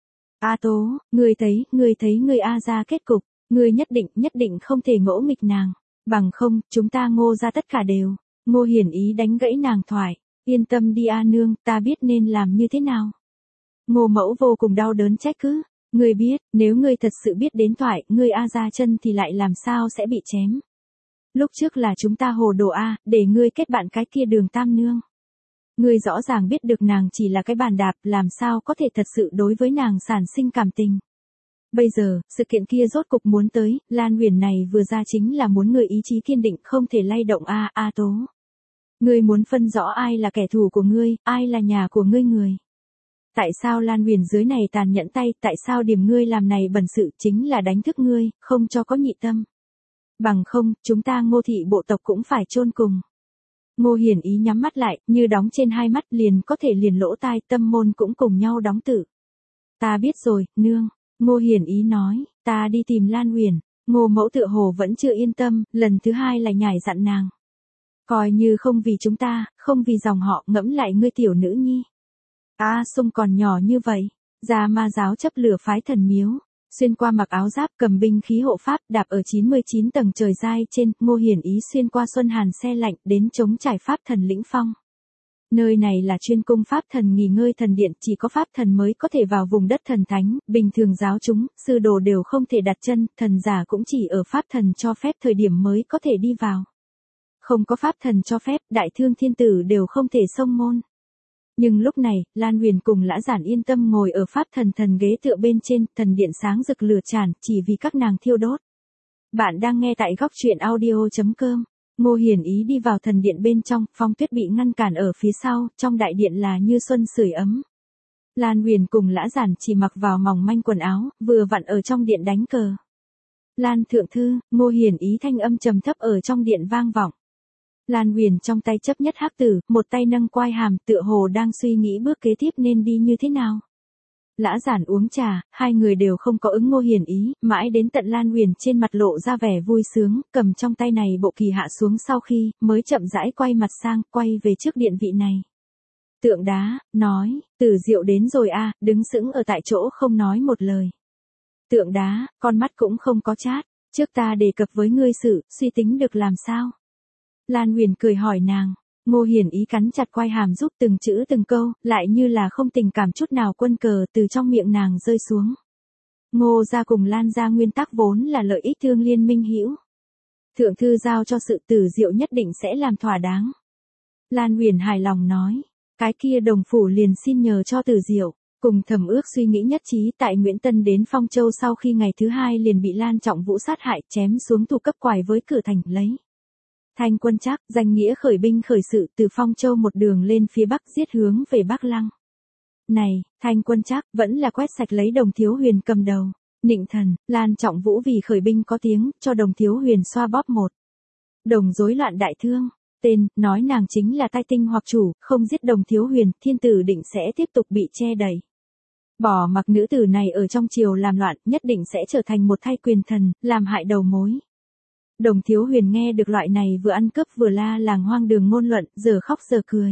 Speaker 1: A Tố, ngươi thấy, ngươi thấy ngươi A Gia kết cục, ngươi nhất định, nhất định không thể ngỗ nghịch nàng, bằng không, chúng ta Ngô ra tất cả đều. Ngô Hiển Ý đánh gãy nàng thoại, yên tâm đi A nương, ta biết nên làm như thế nào. Ngô Mẫu vô cùng đau đớn trách cứ. Ngươi biết, nếu ngươi thật sự biết đến thoại, ngươi A Gia chân thì lại làm sao sẽ bị chém. Lúc trước là chúng ta hồ đồ A, để ngươi kết bạn cái kia Đường Tam nương. Ngươi rõ ràng biết được nàng chỉ là cái bàn đạp, làm sao có thể thật sự đối với nàng sản sinh cảm tình. Bây giờ, sự kiện kia rốt cục muốn tới, Lan Huyền này vừa ra chính là muốn người ý chí kiên định không thể lay động A, A Tố. Ngươi muốn phân rõ ai là kẻ thù của ngươi, ai là nhà của ngươi người. Tại sao Lan Huyền dưới này tàn nhẫn tay, tại sao điểm ngươi làm này bẩn sự chính là đánh thức ngươi, không cho có nhị tâm. Bằng không, chúng ta Ngô thị bộ tộc cũng phải chôn cùng. Ngô Hiển Ý nhắm mắt lại, như đóng trên hai mắt liền có thể liền lỗ tai, tâm môn cũng cùng nhau đóng tử. Ta biết rồi, nương. Ngô Hiển Ý nói, ta đi tìm Lan Huyền. Ngô mẫu tựa hồ vẫn chưa yên tâm, lần thứ hai lại nhảy dặn nàng. Coi như không vì chúng ta, không vì dòng họ, ngẫm lại ngươi tiểu nữ nhi. A Sung còn nhỏ như vậy, ra ma giáo chấp lửa phái thần miếu, xuyên qua mặc áo giáp cầm binh khí hộ pháp đạp ở chín mươi chín tầng trời giai trên, Ngô Hiển Ý xuyên qua xuân hàn xe lạnh đến chống trải pháp thần lĩnh phong. Nơi này là chuyên cung pháp thần nghỉ ngơi thần điện, chỉ có pháp thần mới có thể vào vùng đất thần thánh, bình thường giáo chúng, sư đồ đều không thể đặt chân, thần giả cũng chỉ ở pháp thần cho phép thời điểm mới có thể đi vào. Không có pháp thần cho phép, đại thương thiên tử đều không thể xông môn. Nhưng lúc này, Lan Huyền cùng Lã Giản yên tâm ngồi ở pháp thần thần ghế tựa bên trên, thần điện sáng rực lửa tràn, chỉ vì các nàng thiêu đốt. Bạn đang nghe tại góc truyện audio chấm com. Ngô Hiển Ý đi vào thần điện bên trong, Phong Tuyết bị ngăn cản ở phía sau, trong đại điện là như xuân sưởi ấm. Lan Huyền cùng Lã Giản chỉ mặc vào mỏng manh quần áo, vừa vặn ở trong điện đánh cờ. Lan thượng thư, Ngô Hiển Ý thanh âm trầm thấp ở trong điện vang vọng. Lan Huyền trong tay chấp nhất hắc tử, một tay nâng quai hàm, tựa hồ đang suy nghĩ bước kế tiếp nên đi như thế nào. Lã Giản uống trà, hai người đều không có ứng Ngô Hiển Ý, mãi đến tận Lan Huyền trên mặt lộ ra vẻ vui sướng, cầm trong tay này bộ kỳ hạ xuống sau khi, mới chậm rãi quay mặt sang, quay về trước điện vị này. Tượng đá, nói, Tử Diệu đến rồi a, đứng sững ở tại chỗ không nói một lời. Tượng đá, con mắt cũng không có chát, trước ta đề cập với ngươi sự, suy tính được làm sao? Lan Huyền cười hỏi nàng. Ngô Hiển Ý cắn chặt quai hàm giúp từng chữ từng câu, lại như là không tình cảm chút nào quân cờ từ trong miệng nàng rơi xuống. Ngô gia cùng Lan gia nguyên tắc vốn là lợi ích thương liên minh hữu. Thượng thư giao cho sự Tử Diệu nhất định sẽ làm thỏa đáng. Lan Huyền hài lòng nói, cái kia đồng phủ liền xin nhờ cho Tử Diệu, cùng thẩm ước suy nghĩ nhất trí tại Nguyễn Tân đến Phong Châu sau khi ngày thứ hai liền bị Lan Trọng Vũ sát hại chém xuống tù cấp quài với cửa thành lấy. Thanh quân Trác, danh nghĩa khởi binh khởi sự từ Phong Châu một đường lên phía bắc giết hướng về Bắc Lăng. Này, Thanh quân Trác vẫn là quét sạch lấy Đồng Thiếu Huyền cầm đầu. Nịnh thần, Lan Trọng Vũ vì khởi binh có tiếng, cho Đồng Thiếu Huyền xoa bóp một. Đồng rối loạn đại thương, tên, nói nàng chính là tai tinh hoặc chủ, không giết Đồng Thiếu Huyền, thiên tử định sẽ tiếp tục bị che đẩy. Bỏ mặc nữ tử này ở trong triều làm loạn, nhất định sẽ trở thành một thay quyền thần, làm hại đầu mối. Đồng Thiếu Huyền nghe được loại này vừa ăn cướp vừa la làng hoang đường ngôn luận, giờ khóc giờ cười.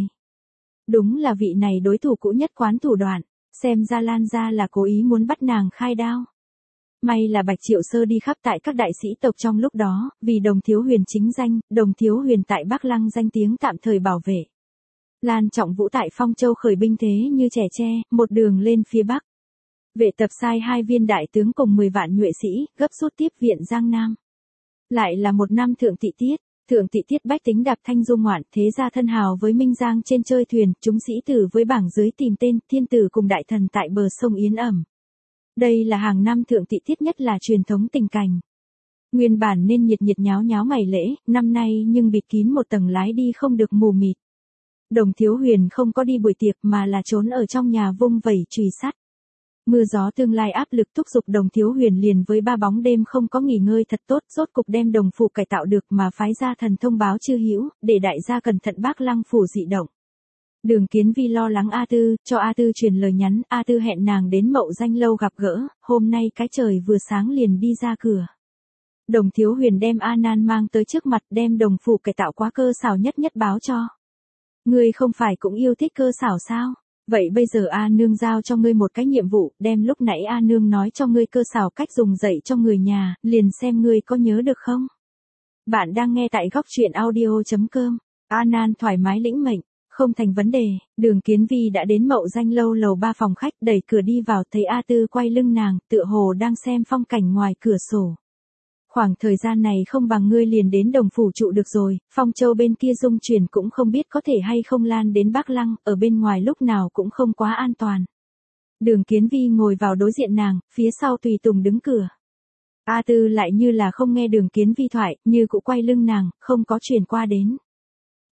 Speaker 1: Đúng là vị này đối thủ cũ nhất quán thủ đoạn, xem ra Lan gia là cố ý muốn bắt nàng khai đao. May là Bạch Triệu Sơ đi khắp tại các đại sĩ tộc trong lúc đó, vì Đồng Thiếu Huyền chính danh, Đồng Thiếu Huyền tại Bắc Lăng danh tiếng tạm thời bảo vệ. Lan Trọng Vũ tại Phong Châu khởi binh thế như trẻ tre, một đường lên phía Bắc. Vệ tập sai hai viên đại tướng cùng mười vạn nhuệ sĩ, gấp rút tiếp viện Giang Nam. Lại là một năm thượng tị tiết, thượng tị tiết bách tính đạp thanh du ngoạn, thế gia thân hào với Minh Giang trên chơi thuyền, chúng sĩ tử với bảng dưới tìm tên, thiên tử cùng đại thần tại bờ sông Yến ẩm. Đây là hàng năm thượng tị tiết nhất là truyền thống tình cảnh. Nguyên bản nên nhiệt nhiệt nháo nháo ngày lễ, năm nay nhưng bịt kín một tầng lái đi không được mù mịt. Đồng Thiếu Huyền không có đi buổi tiệc mà là trốn ở trong nhà vung vẩy chùy sắt. Mưa gió tương lai áp lực thúc giục Đồng Thiếu Huyền liền với ba bóng đêm không có nghỉ ngơi thật tốt, rốt cục đem đồng phủ cải tạo được mà phái gia thần thông báo chư hữu, để đại gia cẩn thận Bác Lăng phủ dị động. Đường Kiến Vi lo lắng A Tư, cho A Tư truyền lời nhắn, A Tư hẹn nàng đến Mậu Danh lâu gặp gỡ, hôm nay cái trời vừa sáng liền đi ra cửa. Đồng Thiếu Huyền đem A Nan mang tới trước mặt, đem đồng phủ cải tạo quá cơ xảo nhất nhất báo cho. Ngươi không phải cũng yêu thích cơ xảo sao? Vậy bây giờ A Nương giao cho ngươi một cái nhiệm vụ, đem lúc nãy A Nương nói cho ngươi cơ xảo cách dùng dạy cho người nhà, liền xem ngươi có nhớ được không? Bạn đang nghe tại góc truyện audio chấm com. A Nan thoải mái lĩnh mệnh, không thành vấn đề. Đường Kiến Vi đã đến Mậu Danh lâu lầu ba phòng khách, đẩy cửa đi vào thấy A Tư quay lưng nàng, tựa hồ đang xem phong cảnh ngoài cửa sổ. Khoảng thời gian này không bằng ngươi liền đến đồng phủ trụ được rồi, Phong Châu bên kia dung chuyển cũng không biết có thể hay không lan đến Bắc Lăng, ở bên ngoài lúc nào cũng không quá an toàn. Đường Kiến Vi ngồi vào đối diện nàng, phía sau tùy tùng đứng cửa. A Tư lại như là không nghe Đường Kiến Vi thoại, như cụ quay lưng nàng, không có chuyển qua đến.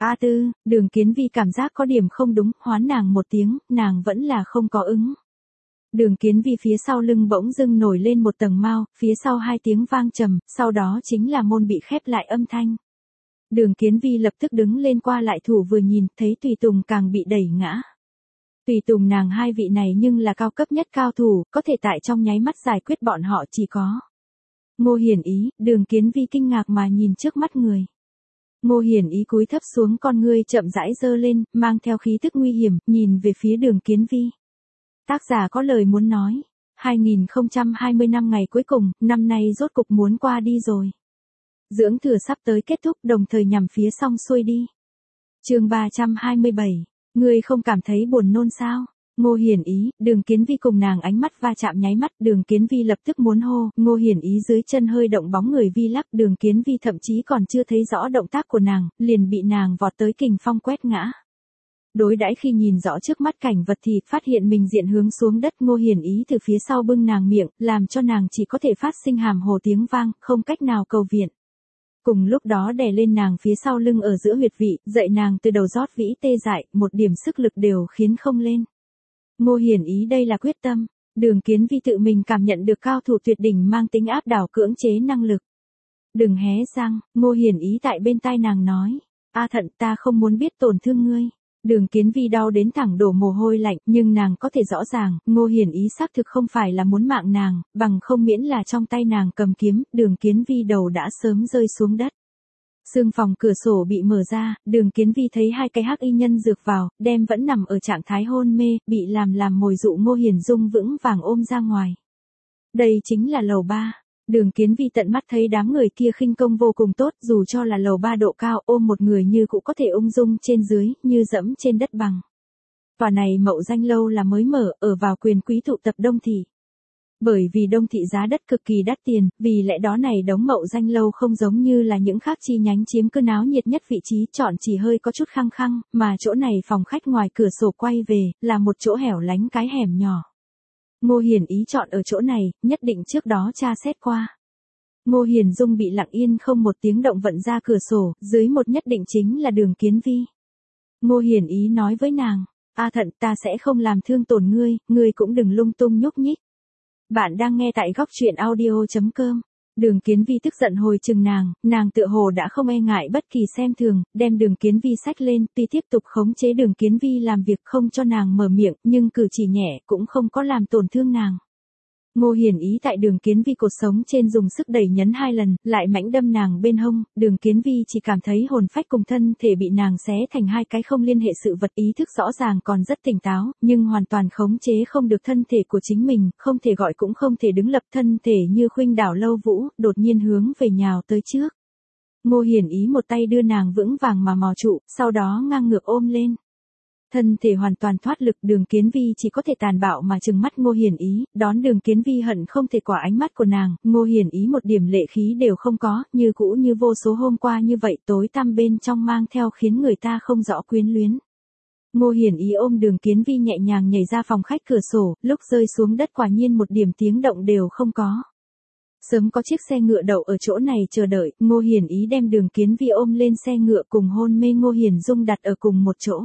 Speaker 1: A Tư, Đường Kiến Vi cảm giác có điểm không đúng, hoán nàng một tiếng, nàng vẫn là không có ứng. Đường Kiến Vi phía sau lưng bỗng dưng nổi lên một tầng mao, phía sau hai tiếng vang trầm, sau đó chính là môn bị khép lại âm thanh. Đường Kiến Vi lập tức đứng lên qua lại thủ vừa nhìn, thấy Tùy Tùng càng bị đẩy ngã. Tùy Tùng nàng hai vị này nhưng là cao cấp nhất cao thủ, có thể tại trong nháy mắt giải quyết bọn họ chỉ có. Ngô Hiển Ý, Đường Kiến Vi kinh ngạc mà nhìn trước mắt người. Ngô Hiển Ý cúi thấp xuống con ngươi chậm rãi giơ lên, mang theo khí tức nguy hiểm, nhìn về phía Đường Kiến Vi. Tác giả có lời muốn nói, hai nghìn không trăm hai mươi năm ngày cuối cùng, năm nay rốt cục muốn qua đi rồi. Dưỡng thừa sắp tới kết thúc, đồng thời nhằm phía xong xuôi đi. Chương ba trăm hai mươi bảy, ngươi không cảm thấy buồn nôn sao? Ngô Hiển Ý, Đường Kiến Vi cùng nàng ánh mắt va chạm nháy mắt, Đường Kiến Vi lập tức muốn hô, Ngô Hiển Ý dưới chân hơi động bóng người vi lắc, Đường Kiến Vi thậm chí còn chưa thấy rõ động tác của nàng, liền bị nàng vọt tới kình phong quét ngã. Đối đãi khi nhìn rõ trước mắt cảnh vật thì phát hiện mình diện hướng xuống đất, Ngô Hiển Ý từ phía sau bưng nàng miệng, làm cho nàng chỉ có thể phát sinh hàm hồ tiếng vang, không cách nào cầu viện. Cùng lúc đó đè lên nàng phía sau lưng ở giữa huyệt vị, dậy nàng từ đầu rót vĩ tê dại, một điểm sức lực đều khiến không lên. Ngô Hiển Ý đây là quyết tâm, Đường Kiến Vi tự mình cảm nhận được cao thủ tuyệt đỉnh mang tính áp đảo cưỡng chế năng lực. Đừng hé răng, Ngô Hiển Ý tại bên tai nàng nói, A Thận ta không muốn biết tổn thương ngươi. Đường Kiến Vi đau đến thẳng đổ mồ hôi lạnh, nhưng nàng có thể rõ ràng, Ngô Hiển Ý xác thực không phải là muốn mạng nàng, bằng không miễn là trong tay nàng cầm kiếm, Đường Kiến Vi đầu đã sớm rơi xuống đất. Sương phòng cửa sổ bị mở ra, Đường Kiến Vi thấy hai cái hắc y nhân dược vào, đem vẫn nằm ở trạng thái hôn mê, bị làm làm mồi dụ Ngô Hiển Dung vững vàng ôm ra ngoài. Đây chính là lầu ba. Đường Kiến Vi tận mắt thấy đám người kia khinh công vô cùng tốt, dù cho là lầu ba độ cao, ôm một người như cũng có thể ung dung trên dưới, như dẫm trên đất bằng. Tòa này Mậu Danh lâu là mới mở, ở vào quyền quý tụ tập Đông Thị. Bởi vì Đông Thị giá đất cực kỳ đắt tiền, vì lẽ đó này đống Mậu Danh lâu không giống như là những khác chi nhánh chiếm cứ náo nhiệt nhất vị trí, chọn chỉ hơi có chút khăng khăng, mà chỗ này phòng khách ngoài cửa sổ quay về, là một chỗ hẻo lánh cái hẻm nhỏ. Ngô Hiển Ý chọn ở chỗ này, nhất định trước đó tra xét qua. Ngô Hiển Dung bị lặng yên không một tiếng động vận ra cửa sổ, dưới một nhất định chính là Đường Kiến Vi. Ngô Hiển Ý nói với nàng, A Thận ta sẽ không làm thương tổn ngươi, ngươi cũng đừng lung tung nhúc nhích. Bạn đang nghe tại góc truyện audio chấm com. Đường Kiến Vi tức giận hồi chừng nàng, nàng tựa hồ đã không e ngại bất kỳ xem thường, đem Đường Kiến Vi xách lên, tuy tiếp tục khống chế Đường Kiến Vi làm việc không cho nàng mở miệng, nhưng cử chỉ nhẹ cũng không có làm tổn thương nàng. Ngô Hiển Ý tại Đường Kiến Vi cột sống trên dùng sức đẩy nhấn hai lần, lại mãnh đâm nàng bên hông, Đường Kiến Vi chỉ cảm thấy hồn phách cùng thân thể bị nàng xé thành hai cái không liên hệ sự vật, ý thức rõ ràng còn rất tỉnh táo, nhưng hoàn toàn khống chế không được thân thể của chính mình, không thể gọi cũng không thể đứng lập, thân thể như khuynh đảo lâu vũ, đột nhiên hướng về nhào tới trước. Ngô Hiển Ý một tay đưa nàng vững vàng mà mò trụ, sau đó ngang ngược ôm lên. Thân thể hoàn toàn thoát lực, Đường Kiến Vi chỉ có thể tàn bạo mà trừng mắt Ngô Hiển Ý, đón Đường Kiến Vi hận không thể quả ánh mắt của nàng, Ngô Hiển Ý một điểm lệ khí đều không có, như cũ như vô số hôm qua như vậy, tối tăm bên trong mang theo khiến người ta không rõ quyến luyến. Ngô Hiển Ý ôm Đường Kiến Vi nhẹ nhàng nhảy ra phòng khách cửa sổ, lúc rơi xuống đất quả nhiên một điểm tiếng động đều không có. Sớm có chiếc xe ngựa đậu ở chỗ này chờ đợi, Ngô Hiển Ý đem Đường Kiến Vi ôm lên xe ngựa cùng hôn mê Ngô Hiển Dung đặt ở cùng một chỗ.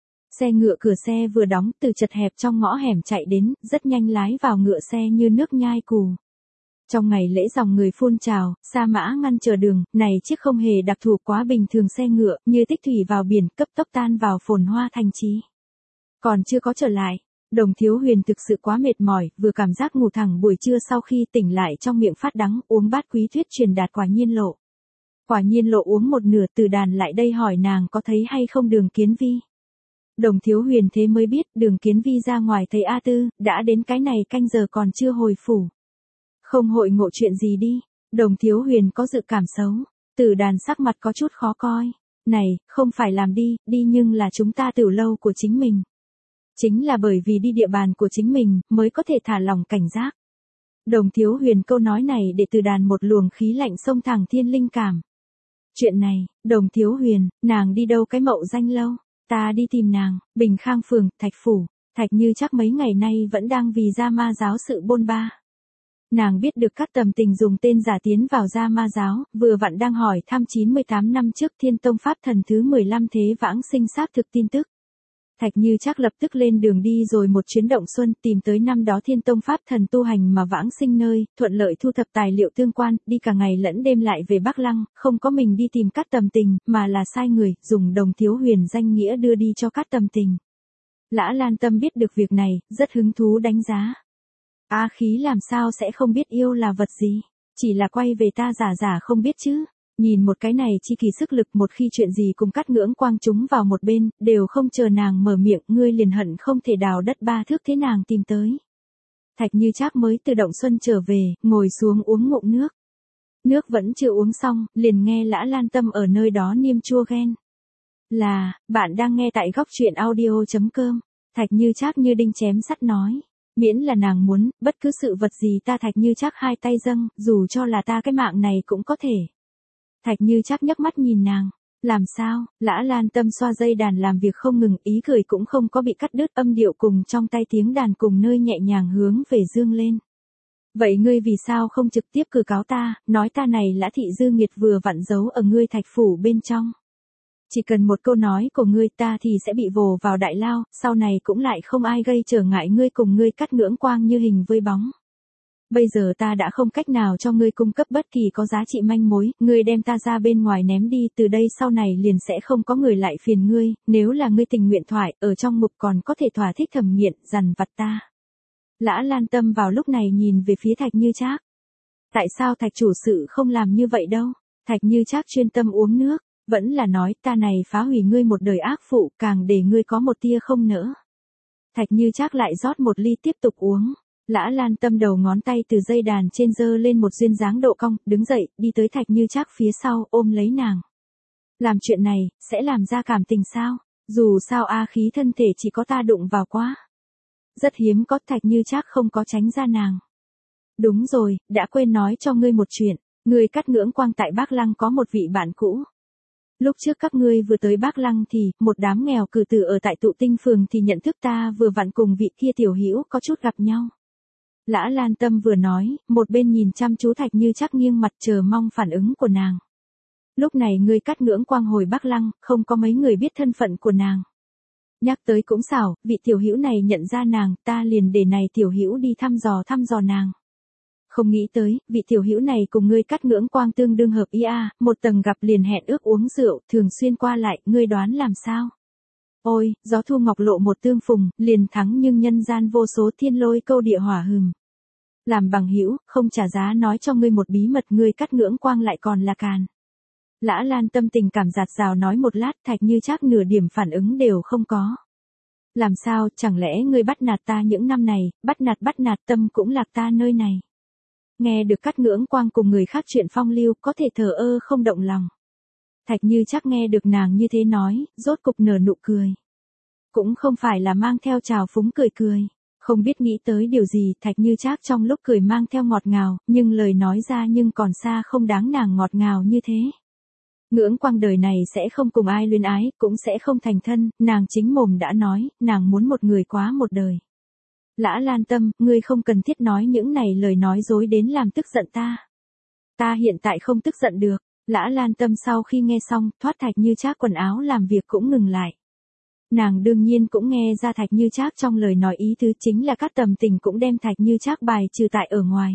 Speaker 1: Xe ngựa cửa xe vừa đóng, từ chật hẹp trong ngõ hẻm chạy đến, rất nhanh lái vào ngựa xe như nước nhai cù. Trong ngày lễ dòng người phun trào, sa mã ngăn chờ đường, này chiếc không hề đặc thù quá bình thường xe ngựa, như tích thủy vào biển, cấp tốc tan vào phồn hoa thành trì. Còn chưa có trở lại, Đồng Thiếu Huyền thực sự quá mệt mỏi, vừa cảm giác ngủ thẳng buổi trưa, sau khi tỉnh lại trong miệng phát đắng, uống bát quý thuyết truyền đạt Quả Nhiên Lộ. Quả Nhiên Lộ uống một nửa, Từ Đàn lại đây hỏi nàng có thấy hay không Đường Kiến Vi. Đồng Thiếu Huyền thế mới biết, Đường Kiến Vi ra ngoài thấy A Tư, đã đến cái này canh giờ còn chưa hồi phủ. Không hội ngộ chuyện gì đi, Đồng Thiếu Huyền có dự cảm xấu, Từ Đàn sắc mặt có chút khó coi. Này, không phải làm đi, đi nhưng là chúng ta tiểu lâu của chính mình. Chính là bởi vì đi địa bàn của chính mình, mới có thể thả lòng cảnh giác. Đồng Thiếu Huyền câu nói này để Từ Đàn một luồng khí lạnh xông thẳng thiên linh cảm. Chuyện này, Đồng Thiếu Huyền, nàng đi đâu cái Mậu Danh lâu? Ta đi tìm nàng, Bình Khang phường, Thạch phủ, Thạch Như chắc mấy ngày nay vẫn đang vì Gia Ma giáo sự bôn ba. Nàng biết được Cát Tầm Tình dùng tên giả tiến vào Gia Ma giáo, vừa vặn đang hỏi thăm chín mươi tám năm trước Thiên Tông Pháp Thần thứ mười lăm Thế Vãng Sinh xác thực tin tức. Thạch Như Trác lập tức lên đường đi rồi một chuyến động xuân tìm tới năm đó Thiên Tông Pháp Thần tu hành mà vãng sinh nơi, thuận lợi thu thập tài liệu tương quan, đi cả ngày lẫn đêm lại về Bắc Lăng, không có mình đi tìm Cát Tầm Tình, mà là sai người, dùng Đồng Thiếu Huyền danh nghĩa đưa đi cho Cát Tầm Tình. Lã Lan Tâm biết được việc này, rất hứng thú đánh giá. A Khí làm sao sẽ không biết yêu là vật gì, chỉ là quay về ta giả giả không biết chứ. Nhìn một cái này chi kỳ sức lực, một khi chuyện gì cùng Cát Ngưỡng Quang chúng vào một bên, đều không chờ nàng mở miệng, ngươi liền hận không thể đào đất ba thước thế nàng tìm tới. Thạch Như Trác mới từ động xuân trở về, ngồi xuống uống ngụm nước. Nước vẫn chưa uống xong, liền nghe Lã Lan Tâm ở nơi đó niêm chua ghen. Là, bạn đang nghe tại góc truyện audio.com. Thạch Như Trác như đinh chém sắt nói. Miễn là nàng muốn, bất cứ sự vật gì ta Thạch Như Trác hai tay dâng, dù cho là ta cái mạng này cũng có thể. Thạch Như Trác nhấc mắt nhìn nàng. Làm sao? Lã Lan Tâm xoa dây đàn làm việc không ngừng, ý cười cũng không có bị cắt đứt, âm điệu cùng trong tay tiếng đàn cùng nơi nhẹ nhàng hướng về dương lên. Vậy ngươi vì sao không trực tiếp cử cáo ta, nói ta này Lã thị dư nghiệt vừa vặn giấu ở ngươi Thạch phủ bên trong. Chỉ cần một câu nói của ngươi ta thì sẽ bị vồ vào đại lao, sau này cũng lại không ai gây trở ngại ngươi cùng ngươi Cát Ngưỡng Quang như hình với bóng. Bây giờ ta đã không cách nào cho ngươi cung cấp bất kỳ có giá trị manh mối, ngươi đem ta ra bên ngoài ném đi, từ đây sau này liền sẽ không có người lại phiền ngươi, nếu là ngươi tình nguyện thoại, ở trong ngục còn có thể thỏa thích thẩm nghiện, dằn vặt ta. Lã Lan Tâm vào lúc này nhìn về phía Thạch Như Trác. Tại sao Thạch chủ sự không làm như vậy đâu? Thạch Như Trác chuyên tâm uống nước, vẫn là nói ta này phá hủy ngươi một đời ác phụ, càng để ngươi có một tia không nỡ. Thạch Như Trác lại rót một ly tiếp tục uống. Lã Lan Tâm đầu ngón tay từ dây đàn trên giơ lên một duyên dáng độ cong, đứng dậy, đi tới Thạch Như Trác phía sau, ôm lấy nàng. Làm chuyện này, sẽ làm ra cảm tình sao? Dù sao A Khí thân thể chỉ có ta đụng vào quá. Rất hiếm có. Thạch Như Trác không có tránh ra nàng. Đúng rồi, đã quên nói cho ngươi một chuyện, ngươi Cát Ngưỡng Quang tại Bắc Lăng có một vị bạn cũ. Lúc trước các ngươi vừa tới Bắc Lăng thì, một đám nghèo cử tử ở tại Tụ Tinh Phường thì nhận thức ta vừa vặn cùng vị kia tiểu hữu có chút gặp nhau. Lã Lan Tâm vừa nói, một bên nhìn chăm chú Thạch Như Trác nghiêng mặt chờ mong phản ứng của nàng. Lúc này ngươi Cát Ngưỡng Quang hồi Bắc Lăng, không có mấy người biết thân phận của nàng. Nhắc tới cũng xảo, vị tiểu hữu này nhận ra nàng, ta liền để này tiểu hữu đi thăm dò thăm dò nàng. Không nghĩ tới, vị tiểu hữu này cùng ngươi Cát Ngưỡng Quang tương đương hợp ý a, một tầng gặp liền hẹn ước uống rượu, thường xuyên qua lại, ngươi đoán làm sao? Ôi, gió thu ngọc lộ một tương phùng, liền thắng nhưng nhân gian vô số thiên lôi câu địa hỏa hừm. Làm bằng hữu, không trả giá nói cho ngươi một bí mật, ngươi Cát Ngưỡng Quang lại còn là càn. Lã Lan Tâm tình cảm giạt rào nói một lát, Thạch Như Trác nửa điểm phản ứng đều không có. Làm sao, chẳng lẽ ngươi bắt nạt ta những năm này, bắt nạt bắt nạt tâm cũng lạc ta nơi này. Nghe được Cát Ngưỡng Quang cùng người khác chuyện phong lưu, có thể thờ ơ không động lòng. Thạch Như Trác nghe được nàng như thế nói, rốt cục nở nụ cười. Cũng không phải là mang theo trào phúng cười cười. Không biết nghĩ tới điều gì, Thạch Như Trác trong lúc cười mang theo ngọt ngào, nhưng lời nói ra nhưng còn xa không đáng nàng ngọt ngào như thế. Ngưỡng Quang đời này sẽ không cùng ai luyến ái, cũng sẽ không thành thân, nàng chính mồm đã nói, nàng muốn một người quá một đời. Lã Lan Tâm, ngươi không cần thiết nói những này lời nói dối đến làm tức giận ta. Ta hiện tại không tức giận được. Lã Lan Tâm sau khi nghe xong, thoát Thạch Như Trác quần áo làm việc cũng ngừng lại. Nàng đương nhiên cũng nghe ra Thạch Như Trác trong lời nói ý tứ chính là Cát Tầm Tình cũng đem Thạch Như Trác bài trừ tại ở ngoài.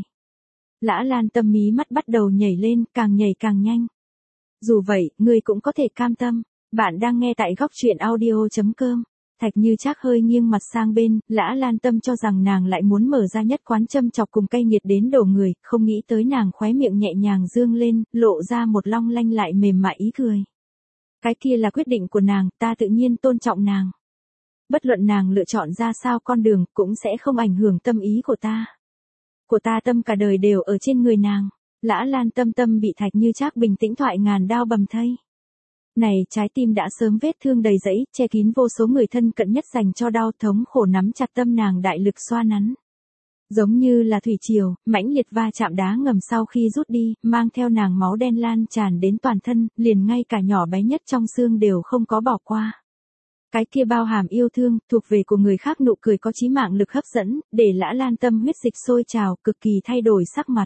Speaker 1: Lã Lan Tâm mí mắt bắt đầu nhảy lên, càng nhảy càng nhanh. Dù vậy, ngươi cũng có thể cam tâm. Bạn đang nghe tại góc truyện audio.com. Thạch Như Trác hơi nghiêng mặt sang bên, Lã Lan Tâm cho rằng nàng lại muốn mở ra nhất quán châm chọc cùng cay nghiệt đến đổ người, không nghĩ tới nàng khóe miệng nhẹ nhàng dương lên, lộ ra một long lanh lại mềm mại ý cười. Cái kia là quyết định của nàng, ta tự nhiên tôn trọng nàng. Bất luận nàng lựa chọn ra sao con đường, cũng sẽ không ảnh hưởng tâm ý của ta. Của ta tâm cả đời đều ở trên người nàng. Lã Lan Tâm tâm bị Thạch Như Trác bình tĩnh thoại ngàn đao bầm thây. Này trái tim đã sớm vết thương đầy rẫy, che kín vô số người thân cận nhất dành cho đau thống khổ nắm chặt tâm nàng đại lực xoa nắn. Giống như là thủy triều, mãnh liệt va chạm đá ngầm sau khi rút đi, mang theo nàng máu đen lan tràn đến toàn thân, liền ngay cả nhỏ bé nhất trong xương đều không có bỏ qua. Cái kia bao hàm yêu thương, thuộc về của người khác nụ cười có chí mạng lực hấp dẫn, để Lã Lan tâm huyết dịch sôi trào, cực kỳ thay đổi sắc mặt.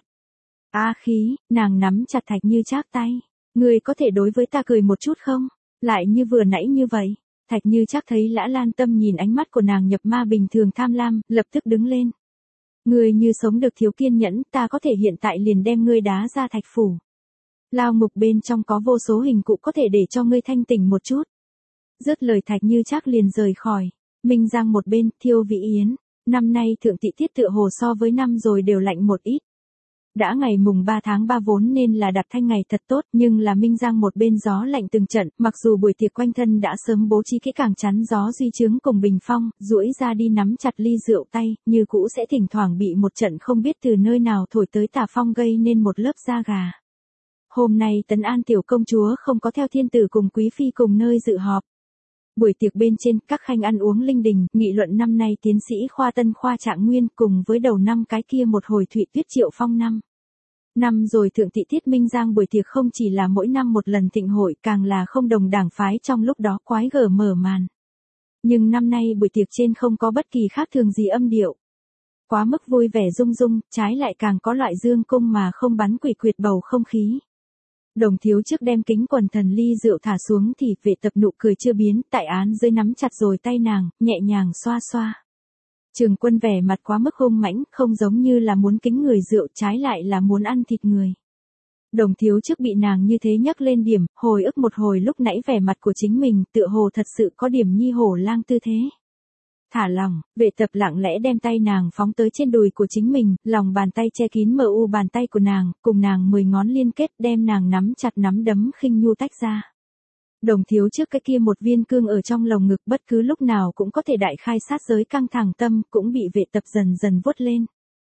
Speaker 1: Á khí, nàng nắm chặt Thạch Như Trác tay. Ngươi có thể đối với ta cười một chút không? Lại như vừa nãy như vậy. Thạch Như Trác thấy Lã Lan tâm nhìn ánh mắt của nàng nhập ma bình thường tham lam, lập tức đứng lên. Ngươi như sống được thiếu kiên nhẫn, ta có thể hiện tại liền đem ngươi đá ra thạch phủ. Lao ngục bên trong có vô số hình cụ có thể để cho ngươi thanh tỉnh một chút. Dứt lời Thạch Như Trác liền rời khỏi. Minh Giang một bên, Thiêu Vĩ Yến. Năm nay thượng thị tiết tựa hồ so với năm rồi đều lạnh một ít. Đã ngày mùng ba tháng ba vốn nên là đặt thanh ngày thật tốt, nhưng là Minh Giang một bên gió lạnh từng trận, mặc dù buổi tiệc quanh thân đã sớm bố trí kỹ càng chắn gió duy chướng cùng bình phong, duỗi ra đi nắm chặt ly rượu tay, như cũ sẽ thỉnh thoảng bị một trận không biết từ nơi nào thổi tới tà phong gây nên một lớp da gà. Hôm nay Tấn An tiểu công chúa không có theo thiên tử cùng quý phi cùng nơi dự họp. Buổi tiệc bên trên, các khanh ăn uống linh đình, nghị luận năm nay tiến sĩ khoa tân khoa trạng nguyên cùng với đầu năm cái kia một hồi Thụy Tuyết Triệu Phong năm. Năm rồi thượng thị tiết Minh Giang buổi tiệc không chỉ là mỗi năm một lần thịnh hội, càng là không đồng đảng phái trong lúc đó quái gở mở màn. Nhưng năm nay buổi tiệc trên không có bất kỳ khác thường gì âm điệu. Quá mức vui vẻ rung rung, trái lại càng có loại dương cung mà không bắn quỷ quyệt bầu không khí. Đồng thiếu trước đem kính quần thần ly rượu thả xuống thì vệ tập nụ cười chưa biến, tại án dưới nắm chặt rồi tay nàng, nhẹ nhàng xoa xoa. Trường Quân vẻ mặt quá mức hung mãnh, không giống như là muốn kính người rượu, trái lại là muốn ăn thịt người. Đồng thiếu trước bị nàng như thế nhắc lên điểm, hồi ức một hồi lúc nãy vẻ mặt của chính mình, tựa hồ thật sự có điểm nhi hổ lang tư thế. Thả lòng, vệ tập lặng lẽ đem tay nàng phóng tới trên đùi của chính mình, lòng bàn tay che kín mờ u bàn tay của nàng, cùng nàng mười ngón liên kết đem nàng nắm chặt nắm đấm khinh nhu tách ra. Đồng thiếu trước cái kia một viên cương ở trong lồng ngực bất cứ lúc nào cũng có thể đại khai sát giới căng thẳng tâm cũng bị vệ tập dần dần vuốt lên.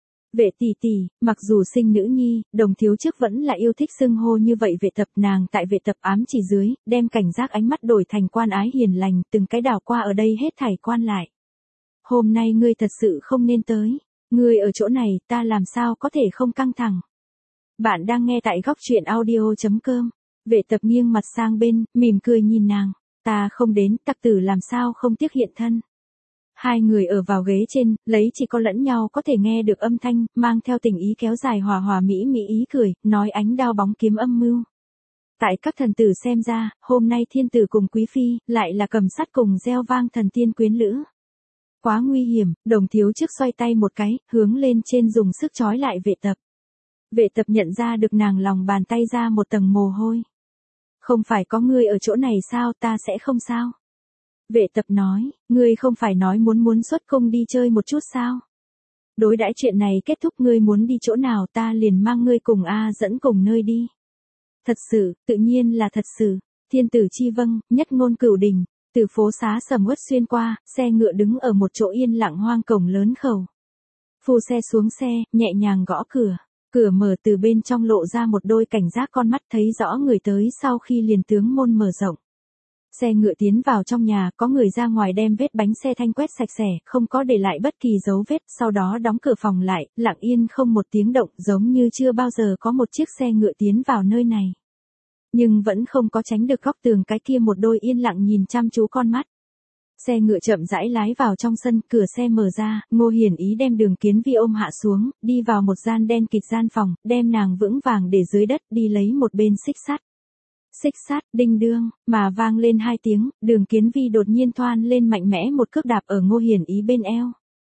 Speaker 1: Vệ tỷ tỷ, mặc dù sinh nữ nhi, đồng thiếu trước vẫn là yêu thích xưng hô như vậy vệ tập nàng tại vệ tập ám chỉ dưới, đem cảnh giác ánh mắt đổi thành quan ái hiền lành, từng cái đảo qua ở đây hết thảy quan lại. Hôm nay ngươi thật sự không nên tới, ngươi ở chỗ này ta làm sao có thể không căng thẳng. Bạn đang nghe tại góc truyện audio chấm com. Vệ tập nghiêng mặt sang bên, mỉm cười nhìn nàng. Ta không đến, tặc tử làm sao không tiếc hiện thân. Hai người ở vào ghế trên, lấy chỉ có lẫn nhau có thể nghe được âm thanh, mang theo tình ý kéo dài hòa hòa mỹ mỹ ý cười, nói ánh đao bóng kiếm âm mưu. Tại các thần tử xem ra, hôm nay thiên tử cùng quý phi, lại là cầm sắt cùng gieo vang thần tiên quyến lữ. Quá nguy hiểm, đồng thiếu trước xoay tay một cái, hướng lên trên dùng sức trói lại vệ tập. Vệ tập nhận ra được nàng lòng bàn tay ra một tầng mồ hôi. Không phải có ngươi ở chỗ này sao, ta sẽ không sao. Vệ tập nói, ngươi không phải nói muốn muốn xuất cung đi chơi một chút sao. Đối đãi chuyện này kết thúc ngươi muốn đi chỗ nào ta liền mang ngươi cùng A dẫn cùng nơi đi. Thật sự, tự nhiên là thật sự, thiên tử chi vâng, nhất ngôn cửu đình, từ phố xá sầm uất xuyên qua, xe ngựa đứng ở một chỗ yên lặng hoang cổng lớn khẩu. Phù xe xuống xe, nhẹ nhàng gõ cửa. Cửa mở từ bên trong lộ ra một đôi cảnh giác con mắt thấy rõ người tới sau khi liền tướng môn mở rộng. Xe ngựa tiến vào trong nhà, có người ra ngoài đem vết bánh xe thanh quét sạch sẽ, không có để lại bất kỳ dấu vết, sau đó đóng cửa phòng lại, lặng yên không một tiếng động, giống như chưa bao giờ có một chiếc xe ngựa tiến vào nơi này. Nhưng vẫn không có tránh được góc tường cái kia một đôi yên lặng nhìn chăm chú con mắt. Xe ngựa chậm rãi lái vào trong sân, cửa xe mở ra, Ngô Hiển Ý đem Đường Kiến Vi ôm hạ xuống, đi vào một gian đen kịt gian phòng, đem nàng vững vàng để dưới đất, đi lấy một bên xích sắt. Xích sắt, đinh đương, mà vang lên hai tiếng, Đường Kiến Vi đột nhiên thoan lên mạnh mẽ một cước đạp ở Ngô Hiển Ý bên eo.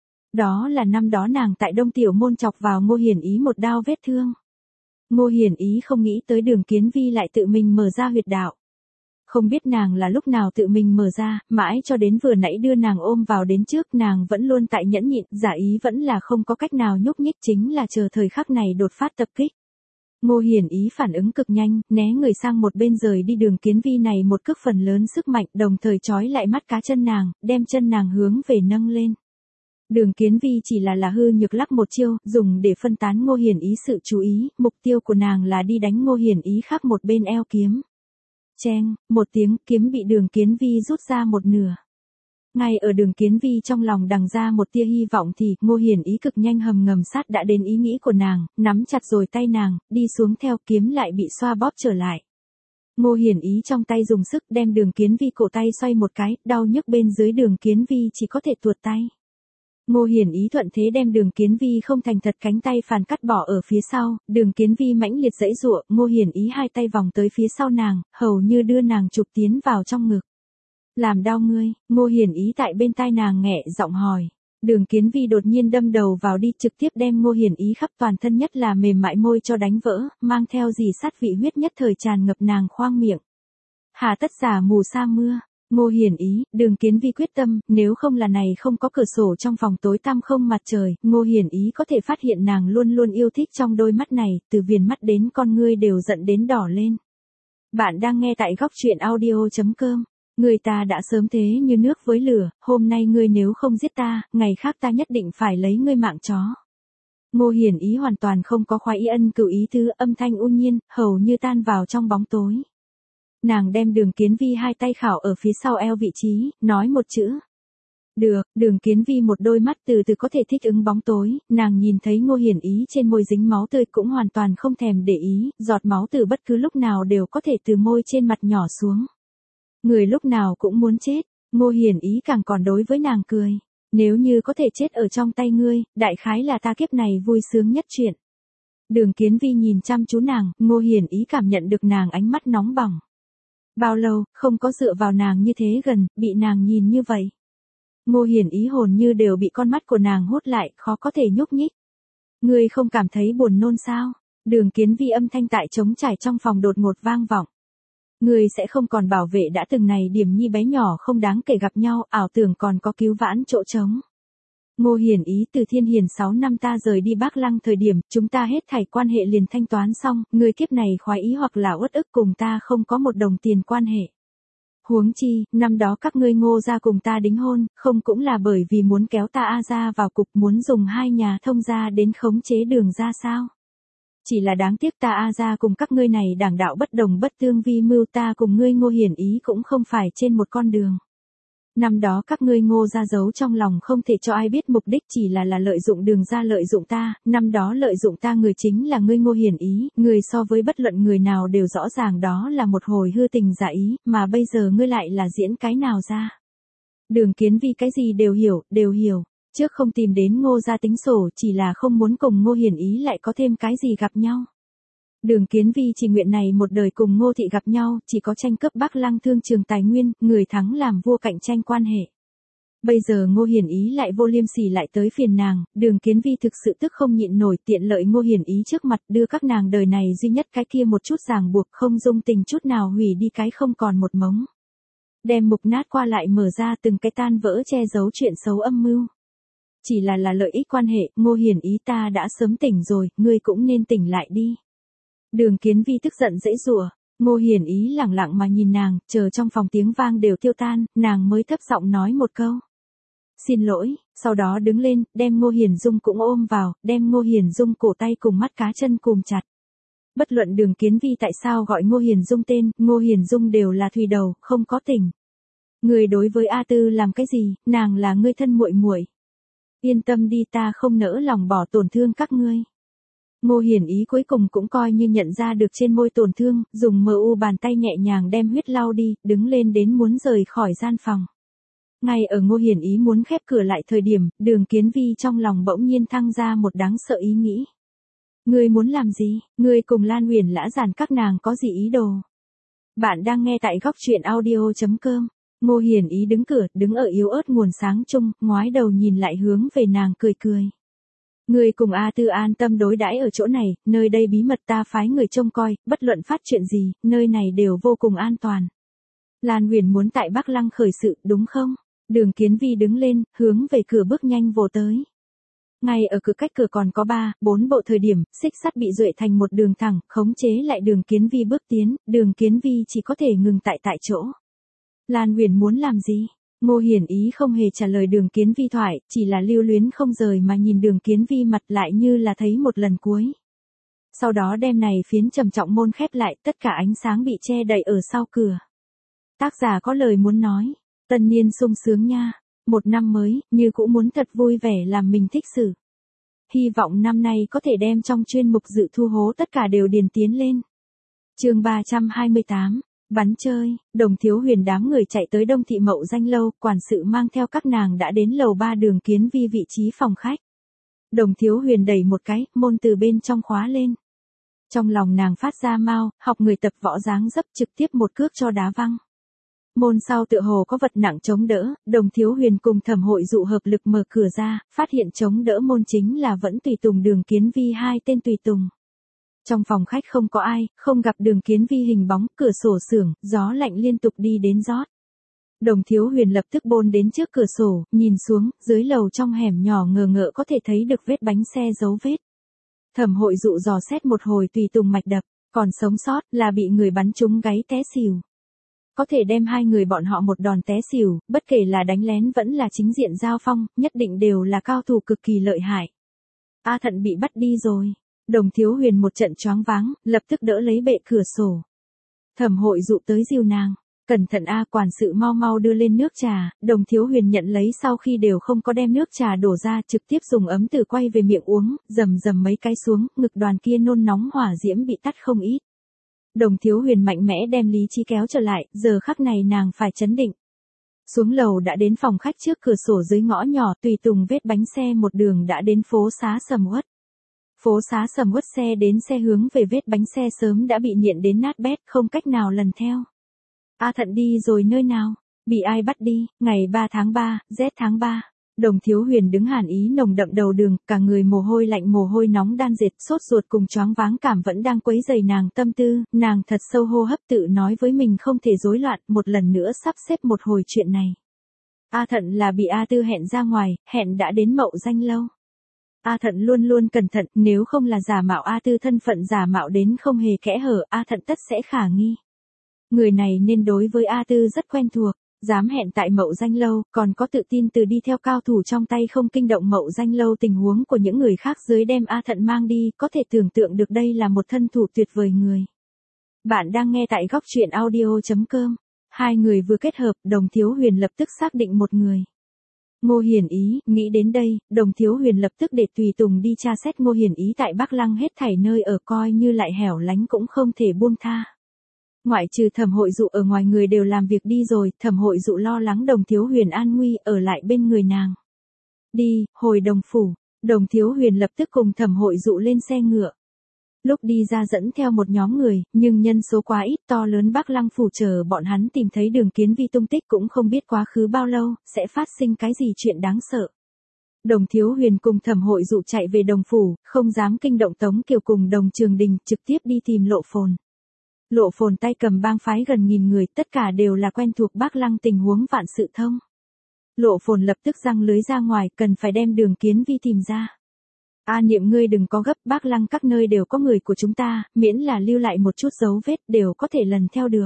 Speaker 1: Đó là năm đó nàng tại Đông Tiểu Môn chọc vào Ngô Hiển Ý một đao vết thương. Ngô Hiển Ý không nghĩ tới Đường Kiến Vi lại tự mình mở ra huyệt đạo. Không biết nàng là lúc nào tự mình mở ra, mãi cho đến vừa nãy đưa nàng ôm vào đến trước, nàng vẫn luôn tại nhẫn nhịn, giả ý vẫn là không có cách nào nhúc nhích, chính là chờ thời khắc này đột phát tập kích. Ngô Hiển Ý phản ứng cực nhanh, né người sang một bên rời đi Đường Kiến Vi này một cước phần lớn sức mạnh, đồng thời trói lại mắt cá chân nàng, đem chân nàng hướng về nâng lên. Đường Kiến Vi chỉ là là hư nhược lắc một chiêu, dùng để phân tán Ngô Hiển Ý sự chú ý, mục tiêu của nàng là đi đánh Ngô Hiển Ý khác một bên eo kiếm. Cheng, một tiếng, kiếm bị Đường Kiến Vi rút ra một nửa. Ngay ở Đường Kiến Vi trong lòng đằng ra một tia hy vọng thì, Ngô Hiển Ý cực nhanh hầm ngầm sát đã đến ý nghĩ của nàng, nắm chặt rồi tay nàng, đi xuống theo kiếm lại bị xoa bóp trở lại. Ngô Hiển Ý trong tay dùng sức đem Đường Kiến Vi cổ tay xoay một cái, đau nhức bên dưới Đường Kiến Vi chỉ có thể tuột tay. Ngô Hiển Ý thuận thế đem Đường Kiến Vi không thành thật cánh tay phản cắt bỏ ở phía sau, Đường Kiến Vi mãnh liệt giãy giụa, Ngô Hiển Ý hai tay vòng tới phía sau nàng, hầu như đưa nàng chụp tiến vào trong ngực. Làm đau ngươi, Ngô Hiển Ý tại bên tai nàng nghẹ giọng hỏi. Đường Kiến Vi đột nhiên đâm đầu vào đi, trực tiếp đem Ngô Hiển Ý khắp toàn thân nhất là mềm mại môi cho đánh vỡ, mang theo dì sát vị huyết nhất thời tràn ngập nàng khoang miệng. Hà tất giả mù sa mưa. Ngô Hiển Ý, Đường Kiến Vi quyết tâm, nếu không là này không có cửa sổ trong phòng tối tăm không mặt trời, Ngô Hiển Ý có thể phát hiện nàng luôn luôn yêu thích trong đôi mắt này, từ viền mắt đến con ngươi đều giận đến đỏ lên. Bạn đang nghe tại góc truyện audio chấm com. Người ta đã sớm thế như nước với lửa, hôm nay ngươi nếu không giết ta, ngày khác ta nhất định phải lấy ngươi mạng chó. Ngô Hiển Ý hoàn toàn không có khoái ý ân cửu ý tứ, âm thanh u nhiên, hầu như tan vào trong bóng tối. Nàng đem Đường Kiến Vi hai tay khảo ở phía sau eo vị trí, nói một chữ. Được, Đường Kiến Vi một đôi mắt từ từ có thể thích ứng bóng tối, nàng nhìn thấy Ngô Hiển Ý trên môi dính máu tươi cũng hoàn toàn không thèm để ý, giọt máu từ bất cứ lúc nào đều có thể từ môi trên mặt nhỏ xuống. Người lúc nào cũng muốn chết, Ngô Hiển Ý càng còn đối với nàng cười. Nếu như có thể chết ở trong tay ngươi, đại khái là ta kiếp này vui sướng nhất chuyện. Đường Kiến Vi nhìn chăm chú nàng, Ngô Hiển Ý cảm nhận được nàng ánh mắt nóng bỏng. Bao lâu, không có dựa vào nàng như thế gần, bị nàng nhìn như vậy. Ngô Hiển Ý hồn như đều bị con mắt của nàng hút lại, khó có thể nhúc nhích. Ngươi không cảm thấy buồn nôn sao? Đường Kiến Vi âm thanh tại trống trải trong phòng đột ngột vang vọng. Ngươi sẽ không còn bảo vệ đã từng này điểm nhi bé nhỏ không đáng kể gặp nhau, ảo tưởng còn có cứu vãn chỗ trống. Ngô Hiển Ý, từ Thiên Hiền sáu năm ta rời đi Bắc Lăng thời điểm, chúng ta hết thảy quan hệ liền thanh toán xong, ngươi kiếp này khoái ý hoặc là uất ức cùng ta không có một đồng tiền quan hệ. Huống chi, năm đó các ngươi Ngô gia cùng ta đính hôn, không cũng là bởi vì muốn kéo ta A gia vào cục, muốn dùng hai nhà thông gia đến khống chế Đường gia sao? Chỉ là đáng tiếc ta A gia cùng các ngươi này đảng đạo bất đồng bất tương vi mưu, ta cùng ngươi Ngô Hiển Ý cũng không phải trên một con đường. Năm đó các ngươi Ngô gia giấu trong lòng không thể cho ai biết mục đích, chỉ là là lợi dụng Đường gia lợi dụng ta, năm đó lợi dụng ta người chính là ngươi Ngô Hiển Ý, người so với bất luận người nào đều rõ ràng đó là một hồi hư tình giả ý, mà bây giờ ngươi lại là diễn cái nào ra. Đường Kiến Vi cái gì đều hiểu, đều hiểu. Trước không tìm đến Ngô gia tính sổ, chỉ là không muốn cùng Ngô Hiển Ý lại có thêm cái gì gặp nhau. Đường Kiến Vi chỉ nguyện này một đời cùng Ngô thị gặp nhau, chỉ có tranh cướp Bắc Lăng thương trường tài nguyên, người thắng làm vua cạnh tranh quan hệ. Bây giờ Ngô Hiển Ý lại vô liêm sỉ lại tới phiền nàng, Đường Kiến Vi thực sự tức không nhịn nổi, tiện lợi Ngô Hiển Ý trước mặt đưa các nàng đời này duy nhất cái kia một chút ràng buộc, không dung tình chút nào hủy đi cái không còn một mống. Đem mục nát qua lại mở ra từng cái tan vỡ che giấu chuyện xấu âm mưu. Chỉ là là lợi ích quan hệ, Ngô Hiển Ý ta đã sớm tỉnh rồi, ngươi cũng nên tỉnh lại đi. Đường Kiến Vi tức giận dãy giụa, Ngô Hiển Ý lẳng lặng mà nhìn nàng, chờ trong phòng tiếng vang đều tiêu tan, nàng mới thấp giọng nói một câu. Xin lỗi, sau đó đứng lên, đem Ngô Hiển Dung cũng ôm vào, đem Ngô Hiển Dung cổ tay cùng mắt cá chân cùm chặt. Bất luận Đường Kiến Vi tại sao gọi Ngô Hiển Dung tên, Ngô Hiển Dung đều là thùy đầu, không có tình. Người đối với A Tư làm cái gì, nàng là ngươi thân muội muội. Yên tâm đi, ta không nỡ lòng bỏ tổn thương các ngươi. Ngô Hiển Ý cuối cùng cũng coi như nhận ra được trên môi tổn thương, dùng mờ u bàn tay nhẹ nhàng đem huyết lau đi, đứng lên đến muốn rời khỏi gian phòng. Ngay ở Ngô Hiển Ý muốn khép cửa lại thời điểm, Đường Kiến Vi trong lòng bỗng nhiên thăng ra một đáng sợ ý nghĩ. Ngươi muốn làm gì? Ngươi cùng Lan Huyền Lã Giản các nàng có gì ý đồ? Bạn đang nghe tại góc truyện audio chấm com. Ngô Hiển Ý đứng cửa, đứng ở yếu ớt nguồn sáng chung, ngoái đầu nhìn lại hướng về nàng cười cười. Ngươi cùng A Tư an tâm đối đãi ở chỗ này, nơi đây bí mật ta phái người trông coi, bất luận phát chuyện gì, nơi này đều vô cùng an toàn. Lan Huyền muốn tại Bắc Lăng khởi sự, đúng không? Đường Kiến Vi đứng lên, hướng về cửa bước nhanh vồ tới. Ngay ở cửa cách cửa còn có ba, bốn bộ thời điểm, xích sắt bị duệ thành một đường thẳng, khống chế lại Đường Kiến Vi bước tiến, Đường Kiến Vi chỉ có thể ngừng tại tại chỗ. Lan Huyền muốn làm gì? Ngô Hiển Ý không hề trả lời Đường Kiến Vi thoại, chỉ là lưu luyến không rời mà nhìn Đường Kiến Vi mặt lại như là thấy một lần cuối. Sau đó đem này phiến trầm trọng môn khép lại, tất cả ánh sáng bị che đậy ở sau cửa. Tác giả có lời muốn nói, tân niên sung sướng nha, một năm mới, như cũng muốn thật vui vẻ làm mình thích sự. Hy vọng năm nay có thể đem trong chuyên mục dự thu hố tất cả đều điền tiến lên. Chương ba trăm hai mươi tám, bắn chơi. Đồng Thiếu Huyền đám người chạy tới Đông Thị Mậu Danh lâu, quản sự mang theo các nàng đã đến lầu ba Đường Kiến Vi vị trí phòng khách. Đồng Thiếu Huyền đẩy một cái, môn từ bên trong khóa lên. Trong lòng nàng phát ra mau, học người tập võ dáng dấp trực tiếp một cước cho đá văng. Môn sau tựa hồ có vật nặng chống đỡ, Đồng Thiếu Huyền cùng Thẩm Hội Dụ hợp lực mở cửa ra, phát hiện chống đỡ môn chính là vẫn tùy tùng Đường Kiến Vi hai tên tùy tùng. Trong phòng khách không có ai, không gặp Đường Kiến Vi hình bóng, cửa sổ xưởng, gió lạnh liên tục đi đến rót. Đồng Thiếu Huyền lập tức bôn đến trước cửa sổ, nhìn xuống, dưới lầu trong hẻm nhỏ ngờ ngợ có thể thấy được vết bánh xe dấu vết. Thẩm Hội Dụ dò xét một hồi tùy tùng mạch đập, còn sống sót là bị người bắn trúng gáy té xỉu. Có thể đem hai người bọn họ một đòn té xỉu, bất kể là đánh lén vẫn là chính diện giao phong, nhất định đều là cao thủ cực kỳ lợi hại. A Thận bị bắt đi rồi. Đồng Thiếu Huyền một trận choáng váng, lập tức đỡ lấy bệ cửa sổ. Thẩm Hội Dụ tới dìu nàng. Cẩn thận a, quản sự mau mau đưa lên nước trà. Đồng Thiếu Huyền nhận lấy sau khi đều không có đem nước trà đổ ra, trực tiếp dùng ấm từ quay về miệng uống, rầm rầm mấy cái xuống, ngực đoàn kia nôn nóng hỏa diễm bị tắt không ít. Đồng Thiếu Huyền mạnh mẽ đem lý trí kéo trở lại, giờ khắc này nàng phải trấn định. Xuống lầu đã đến phòng khách trước cửa sổ dưới ngõ nhỏ, tùy tùng vết bánh xe một đường đã đến phố xá sầm uất. Phố xá sầm uất xe đến xe hướng về vết bánh xe sớm đã bị nghiện đến nát bét, không cách nào lần theo. A Thận đi rồi nơi nào? Bị ai bắt đi? Ngày ba tháng ba, rét tháng ba. Đồng Thiếu Huyền đứng hàn ý nồng đậm đầu đường, cả người mồ hôi lạnh mồ hôi nóng đan dệt, sốt ruột cùng choáng váng cảm vẫn đang quấy rầy nàng tâm tư, nàng thật sâu hô hấp tự nói với mình không thể rối loạn, một lần nữa sắp xếp một hồi chuyện này. A Thận là bị A Tư hẹn ra ngoài, hẹn đã đến Mậu Danh lâu. A Thận luôn luôn cẩn thận, nếu không là giả mạo A Tư thân phận giả mạo đến không hề kẽ hở, A Thận tất sẽ khả nghi. Người này nên đối với A Tư rất quen thuộc, dám hẹn tại Mậu Danh lâu, còn có tự tin từ đi theo cao thủ trong tay không kinh động Mậu Danh lâu tình huống của những người khác dưới đem A Thận mang đi, có thể tưởng tượng được đây là một thân thủ tuyệt vời người. Bạn đang nghe tại góc truyện audio chấm com. Hai người vừa kết hợp, Đồng Thiếu Huyền lập tức xác định một người. Ngô Hiển Ý, nghĩ đến đây, Đồng Thiếu Huyền lập tức để tùy tùng đi tra xét Ngô Hiển Ý tại Bắc Lăng hết thảy nơi ở, coi như lại hẻo lánh cũng không thể buông tha. Ngoại trừ Thẩm Hội Dụ ở ngoài người đều làm việc đi rồi, Thẩm Hội Dụ lo lắng Đồng Thiếu Huyền an nguy ở lại bên người nàng. Đi, hồi Đồng phủ. Đồng Thiếu Huyền lập tức cùng Thẩm Hội Dụ lên xe ngựa. Lúc đi ra dẫn theo một nhóm người, nhưng nhân số quá ít, to lớn Bắc Lăng phủ chờ bọn hắn tìm thấy Đường Kiến Vi tung tích cũng không biết quá khứ bao lâu, sẽ phát sinh cái gì chuyện đáng sợ. Đồng Thiếu Huyền cùng Thẩm Hội Dụ chạy về Đồng phủ, không dám kinh động Tống Kiều cùng Đồng Trường Đình, trực tiếp đi tìm Lộ Phồn. Lộ Phồn tay cầm bang phái gần nghìn người, tất cả đều là quen thuộc Bắc Lăng tình huống vạn sự thông. Lộ Phồn lập tức giăng lưới ra ngoài, cần phải đem Đường Kiến Vi tìm ra. A Niệm ngươi đừng có gấp, Bắc Lăng các nơi đều có người của chúng ta, miễn là lưu lại một chút dấu vết đều có thể lần theo được.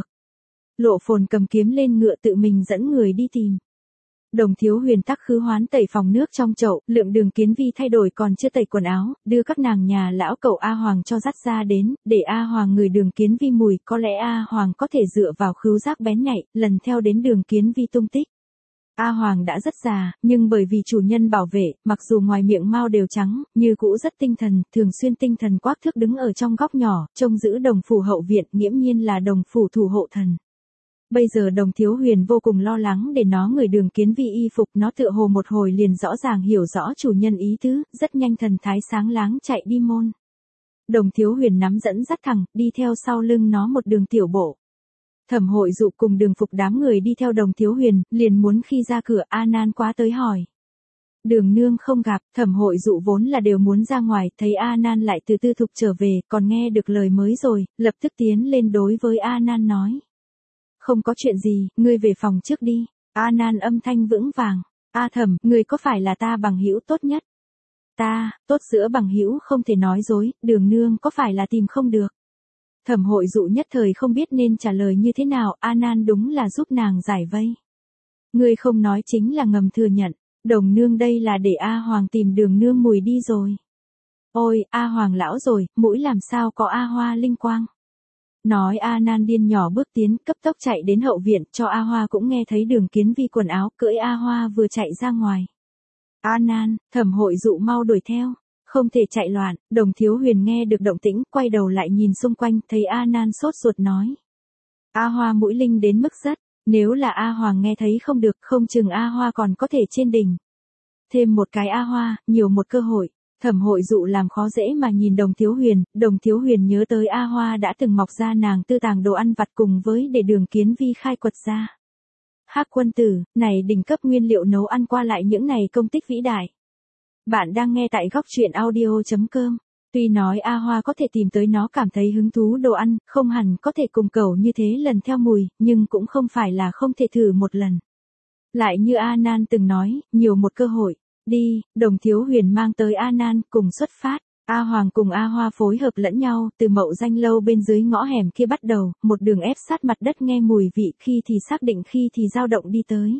Speaker 1: Lộ Phồn cầm kiếm lên ngựa tự mình dẫn người đi tìm. Đồng Thiếu Huyền tắc khứ hoán tẩy phòng nước trong chậu, lượng Đường Kiến Vi thay đổi còn chưa tẩy quần áo, đưa các nàng nhà lão cậu A Hoàng cho dắt ra đến, để A Hoàng ngửi Đường Kiến Vi mùi, có lẽ A Hoàng có thể dựa vào khứu giác bén nhạy, lần theo đến Đường Kiến Vi tung tích. A Hoàng đã rất già, nhưng bởi vì chủ nhân bảo vệ, mặc dù ngoài miệng mao đều trắng, như cũ rất tinh thần, thường xuyên tinh thần quắc thước đứng ở trong góc nhỏ, trông giữ Đồng phủ hậu viện, nghiễm nhiên là Đồng phủ thủ hộ thần. Bây giờ Đồng Thiếu Huyền vô cùng lo lắng để nó người Đường Kiến Vi y phục, nó tựa hồ một hồi liền rõ ràng hiểu rõ chủ nhân ý tứ, rất nhanh thần thái sáng láng chạy đi môn. Đồng Thiếu Huyền nắm dẫn dắt thẳng, đi theo sau lưng nó một đường tiểu bộ. Thẩm Hội Dụ cùng Đường Phục đám người đi theo Đồng Thiếu Huyền, liền muốn khi ra cửa, A Nan quá tới hỏi. Đường nương không gặp, Thẩm Hội Dụ vốn là đều muốn ra ngoài, thấy A Nan lại từ Tư Thục trở về, còn nghe được lời mới rồi, lập tức tiến lên đối với A Nan nói. Không có chuyện gì, ngươi về phòng trước đi. A Nan âm thanh vững vàng. A Thẩm, ngươi có phải là ta bằng hữu tốt nhất? Ta, tốt giữa bằng hữu không thể nói dối, Đường nương có phải là tìm không được? Thẩm Hội Dụ nhất thời không biết nên trả lời như thế nào, A Nan đúng là giúp nàng giải vây. Ngươi không nói chính là ngầm thừa nhận, Đồng nương đây là để A Hoàng tìm Đường nương mùi đi rồi. Ôi, A Hoàng lão rồi, mũi làm sao có A Hoa linh quang. Nói A Nan điên nhỏ bước tiến, cấp tốc chạy đến hậu viện, cho A Hoa cũng nghe thấy Đường Kiến Vi quần áo, cưỡi A Hoa vừa chạy ra ngoài. A Nan, Thẩm Hội Dụ mau đuổi theo. Không thể chạy loạn, Đồng Thiếu Huyền nghe được động tĩnh, quay đầu lại nhìn xung quanh, thấy A Nan sốt ruột nói. A Hoa mũi linh đến mức rất, nếu là A Hoàng nghe thấy không được, không chừng A Hoa còn có thể trên đỉnh. Thêm một cái A Hoa, nhiều một cơ hội. Thẩm Hội Dụ làm khó dễ mà nhìn Đồng Thiếu Huyền, Đồng Thiếu Huyền nhớ tới A Hoa đã từng mọc ra nàng tư tàng đồ ăn vặt cùng với để Đường Kiến Vi khai quật ra. Hắc quân tử, này đỉnh cấp nguyên liệu nấu ăn qua lại những này công tích vĩ đại. Bạn đang nghe tại góc truyện audio.com. Tuy nói A Hoa có thể tìm tới nó cảm thấy hứng thú đồ ăn, không hẳn có thể cùng cậu như thế lần theo mùi, nhưng cũng không phải là không thể thử một lần. Lại như A Nan từng nói, nhiều một cơ hội. Đi, Đồng Thiếu Huyền mang tới A Nan cùng xuất phát. A Hoàng cùng A Hoa phối hợp lẫn nhau, từ Mậu Danh lâu bên dưới ngõ hẻm kia bắt đầu, một đường ép sát mặt đất nghe mùi vị, khi thì xác định khi thì dao động đi tới.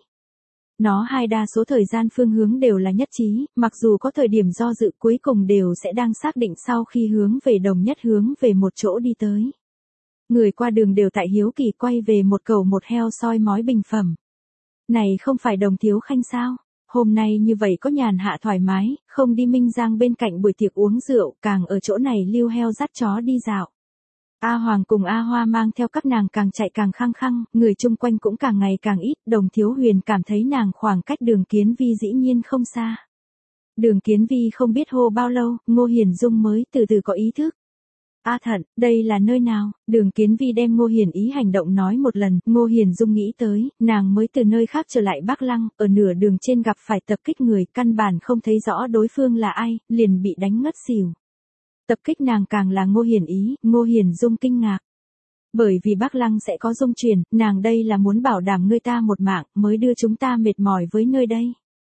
Speaker 1: Nó hai đa số thời gian phương hướng đều là nhất trí, mặc dù có thời điểm do dự cuối cùng đều sẽ đang xác định sau khi hướng về đồng nhất hướng về một chỗ đi tới. Người qua đường đều tại hiếu kỳ quay về một cầu một heo soi mói bình phẩm. Này không phải Đồng Thiếu Khanh sao? Hôm nay như vậy có nhàn hạ thoải mái, không đi Minh Giang bên cạnh buổi tiệc uống rượu, càng ở chỗ này lưu heo dắt chó đi dạo. A Hoàng cùng A Hoa mang theo các nàng càng chạy càng khăng khăng, người chung quanh cũng càng ngày càng ít, Đồng Thiếu Huyền cảm thấy nàng khoảng cách Đường Kiến Vi dĩ nhiên không xa. Đường Kiến Vi không biết hô bao lâu, Ngô Hiền Dung mới từ từ có ý thức. A Thận, đây là nơi nào? Đường Kiến Vi đem Ngô Hiền ý hành động nói một lần, Ngô Hiền Dung nghĩ tới, nàng mới từ nơi khác trở lại Bắc Lăng, ở nửa đường trên gặp phải tập kích người, căn bản không thấy rõ đối phương là ai, liền bị đánh ngất xỉu. Tập kích nàng càng là Ngô Hiền ý, Ngô Hiền Dung kinh ngạc. Bởi vì Bắc Lăng sẽ có dung truyền, nàng đây là muốn bảo đảm ngươi ta một mạng, mới đưa chúng ta mệt mỏi với nơi đây.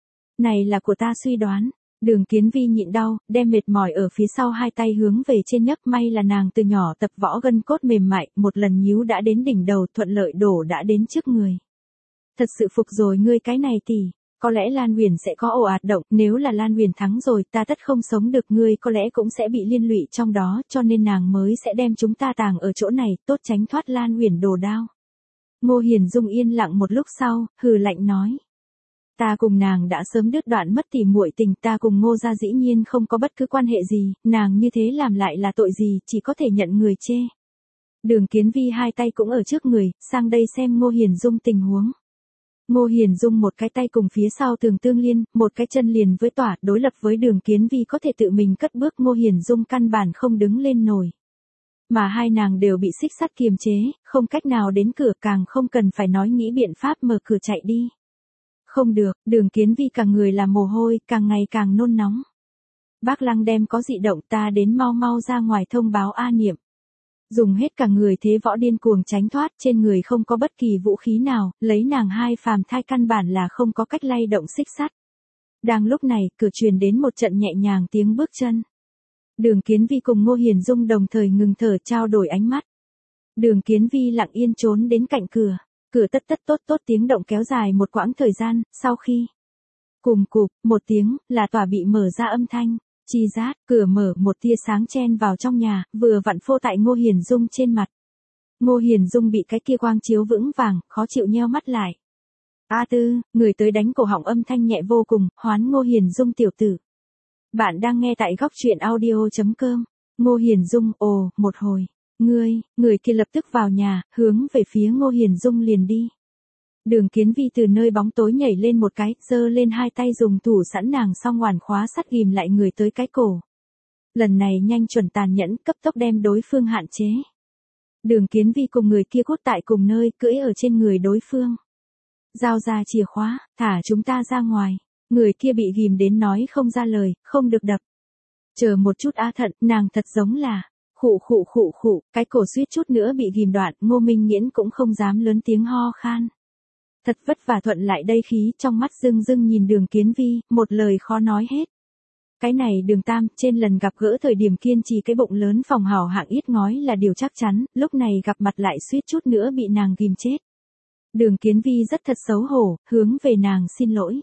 Speaker 1: Này là của ta suy đoán. Đường Kiến Vi nhịn đau, đem mệt mỏi ở phía sau hai tay hướng về trên nhấc, may là nàng từ nhỏ tập võ gân cốt mềm mại, một lần nhíu đã đến đỉnh đầu, thuận lợi đổ đã đến trước người. Thật sự phục rồi ngươi cái này tỷ, có lẽ Lan Huyền sẽ có ồ ạt động, nếu là Lan Huyền thắng rồi ta tất không sống được, ngươi có lẽ cũng sẽ bị liên lụy trong đó, cho nên nàng mới sẽ đem chúng ta tàng ở chỗ này, tốt tránh thoát Lan Huyền đồ đao. Ngô Hiền Dung yên lặng một lúc sau, hừ lạnh nói. Ta cùng nàng đã sớm đứt đoạn mất tỉ muội tình, ta cùng Ngô gia dĩ nhiên không có bất cứ quan hệ gì, nàng như thế làm lại là tội gì, chỉ có thể nhận người chê. Đường Kiến Vi hai tay cũng ở trước người, sang đây xem Ngô Hiền Dung tình huống. Ngô Hiền Dung một cái tay cùng phía sau tường tương liên, một cái chân liền với tỏa, đối lập với Đường Kiến Vi có thể tự mình cất bước, Ngô Hiền Dung căn bản không đứng lên nổi. Mà hai nàng đều bị xích sắt kiềm chế, không cách nào đến cửa, càng không cần phải nói nghĩ biện pháp mở cửa chạy đi. Không được, Đường Kiến Vi cả người là mồ hôi, càng ngày càng nôn nóng. Bác Lăng đem có dị động, ta đến mau mau ra ngoài thông báo A Niệm. Dùng hết cả người thế võ điên cuồng tránh thoát, trên người không có bất kỳ vũ khí nào, lấy nàng hai phàm thai căn bản là không có cách lay động xích sắt. Đang lúc này, cửa truyền đến một trận nhẹ nhàng tiếng bước chân. Đường Kiến Vi cùng Ngô Hiền Dung đồng thời ngừng thở, trao đổi ánh mắt. Đường Kiến Vi lặng yên trốn đến cạnh cửa. Cửa tất tất tốt tốt tiếng động kéo dài một quãng thời gian, sau khi cùng cụp, một tiếng, là tòa bị mở ra âm thanh, chi rát, cửa mở, một tia sáng chen vào trong nhà, vừa vặn phô tại Ngô Hiền Dung trên mặt. Ngô Hiền Dung bị cái kia quang chiếu vững vàng, khó chịu nheo mắt lại. A Tư, người tới đánh cổ họng, âm thanh nhẹ vô cùng, hoán Ngô Hiền Dung tiểu tử. Bạn đang nghe tại góc truyện audio.com. Ngô Hiền Dung, ồ, một hồi. Ngươi, người kia lập tức vào nhà, hướng về phía Ngô Hiền Dung liền đi. Đường Kiến Vi từ nơi bóng tối nhảy lên một cái, giơ lên hai tay dùng thủ sẵn nàng song hoàn khóa sắt ghim lại người tới cái cổ. Lần này nhanh chuẩn tàn nhẫn, cấp tốc đem đối phương hạn chế. Đường Kiến Vi cùng người kia cút tại cùng nơi, cưỡi ở trên người đối phương. Giao ra chìa khóa, thả chúng ta ra ngoài. Người kia bị ghim đến nói không ra lời, không được đập. Chờ một chút A Thận, nàng thật giống là... Khụ khụ khụ khụ, cái cổ suýt chút nữa bị ghim đoạn, Ngô Minh Nghiễn cũng không dám lớn tiếng ho khan. Thật vất vả thuận lại đây khí, trong mắt rưng rưng nhìn Đường Kiến Vi, một lời khó nói hết. Cái này Đường Tam, trên lần gặp gỡ thời điểm kiên trì cái bụng lớn phòng hào hạng ít ngói là điều chắc chắn, lúc này gặp mặt lại suýt chút nữa bị nàng ghim chết. Đường Kiến Vi rất thật xấu hổ, hướng về nàng xin lỗi.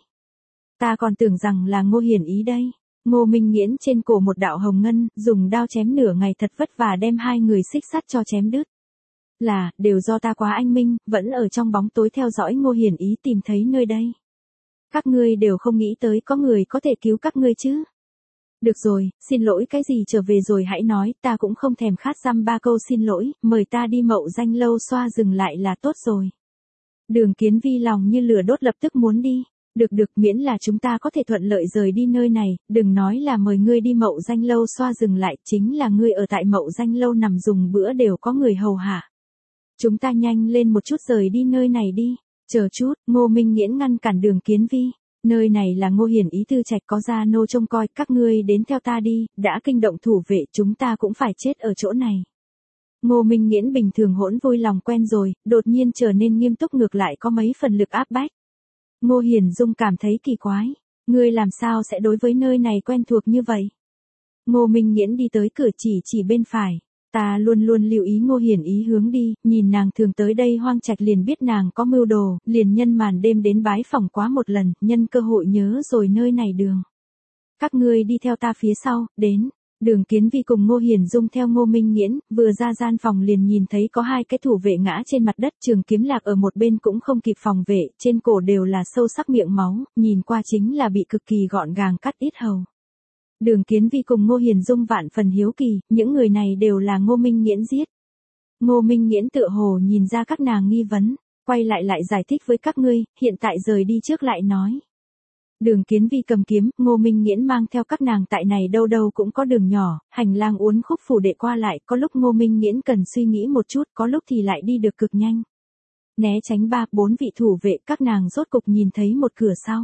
Speaker 1: Ta còn tưởng rằng là Ngô Hiền ý đây. Ngô Minh Nghiễn trên cổ một đạo hồng ngân, dùng đao chém nửa ngày, thật vất vả đem hai người xích sắt cho chém đứt. Là, đều do ta quá anh minh, vẫn ở trong bóng tối theo dõi Ngô Hiền ý tìm thấy nơi đây. Các ngươi đều không nghĩ tới có người có thể cứu các ngươi chứ. Được rồi, xin lỗi cái gì trở về rồi hãy nói, ta cũng không thèm khát dăm ba câu xin lỗi, mời ta đi Mậu Danh lâu xoa dừng lại là tốt rồi. Đường Kiến Vi lòng như lửa đốt lập tức muốn đi. Được được, miễn là chúng ta có thể thuận lợi rời đi nơi này, đừng nói là mời ngươi đi Mậu Danh lâu xoa dừng lại, chính là ngươi ở tại Mậu Danh lâu nằm dùng bữa đều có người hầu hạ. Chúng ta nhanh lên một chút rời đi nơi này đi. Chờ chút, Ngô Minh Nghiễn ngăn cản Đường Kiến Vi. Nơi này là Ngô Hiển Ý Tư Trạch có gia nô trông coi, các ngươi đến theo ta đi, đã kinh động thủ vệ chúng ta cũng phải chết ở chỗ này. Ngô Minh Nghiễn bình thường hỗn vui lòng quen rồi, đột nhiên trở nên nghiêm túc ngược lại có mấy phần lực áp bách. Ngô Hiển Dung cảm thấy kỳ quái, ngươi làm sao sẽ đối với nơi này quen thuộc như vậy? Ngô Minh Nghiễn đi tới cửa chỉ chỉ bên phải. Ta luôn luôn lưu ý Ngô Hiển Ý hướng đi, nhìn nàng thường tới đây hoang trạch liền biết nàng có mưu đồ, liền nhân màn đêm đến bái phỏng quá một lần, nhân cơ hội nhớ rồi nơi này đường. Các ngươi đi theo ta phía sau, đến. Đường Kiến Vi cùng Ngô Hiển Dung theo Ngô Minh Nghiễn, vừa ra gian phòng liền nhìn thấy có hai cái thủ vệ ngã trên mặt đất, trường kiếm lạc ở một bên cũng không kịp phòng vệ, trên cổ đều là sâu sắc miệng máu, nhìn qua chính là bị cực kỳ gọn gàng cắt ít hầu. Đường Kiến Vi cùng Ngô Hiển Dung vạn phần hiếu kỳ, những người này đều là Ngô Minh Nghiễn giết. Ngô Minh Nghiễn tựa hồ nhìn ra các nàng nghi vấn, quay lại lại giải thích với các ngươi, hiện tại rời đi trước lại nói. Đường Kiến Vi cầm kiếm, Ngô Minh Nghiễn mang theo các nàng tại này đâu đâu cũng có đường nhỏ, hành lang uốn khúc phủ đệ qua lại, có lúc Ngô Minh Nghiễn cần suy nghĩ một chút, có lúc thì lại đi được cực nhanh. Né tránh ba, bốn vị thủ vệ, các nàng rốt cục nhìn thấy một cửa sau.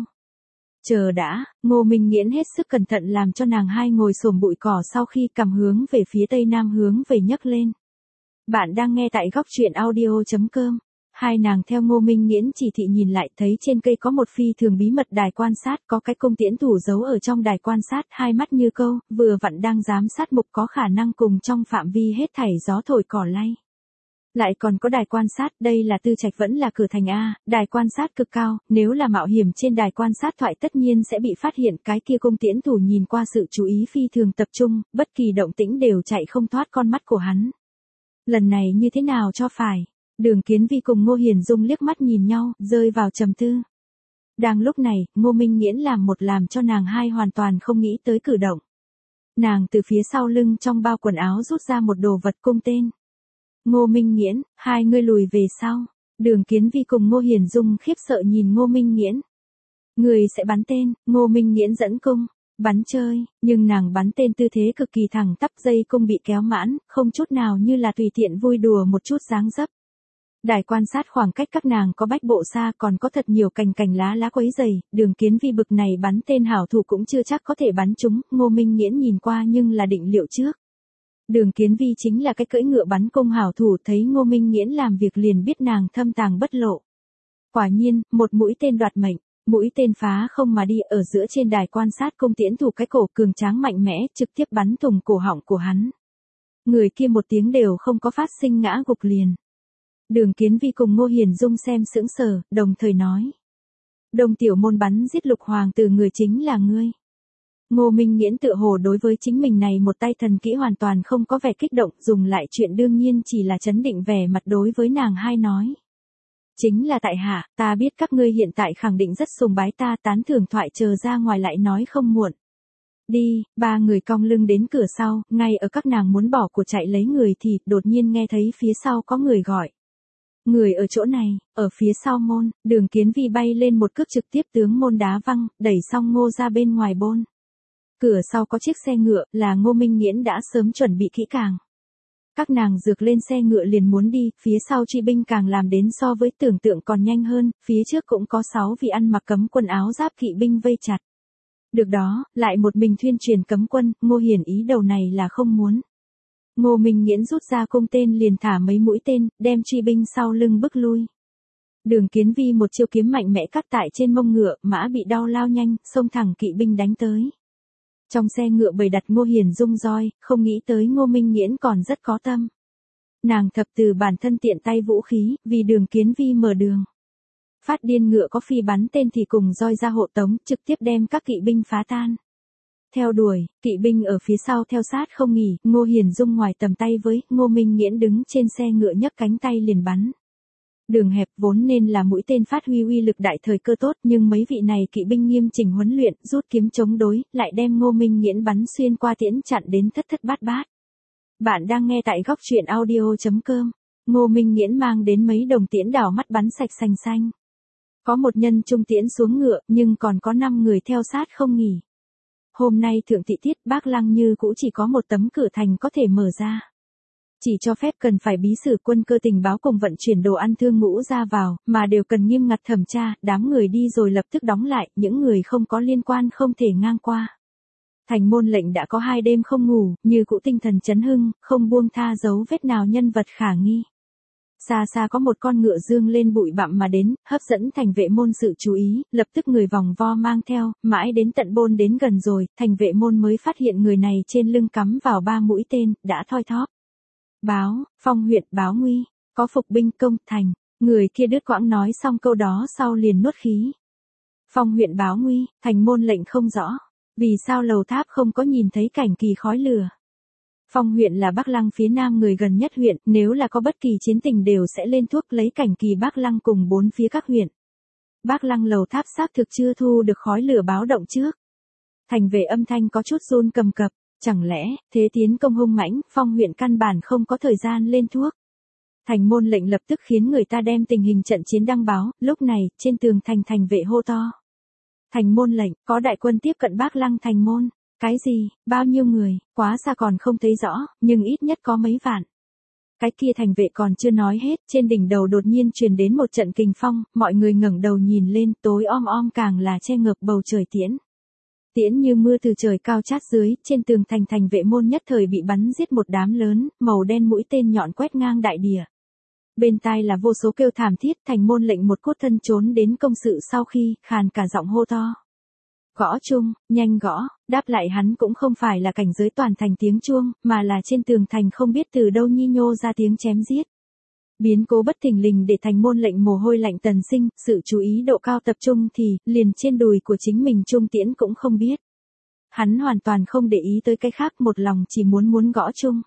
Speaker 1: Chờ đã, Ngô Minh Nghiễn hết sức cẩn thận làm cho nàng hai ngồi xổm bụi cỏ sau khi cầm hướng về phía tây nam hướng về nhấc lên. Bạn đang nghe tại góc truyện audio chấm com. Hai nàng theo Ngô Minh Nghiễn chỉ thị nhìn lại thấy trên cây có một phi thường bí mật đài quan sát, có cái cung tiễn thủ giấu ở trong đài quan sát, hai mắt như câu, vừa vặn đang giám sát mục có khả năng cùng trong phạm vi hết thảy gió thổi cỏ lay. Lại còn có đài quan sát, đây là Tư Trạch vẫn là cửa thành A, đài quan sát cực cao, nếu là mạo hiểm trên đài quan sát thoại tất nhiên sẽ bị phát hiện, cái kia cung tiễn thủ nhìn qua sự chú ý phi thường tập trung, bất kỳ động tĩnh đều chạy không thoát con mắt của hắn. Lần này như thế nào cho phải? Đường Kiến Vi cùng Ngô Hiển Dung liếc mắt nhìn nhau, rơi vào trầm tư. Đang lúc này, Ngô Minh Nghiễn làm một làm cho nàng hai hoàn toàn không nghĩ tới cử động. Nàng từ phía sau lưng trong bao quần áo rút ra một đồ vật cung tên. Ngô Minh Nghiễn, hai ngươi lùi về sau. Đường Kiến Vi cùng Ngô Hiển Dung khiếp sợ nhìn Ngô Minh Nghiễn. Người sẽ bắn tên, Ngô Minh Nghiễn dẫn cung, bắn chơi, nhưng nàng bắn tên tư thế cực kỳ thẳng tắp, dây cung bị kéo mãn, không chút nào như là tùy tiện vui đùa một chút dáng dấp. Đài quan sát khoảng cách các nàng có bách bộ xa, còn có thật nhiều cành cành lá lá quấy dày, Đường Kiến Vi bực này bắn tên hảo thủ cũng chưa chắc có thể bắn trúng, Ngô Minh Nghiễn nhìn qua nhưng là định liệu trước. Đường Kiến Vi chính là cái cưỡi ngựa bắn cung hảo thủ, thấy Ngô Minh Nghiễn làm việc liền biết nàng thâm tàng bất lộ. Quả nhiên, một mũi tên đoạt mệnh, mũi tên phá không mà đi ở giữa trên đài quan sát, cung tiễn thủ cái cổ cường tráng mạnh mẽ, trực tiếp bắn thủng cổ họng của hắn. Người kia một tiếng đều không có phát sinh ngã gục liền. Đường Kiến Vi cùng Ngô Hiển Dung xem sững sờ, đồng thời nói. Đông tiểu môn bắn giết lục hoàng tử người chính là ngươi. Ngô Minh Nghiễn tựa hồ đối với chính mình này một tay thần kỹ hoàn toàn không có vẻ kích động, dùng lại chuyện đương nhiên chỉ là chấn định vẻ mặt đối với nàng hai nói. Chính là tại hạ, ta biết các ngươi hiện tại khẳng định rất sùng bái ta, tán thưởng thoại chờ ra ngoài lại nói không muộn. Đi, ba người cong lưng đến cửa sau, ngay ở các nàng muốn bỏ của chạy lấy người thì đột nhiên nghe thấy phía sau có người gọi. Người ở chỗ này, ở phía sau môn, Đường Kiến Vi bay lên một cước trực tiếp tướng môn đá văng, đẩy xong Ngô ra bên ngoài bôn. Cửa sau có chiếc xe ngựa, là Ngô Minh Nghiễn đã sớm chuẩn bị kỹ càng. Các nàng rược lên xe ngựa liền muốn đi, phía sau truy binh càng làm đến so với tưởng tượng còn nhanh hơn, phía trước cũng có sáu vị ăn mặc cấm quần áo giáp kỵ binh vây chặt. Được đó, lại một mình thuyên truyền cấm quân, Ngô Hiển Ý đầu này là không muốn. Ngô Minh Nghiễn rút ra cung tên liền thả mấy mũi tên, đem truy binh sau lưng bức lui. Đường Kiến Vi một chiêu kiếm mạnh mẽ cắt tại trên mông ngựa, mã bị đau lao nhanh, xông thẳng kỵ binh đánh tới. Trong xe ngựa bày đặt Ngô Hiển Dung roi, không nghĩ tới Ngô Minh Nghiễn còn rất có tâm. Nàng thập từ bản thân tiện tay vũ khí, vì Đường Kiến Vi mở đường. Phát điên ngựa có phi bắn tên thì cùng roi ra hộ tống, trực tiếp đem các kỵ binh phá tan. Theo đuổi, kỵ binh ở phía sau theo sát không nghỉ, Ngô Hiển Dung ngoài tầm tay với, Ngô Minh Nghiễn đứng trên xe ngựa nhấc cánh tay liền bắn. Đường hẹp vốn nên là mũi tên phát huy uy lực đại thời cơ tốt, nhưng mấy vị này kỵ binh nghiêm chỉnh huấn luyện, rút kiếm chống đối, lại đem Ngô Minh Nghiễn bắn xuyên qua tiễn chặn đến thất thất bát bát. Bạn đang nghe tại góc truyện audio chấm com. Ngô Minh Nghiễn mang đến mấy đồng tiễn đảo mắt bắn sạch sành xanh. Có một nhân trung tiễn xuống ngựa, nhưng còn có năm người theo sát không nghỉ. Hôm nay thượng thị tiết, Bác Lăng như cũ chỉ có một tấm cửa thành có thể mở ra. Chỉ cho phép cần phải bí sử quân cơ tình báo cùng vận chuyển đồ ăn thương ngũ ra vào, mà đều cần nghiêm ngặt thẩm tra, đám người đi rồi lập tức đóng lại, những người không có liên quan không thể ngang qua. Thành môn lệnh đã có hai đêm không ngủ, như cũ tinh thần chấn hưng, không buông tha dấu vết nào nhân vật khả nghi. Xa xa có một con ngựa dương lên bụi bặm mà đến, hấp dẫn thành vệ môn sự chú ý, lập tức người vòng vo mang theo, mãi đến tận bôn đến gần rồi, thành vệ môn mới phát hiện người này trên lưng cắm vào ba mũi tên, đã thoi thóp. Báo, Phong huyện báo nguy, có phục binh công thành, người kia đứt quãng nói xong câu đó sau liền nuốt khí. Phong huyện báo nguy, thành môn lệnh không rõ, vì sao lầu tháp không có nhìn thấy cảnh kỳ khói lửa. Phong huyện là Bắc Lăng phía nam người gần nhất huyện, nếu là có bất kỳ chiến tình đều sẽ lên thuốc lấy cảnh kỳ Bắc Lăng cùng bốn phía các huyện. Bắc Lăng lầu tháp xác thực chưa thu được khói lửa báo động trước. Thành vệ âm thanh có chút run cầm cập, chẳng lẽ, thế tiến công hung mãnh, Phong huyện căn bản không có thời gian lên thuốc. Thành môn lệnh lập tức khiến người ta đem tình hình trận chiến đăng báo, lúc này, trên tường thành thành vệ hô to. Thành môn lệnh, có đại quân tiếp cận Bắc Lăng thành môn. Cái gì, bao nhiêu người, quá xa còn không thấy rõ, nhưng ít nhất có mấy vạn. Cái kia thành vệ còn chưa nói hết, trên đỉnh đầu đột nhiên truyền đến một trận kình phong, mọi người ngẩng đầu nhìn lên, tối om om càng là che ngập bầu trời tiễn. Tiễn như mưa từ trời cao chát dưới, trên tường thành thành vệ môn nhất thời bị bắn giết một đám lớn, màu đen mũi tên nhọn quét ngang đại địa. Bên tai là vô số kêu thảm thiết, thành môn lệnh một cốt thân trốn đến công sự sau khi, khàn cả giọng hô to. Gõ chung, nhanh gõ, đáp lại hắn cũng không phải là cảnh giới toàn thành tiếng chuông, mà là trên tường thành không biết từ đâu nhi nhô ra tiếng chém giết. Biến cố bất thình lình để thành môn lệnh mồ hôi lạnh tần sinh, sự chú ý độ cao tập trung thì, liền trên đùi của chính mình trung tiễn cũng không biết. Hắn hoàn toàn không để ý tới cái khác, một lòng chỉ muốn muốn gõ chung.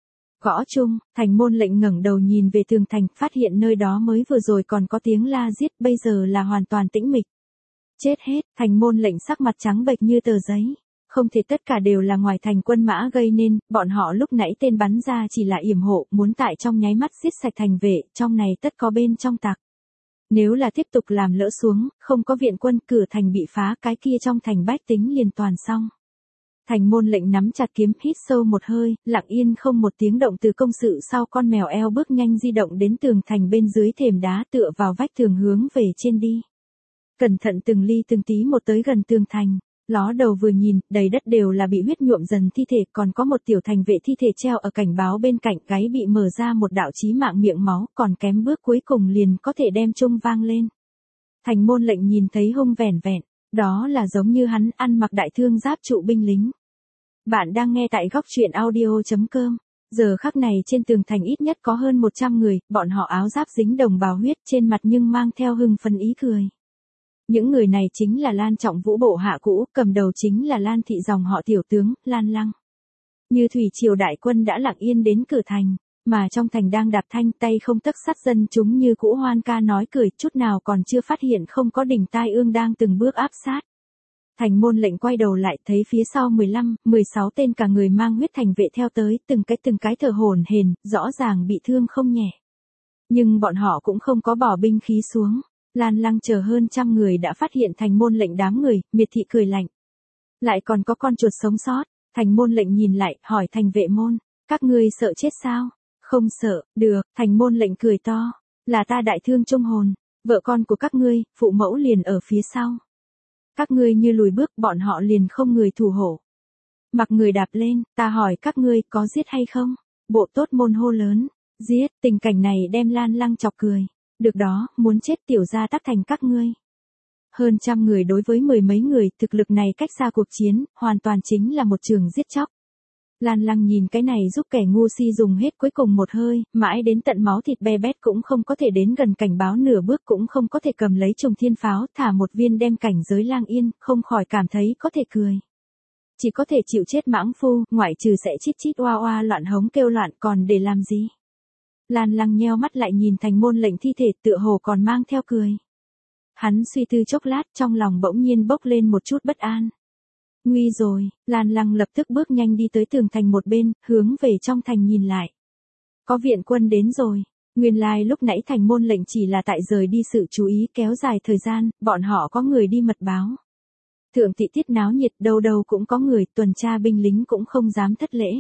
Speaker 1: Gõ chung, thành môn lệnh ngẩng đầu nhìn về tường thành, phát hiện nơi đó mới vừa rồi còn có tiếng la giết, bây giờ là hoàn toàn tĩnh mịch. Chết hết, thành môn lệnh sắc mặt trắng bệch như tờ giấy. Không thể tất cả đều là ngoài thành quân mã gây nên, bọn họ lúc nãy tên bắn ra chỉ là yểm hộ, muốn tại trong nháy mắt giết sạch thành vệ, trong này tất có bên trong tặc. Nếu là tiếp tục làm lỡ xuống, không có viện quân, cửa thành bị phá, cái kia trong thành bách tính liền toàn xong. Thành môn lệnh nắm chặt kiếm, hít sâu một hơi, lặng yên không một tiếng động từ công sự sau con mèo eo bước nhanh di động đến tường thành bên dưới thềm đá tựa vào vách tường hướng về trên đi. Cẩn thận từng ly từng tí một tới gần tường thành, ló đầu vừa nhìn, đầy đất đều là bị huyết nhuộm dần thi thể, còn có một tiểu thành vệ thi thể treo ở cảnh báo bên cạnh, gáy bị mở ra một đạo chí mạng miệng máu, còn kém bước cuối cùng liền có thể đem chung vang lên. Thành môn lệnh nhìn thấy hung vẻn vẹn, đó là giống như hắn ăn mặc đại thương giáp trụ binh lính. Bạn đang nghe tại góc truyện audio chấm com. Giờ khắc này trên tường thành ít nhất có hơn một trăm người, bọn họ áo giáp dính đồng bào huyết, trên mặt nhưng mang theo hưng phấn ý cười. Những người này chính là Lan Trọng Vũ bộ hạ cũ, cầm đầu chính là Lan thị dòng họ tiểu tướng, Lan Lăng. Như thủy triều đại quân đã lặng yên đến cửa thành, mà trong thành đang đạp thanh tay không tấc sắt dân chúng như cũ hoan ca nói cười, chút nào còn chưa phát hiện không có đỉnh tai ương đang từng bước áp sát. Thành môn lệnh quay đầu lại thấy phía sau mười lăm, mười sáu tên cả người mang huyết thành vệ theo tới, từng cái từng cái thở hổn hển, rõ ràng bị thương không nhẹ. Nhưng bọn họ cũng không có bỏ binh khí xuống. Lan Lăng chờ hơn trăm người đã phát hiện thành môn lệnh đám người, miệt thị cười lạnh. Lại còn có con chuột sống sót, thành môn lệnh nhìn lại, hỏi thành vệ môn, các ngươi sợ chết sao? Không sợ, được, thành môn lệnh cười to, là ta đại thương trung hồn, vợ con của các ngươi, phụ mẫu liền ở phía sau. Các ngươi như lùi bước, bọn họ liền không người thủ hộ. Mặc người đạp lên, ta hỏi các ngươi có giết hay không? Bộ tốt môn hô lớn, giết, tình cảnh này đem Lan Lăng chọc cười. Được đó, muốn chết tiểu gia tắc thành các ngươi. Hơn trăm người đối với mười mấy người, thực lực này cách xa cuộc chiến, hoàn toàn chính là một trường giết chóc. Lan Lăng nhìn cái này giúp kẻ ngu si dùng hết cuối cùng một hơi, mãi đến tận máu thịt be bét cũng không có thể đến gần cảnh báo nửa bước, cũng không có thể cầm lấy trùng thiên pháo, thả một viên đem cảnh giới lang yên, không khỏi cảm thấy có thể cười. Chỉ có thể chịu chết mãng phu, ngoại trừ sẽ chít chít oa oa loạn hống kêu loạn, còn để làm gì? Lan Lăng nheo mắt lại nhìn Thành Môn Lệnh thi thể tựa hồ còn mang theo cười. Hắn suy tư chốc lát trong lòng bỗng nhiên bốc lên một chút bất an. Nguy rồi, Lan Lăng lập tức bước nhanh đi tới tường thành một bên, hướng về trong thành nhìn lại. Có viện quân đến rồi. Nguyên lai like lúc nãy Thành Môn Lệnh chỉ là tại rời đi sự chú ý kéo dài thời gian, bọn họ có người đi mật báo. Thượng thị tiết náo nhiệt đâu đâu cũng có người, tuần tra binh lính cũng không dám thất lễ.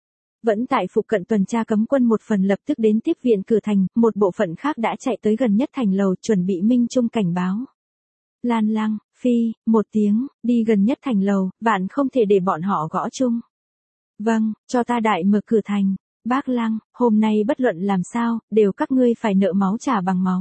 Speaker 1: Vẫn tại phụ cận tuần tra cấm quân một phần lập tức đến tiếp viện cửa thành, một bộ phận khác đã chạy tới gần nhất thành lầu chuẩn bị minh trung cảnh báo. Lan Lăng, phi, một tiếng, đi gần nhất thành lầu, vạn không thể để bọn họ gõ chung. Vâng, cho ta đại mở cửa thành. Bác Lăng, hôm nay bất luận làm sao, đều các ngươi phải nợ máu trả bằng máu.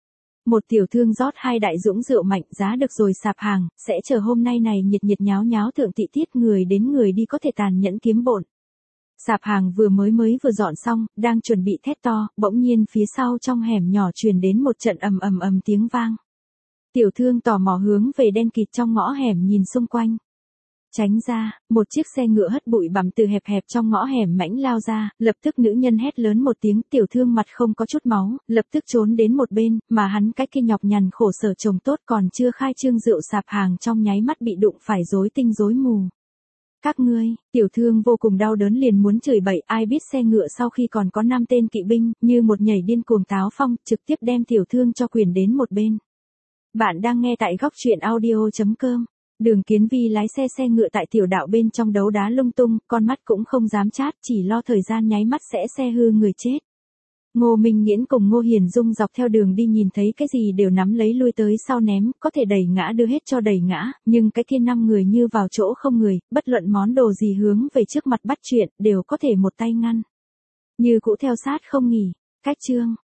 Speaker 1: Một tiểu thương rót hai đại dũng rượu mạnh giá được rồi sạp hàng, sẽ chờ hôm nay này nhiệt nhiệt nháo nháo thượng thị tiết người đến người đi có thể tàn nhẫn kiếm bộn. Sạp hàng vừa mới mới vừa dọn xong, đang chuẩn bị thét to, bỗng nhiên phía sau trong hẻm nhỏ truyền đến một trận ầm ầm ầm tiếng vang. Tiểu thương tò mò hướng về đen kịt trong ngõ hẻm nhìn xung quanh. Tránh ra, một chiếc xe ngựa hất bụi bặm từ hẹp hẹp trong ngõ hẻm mãnh lao ra, lập tức nữ nhân hét lớn một tiếng, tiểu thương mặt không có chút máu, lập tức trốn đến một bên, mà hắn cái kia nhọc nhằn khổ sở chồng tốt còn chưa khai trương rượu sạp hàng trong nháy mắt bị đụng phải rối tinh rối mù. Các ngươi, tiểu thương vô cùng đau đớn liền muốn chửi bậy, ai biết xe ngựa sau khi còn có năm tên kỵ binh, như một nhảy điên cuồng táo phong, trực tiếp đem tiểu thương cho quyền đến một bên. Bạn đang nghe tại góc truyện audio chấm com. Đường Kiến Vi lái xe xe ngựa tại tiểu đạo bên trong đấu đá lung tung, con mắt cũng không dám chát, chỉ lo thời gian nháy mắt sẽ xe hư người chết. Ngô Minh Nghiễn cùng Ngô Hiền Dung dọc theo đường đi nhìn thấy cái gì đều nắm lấy lui tới sau ném, có thể đẩy ngã đưa hết cho đẩy ngã, nhưng cái kia năm người như vào chỗ không người, bất luận món đồ gì hướng về trước mặt bắt chuyện, đều có thể một tay ngăn. Như cũ theo sát không nghỉ. Cách chương,